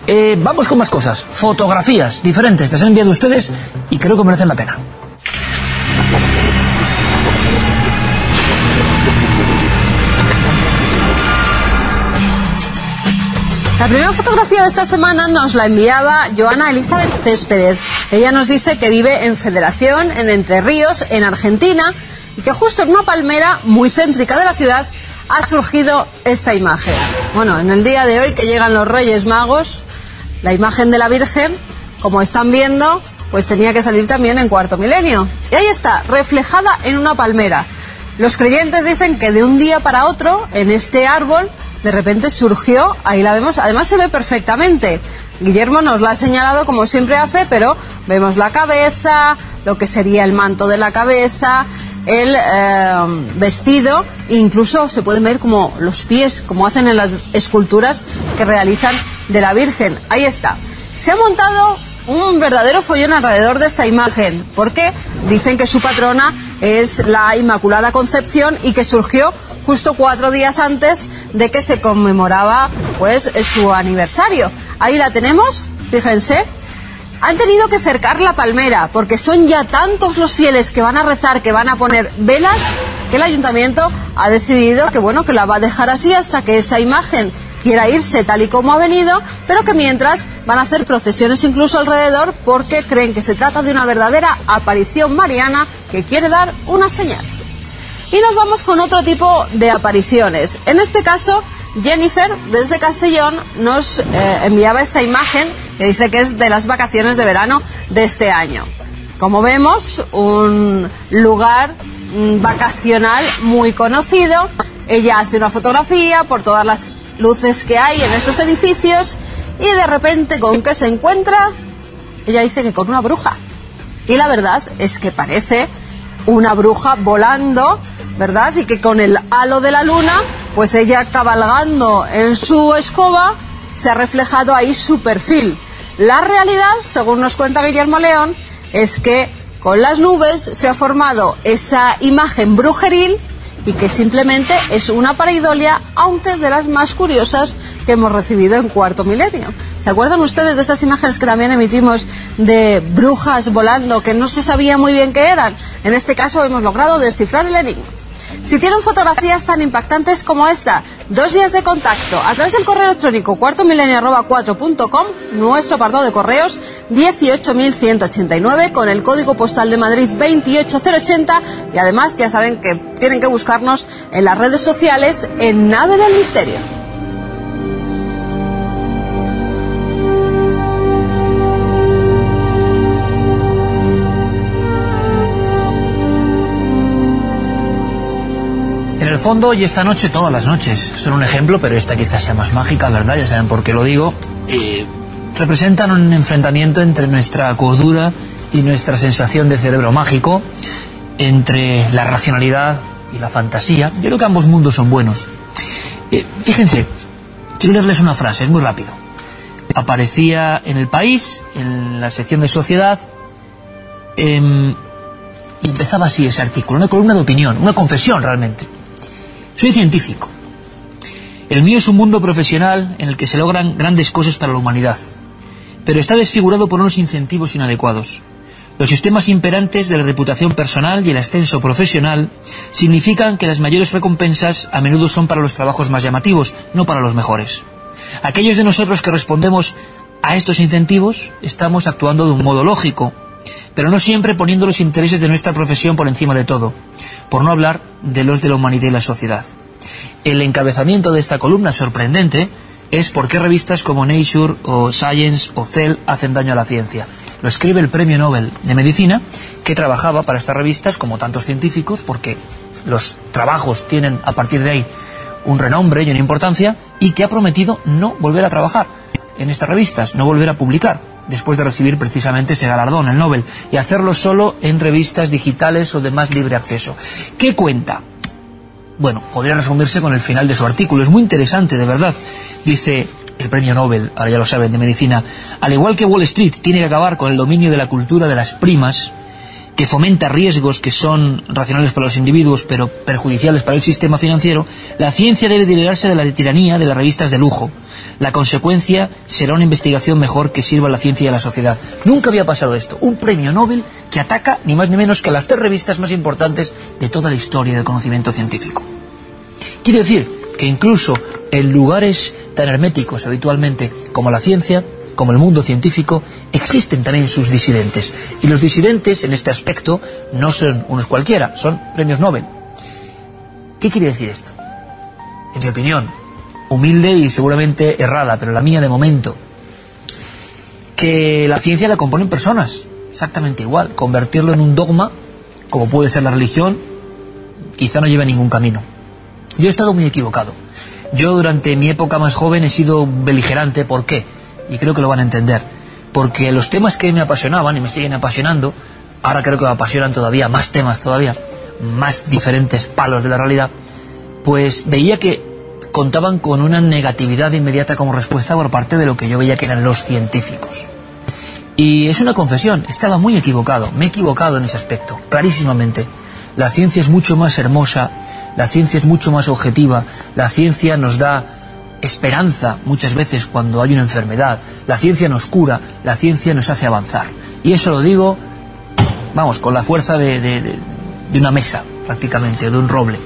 Vamos con más cosas. Fotografías diferentes. Las han enviado ustedes y creo que merecen la pena. La primera fotografía de esta semana nos la enviaba Joana Elizabeth Céspedes. Ella nos dice que vive en Federación, en Entre Ríos, en Argentina, y que justo en una palmera muy céntrica de la ciudad ha surgido esta imagen. Bueno, en el día de hoy que llegan los Reyes Magos, la imagen de la Virgen, como están viendo, pues tenía que salir también en Cuarto Milenio. Y ahí está, reflejada en una palmera. Los creyentes dicen que de un día para otro, en este árbol, de repente surgió, ahí la vemos, además se ve perfectamente. Guillermo nos la ha señalado como siempre hace, pero vemos la cabeza, lo que sería el manto de la cabeza, el vestido, e incluso se pueden ver como los pies, como hacen en las esculturas que realizan de la Virgen. Ahí está. Se ha montado un verdadero follón alrededor de esta imagen, porque dicen que su patrona es la Inmaculada Concepción y que surgió justo 4 días antes de que se conmemoraba pues su aniversario. Ahí la tenemos, fíjense. Han tenido que cercar la palmera porque son ya tantos los fieles que van a rezar, que van a poner velas, que el ayuntamiento ha decidido que bueno, que la va a dejar así hasta que esa imagen quiera irse tal y como ha venido, pero que mientras van a hacer procesiones incluso alrededor porque creen que se trata de una verdadera aparición mariana que quiere dar una señal. Y nos vamos con otro tipo de apariciones. En este caso, Jennifer, desde Castellón, nos enviaba esta imagen que dice que es de las vacaciones de verano de este año. Como vemos, un lugar vacacional muy conocido. Ella hace una fotografía por todas las luces que hay en esos edificios y de repente, ¿con qué se encuentra? Ella dice que con una bruja. Y la verdad es que parece una bruja volando, ¿verdad? Y que con el halo de la luna, pues ella cabalgando en su escoba, se ha reflejado ahí su perfil. La realidad, según nos cuenta Guillermo León, es que con las nubes se ha formado esa imagen brujeril y que simplemente es una pareidolia, aunque de las más curiosas que hemos recibido en Cuarto Milenio. ¿Se acuerdan ustedes de estas imágenes que también emitimos de brujas volando que no se sabía muy bien qué eran? En este caso hemos logrado descifrar el enigma. Si tienen fotografías tan impactantes como esta, 2 vías de contacto: a través del correo electrónico cuartomilenio@4.com, nuestro apartado de correos 18189 con el código postal de Madrid 28080, y además ya saben que tienen que buscarnos en las redes sociales en Nave del Misterio. En el fondo, y esta noche, todas las noches, son un ejemplo, pero esta quizás sea más mágica, ¿verdad? Ya saben por qué lo digo. Representan un enfrentamiento entre nuestra cordura y nuestra sensación de cerebro mágico, entre la racionalidad y la fantasía. Yo creo que ambos mundos son buenos. Fíjense, quiero leerles una frase, es muy rápido. Aparecía en El País, en la sección de Sociedad, y empezaba así ese artículo, una columna de opinión, una confesión realmente. Soy científico. El mío es un mundo profesional en el que se logran grandes cosas para la humanidad, pero está desfigurado por unos incentivos inadecuados. Los sistemas imperantes de la reputación personal y el ascenso profesional significan que las mayores recompensas a menudo son para los trabajos más llamativos, no para los mejores. Aquellos de nosotros que respondemos a estos incentivos estamos actuando de un modo lógico, pero no siempre poniendo los intereses de nuestra profesión por encima de todo, por no hablar de los de la humanidad y la sociedad. El encabezamiento de esta columna sorprendente es por qué revistas como Nature o Science o Cell hacen daño a la ciencia. Lo escribe el Premio Nobel de Medicina, que trabajaba para estas revistas como tantos científicos, porque los trabajos tienen a partir de ahí un renombre y una importancia, y que ha prometido no volver a trabajar en estas revistas, no volver a publicar, después de recibir precisamente ese galardón, el Nobel, y hacerlo solo en revistas digitales o de más libre acceso. ¿Qué cuenta? Bueno, podría resumirse con el final de su artículo, es muy interesante, de verdad. Dice el Premio Nobel, ahora ya lo saben, de Medicina: al igual que Wall Street tiene que acabar con el dominio de la cultura de las primas, que fomenta riesgos que son racionales para los individuos pero perjudiciales para el sistema financiero, la ciencia debe liberarse de la tiranía de las revistas de lujo. La consecuencia será una investigación mejor que sirva a la ciencia y a la sociedad. Nunca había pasado esto, un premio Nobel que ataca ni más ni menos que a las 3 revistas más importantes de toda la historia del conocimiento científico. Quiere decir que incluso en lugares tan herméticos habitualmente como la ciencia, como el mundo científico, existen también sus disidentes. Y los disidentes en este aspecto no son unos cualquiera, son premios Nobel. ¿Qué quiere decir esto? En mi opinión, humilde y seguramente errada, pero la mía de momento, que la ciencia la componen personas, exactamente igual. Convertirlo en un dogma, como puede ser la religión, quizá no lleve a ningún camino. Yo he estado muy equivocado. Yo durante mi época más joven he sido beligerante. ¿Por qué? Y creo que lo van a entender. Porque los temas que me apasionaban y me siguen apasionando, ahora creo que me apasionan todavía más temas, todavía más diferentes palos de la realidad, pues veía que contaban con una negatividad inmediata como respuesta por parte de lo que yo veía que eran los científicos. Y es una confesión, estaba muy equivocado, me he equivocado en ese aspecto, clarísimamente. La ciencia es mucho más hermosa, la ciencia es mucho más objetiva, la ciencia nos da esperanza muchas veces cuando hay una enfermedad, la ciencia nos cura, la ciencia nos hace avanzar. Y eso lo digo, vamos, con la fuerza de una mesa, prácticamente, de un roble.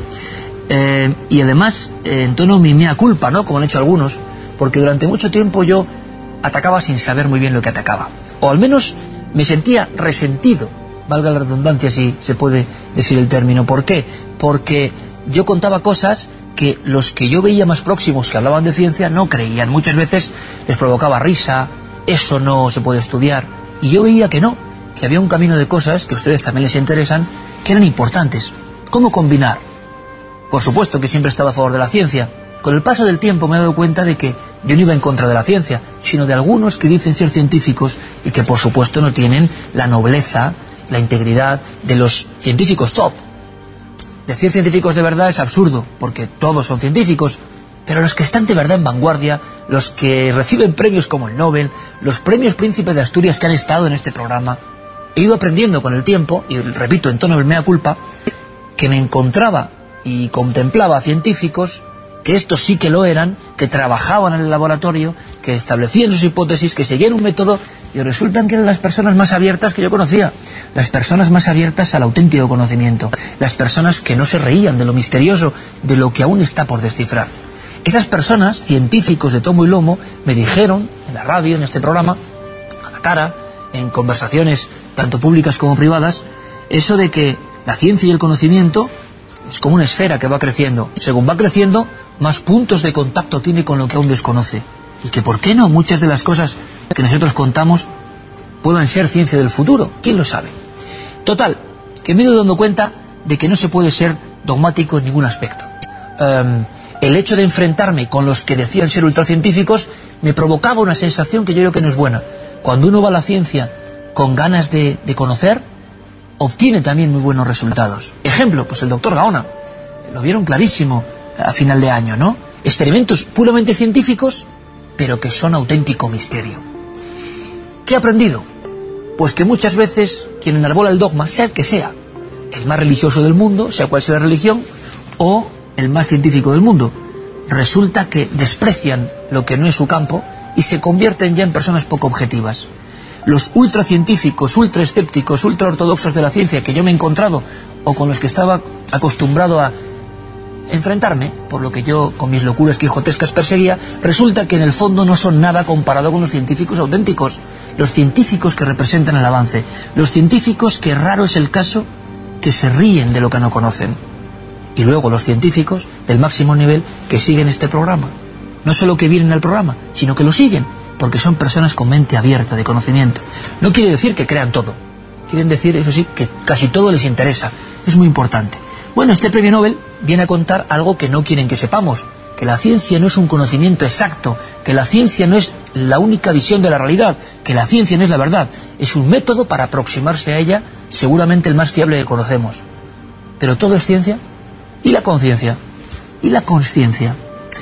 Y además, en tono mi mea culpa, ¿no?, como han hecho algunos, porque durante mucho tiempo yo atacaba sin saber muy bien lo que atacaba. O al menos me sentía resentido, valga la redundancia si se puede decir el término. ¿Por qué? Porque yo contaba cosas que los que yo veía más próximos que hablaban de ciencia no creían. Muchas veces les provocaba risa, eso no se puede estudiar. Y yo veía que no, que había un camino de cosas que a ustedes también les interesan, que eran importantes. ¿Cómo combinar? Por supuesto que siempre he estado a favor de la ciencia. Con el paso del tiempo me he dado cuenta de que yo no iba en contra de la ciencia, sino de algunos que dicen ser científicos y que por supuesto no tienen la nobleza, la integridad de los científicos top. Decir científicos de verdad es absurdo, porque todos son científicos, pero los que están de verdad en vanguardia, los que reciben premios como el Nobel, los premios Príncipe de Asturias que han estado en este programa, he ido aprendiendo con el tiempo, y repito, en tono del mea culpa, que me encontraba y contemplaba a científicos que estos sí que lo eran, que trabajaban en el laboratorio, que establecían sus hipótesis, que seguían un método, y resultan que eran las personas más abiertas que yo conocía, las personas más abiertas al auténtico conocimiento, las personas que no se reían de lo misterioso, de lo que aún está por descifrar. Esas personas, científicos de tomo y lomo, me dijeron, en la radio, en este programa, a la cara, en conversaciones tanto públicas como privadas, eso de que la ciencia y el conocimiento es como una esfera que va creciendo. Según va creciendo, más puntos de contacto tiene con lo que aún desconoce. Y que, ¿por qué no?, muchas de las cosas que nosotros contamos puedan ser ciencia del futuro. ¿Quién lo sabe? Total, que me he ido dando cuenta de que no se puede ser dogmático en ningún aspecto. El hecho de enfrentarme con los que decían ser ultracientíficos me provocaba una sensación que yo creo que no es buena. Cuando uno va a la ciencia con ganas de conocer, obtiene también muy buenos resultados. Ejemplo, pues el doctor Gaona. Lo vieron clarísimo a final de año, ¿no? Experimentos puramente científicos, pero que son auténtico misterio. ¿Qué he aprendido? Pues que muchas veces quien enarbola el dogma, sea el que sea, el más religioso del mundo, sea cual sea la religión, o el más científico del mundo, resulta que desprecian lo que no es su campo y se convierten ya en personas poco objetivas. Los ultracientíficos, ultraescépticos, ultraortodoxos de la ciencia que yo me he encontrado, o con los que estaba acostumbrado a enfrentarme, por lo que yo con mis locuras quijotescas perseguía, resulta que en el fondo no son nada comparado con los científicos auténticos, los científicos que representan el avance, los científicos que raro es el caso que se ríen de lo que no conocen. Y luego los científicos del máximo nivel que siguen este programa. No solo que vienen al programa, sino que lo siguen, porque son personas con mente abierta de conocimiento. No quiere decir que crean todo. Quieren decir, eso sí, que casi todo les interesa. Es muy importante. Bueno, este premio Nobel viene a contar algo que no quieren que sepamos, que la ciencia no es un conocimiento exacto, que la ciencia no es la única visión de la realidad, que la ciencia no es la verdad, es un método para aproximarse a ella, seguramente el más fiable que conocemos. Pero todo es ciencia, y la conciencia, y la consciencia,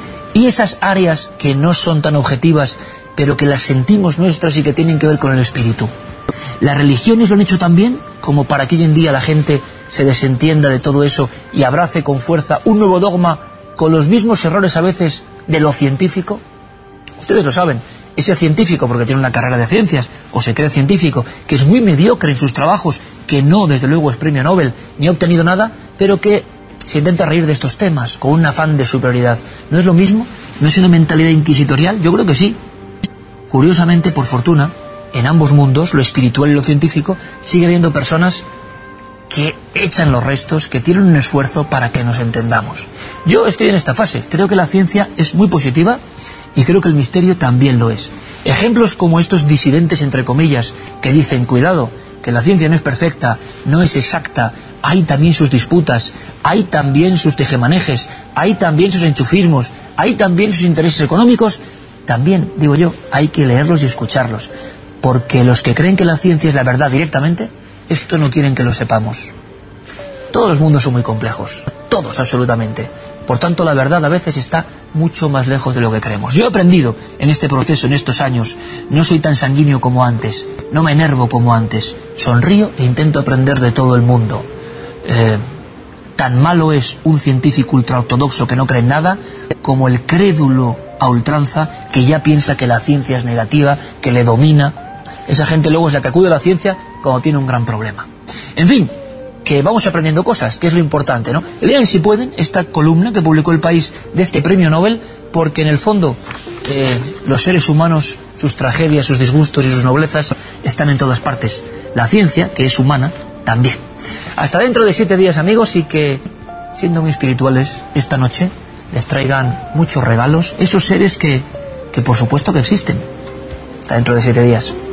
y esas áreas que no son tan objetivas, pero que las sentimos nuestras y que tienen que ver con el espíritu. Las religiones lo han hecho tan bien como para que hoy en día la gente se desentienda de todo eso y abrace con fuerza un nuevo dogma con los mismos errores a veces de lo científico. Ustedes lo saben, ese científico porque tiene una carrera de ciencias o se cree científico, que es muy mediocre en sus trabajos, que no, desde luego, es premio Nobel ni ha obtenido nada, pero que se intenta reír de estos temas con un afán de superioridad. ¿No es lo mismo? ¿No es una mentalidad inquisitorial? Yo creo que sí. Curiosamente, por fortuna, en ambos mundos, lo espiritual y lo científico, sigue habiendo personas que echan los restos, que tienen un esfuerzo para que nos entendamos. Yo estoy en esta fase. Creo que la ciencia es muy positiva y creo que el misterio también lo es. Ejemplos como estos disidentes, entre comillas, que dicen, cuidado, que la ciencia no es perfecta, no es exacta, hay también sus disputas, hay también sus tejemanejes, hay también sus enchufismos, hay también sus intereses económicos, también, digo yo, hay que leerlos y escucharlos, porque los que creen que la ciencia es la verdad directamente, esto no quieren que lo sepamos. Todos los mundos son muy complejos, todos absolutamente, Por tanto, la verdad a veces está mucho más lejos de lo que creemos. Yo he aprendido en este proceso, en estos años, no soy tan sanguíneo como antes, no me enervo como antes, sonrío e intento aprender de todo el mundo. Tan malo es un científico ultraortodoxo que no cree en nada, como el crédulo a ultranza que ya piensa que la ciencia es negativa, que le domina. Esa gente luego es la que acude a la ciencia cuando tiene un gran problema. En fin, que vamos aprendiendo cosas, que es lo importante, ¿no? Lean, si pueden, esta columna que publicó El País de este premio Nobel, porque en el fondo los seres humanos, sus tragedias, sus disgustos y sus noblezas están en todas partes. La ciencia, que es humana, también. Hasta dentro de 7 días, amigos, y que, siendo muy espirituales, esta noche les traigan muchos regalos, esos seres que por supuesto que existen. Hasta dentro de 7 días.